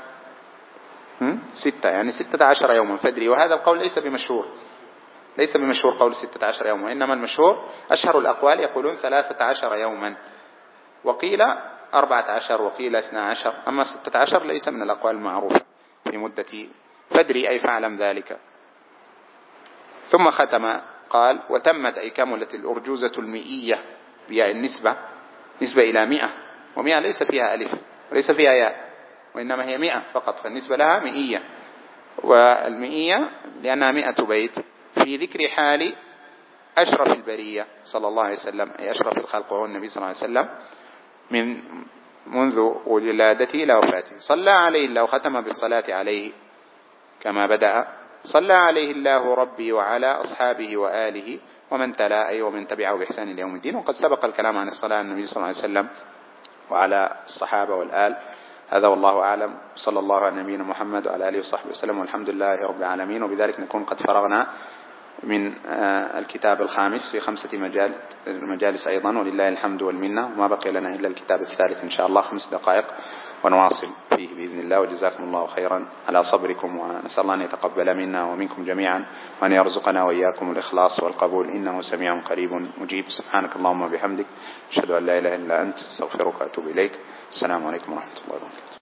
6، يعني 16 يوما فدري. وهذا القول ليس بمشهور قول 16 يوما، وإنما المشهور أشهر الأقوال يقولون 13 يوما، وقيل 14 وقيل 12، أما 16 ليس من الأقوال المعروفة في مدة فدري، أي فعلم ذلك. ثم ختم قال وتمت، أي كملت الأرجوزة المئية بياء النسبة، نسبة إلى 100، و100 ليس فيها ألف وليس فيها ياء، وإنما هي 100 فقط، فالنسبة لها 100. والمئية لأنها 100 بيت، في ذكر حال أشرف البرية صلى الله عليه وسلم، أي أشرف الخلق وهو النبي صلى الله عليه وسلم، من منذ ولادته إلى وفاته. صلى عليه الله، ختم بالصلاة عليه كما بدأ، صلى عليه الله ربي وعلى أصحابه وآله ومن تلا، أي ومن تبعه بإحسان إلى يوم الدين. وقد سبق الكلام عن الصلاة على النبي صلى الله عليه وسلم وعلى الصحابة والآل. هذا والله أعلم، صلى الله على نبينا محمد وعلى آله وصحبه وسلم، والحمد لله رب العالمين. وبذلك نكون قد فرغنا من الكتاب الخامس في 5 مجالس أيضا، ولله الحمد والمنة. وما بقي لنا إلا الكتاب الثالث إن شاء الله، 5 دقائق ونواصل فيه بإذن الله. وجزاكم الله خيرا على صبركم، ونسأل الله أن يتقبل منا ومنكم جميعا، وأن يرزقنا وإياكم الإخلاص والقبول، إنه سميع قريب مجيب. سبحانك اللهم وبحمدك، أشهد أن لا إله إلا أنت، استغفرك وأتوب إليك. السلام عليكم ورحمة الله وبركاته.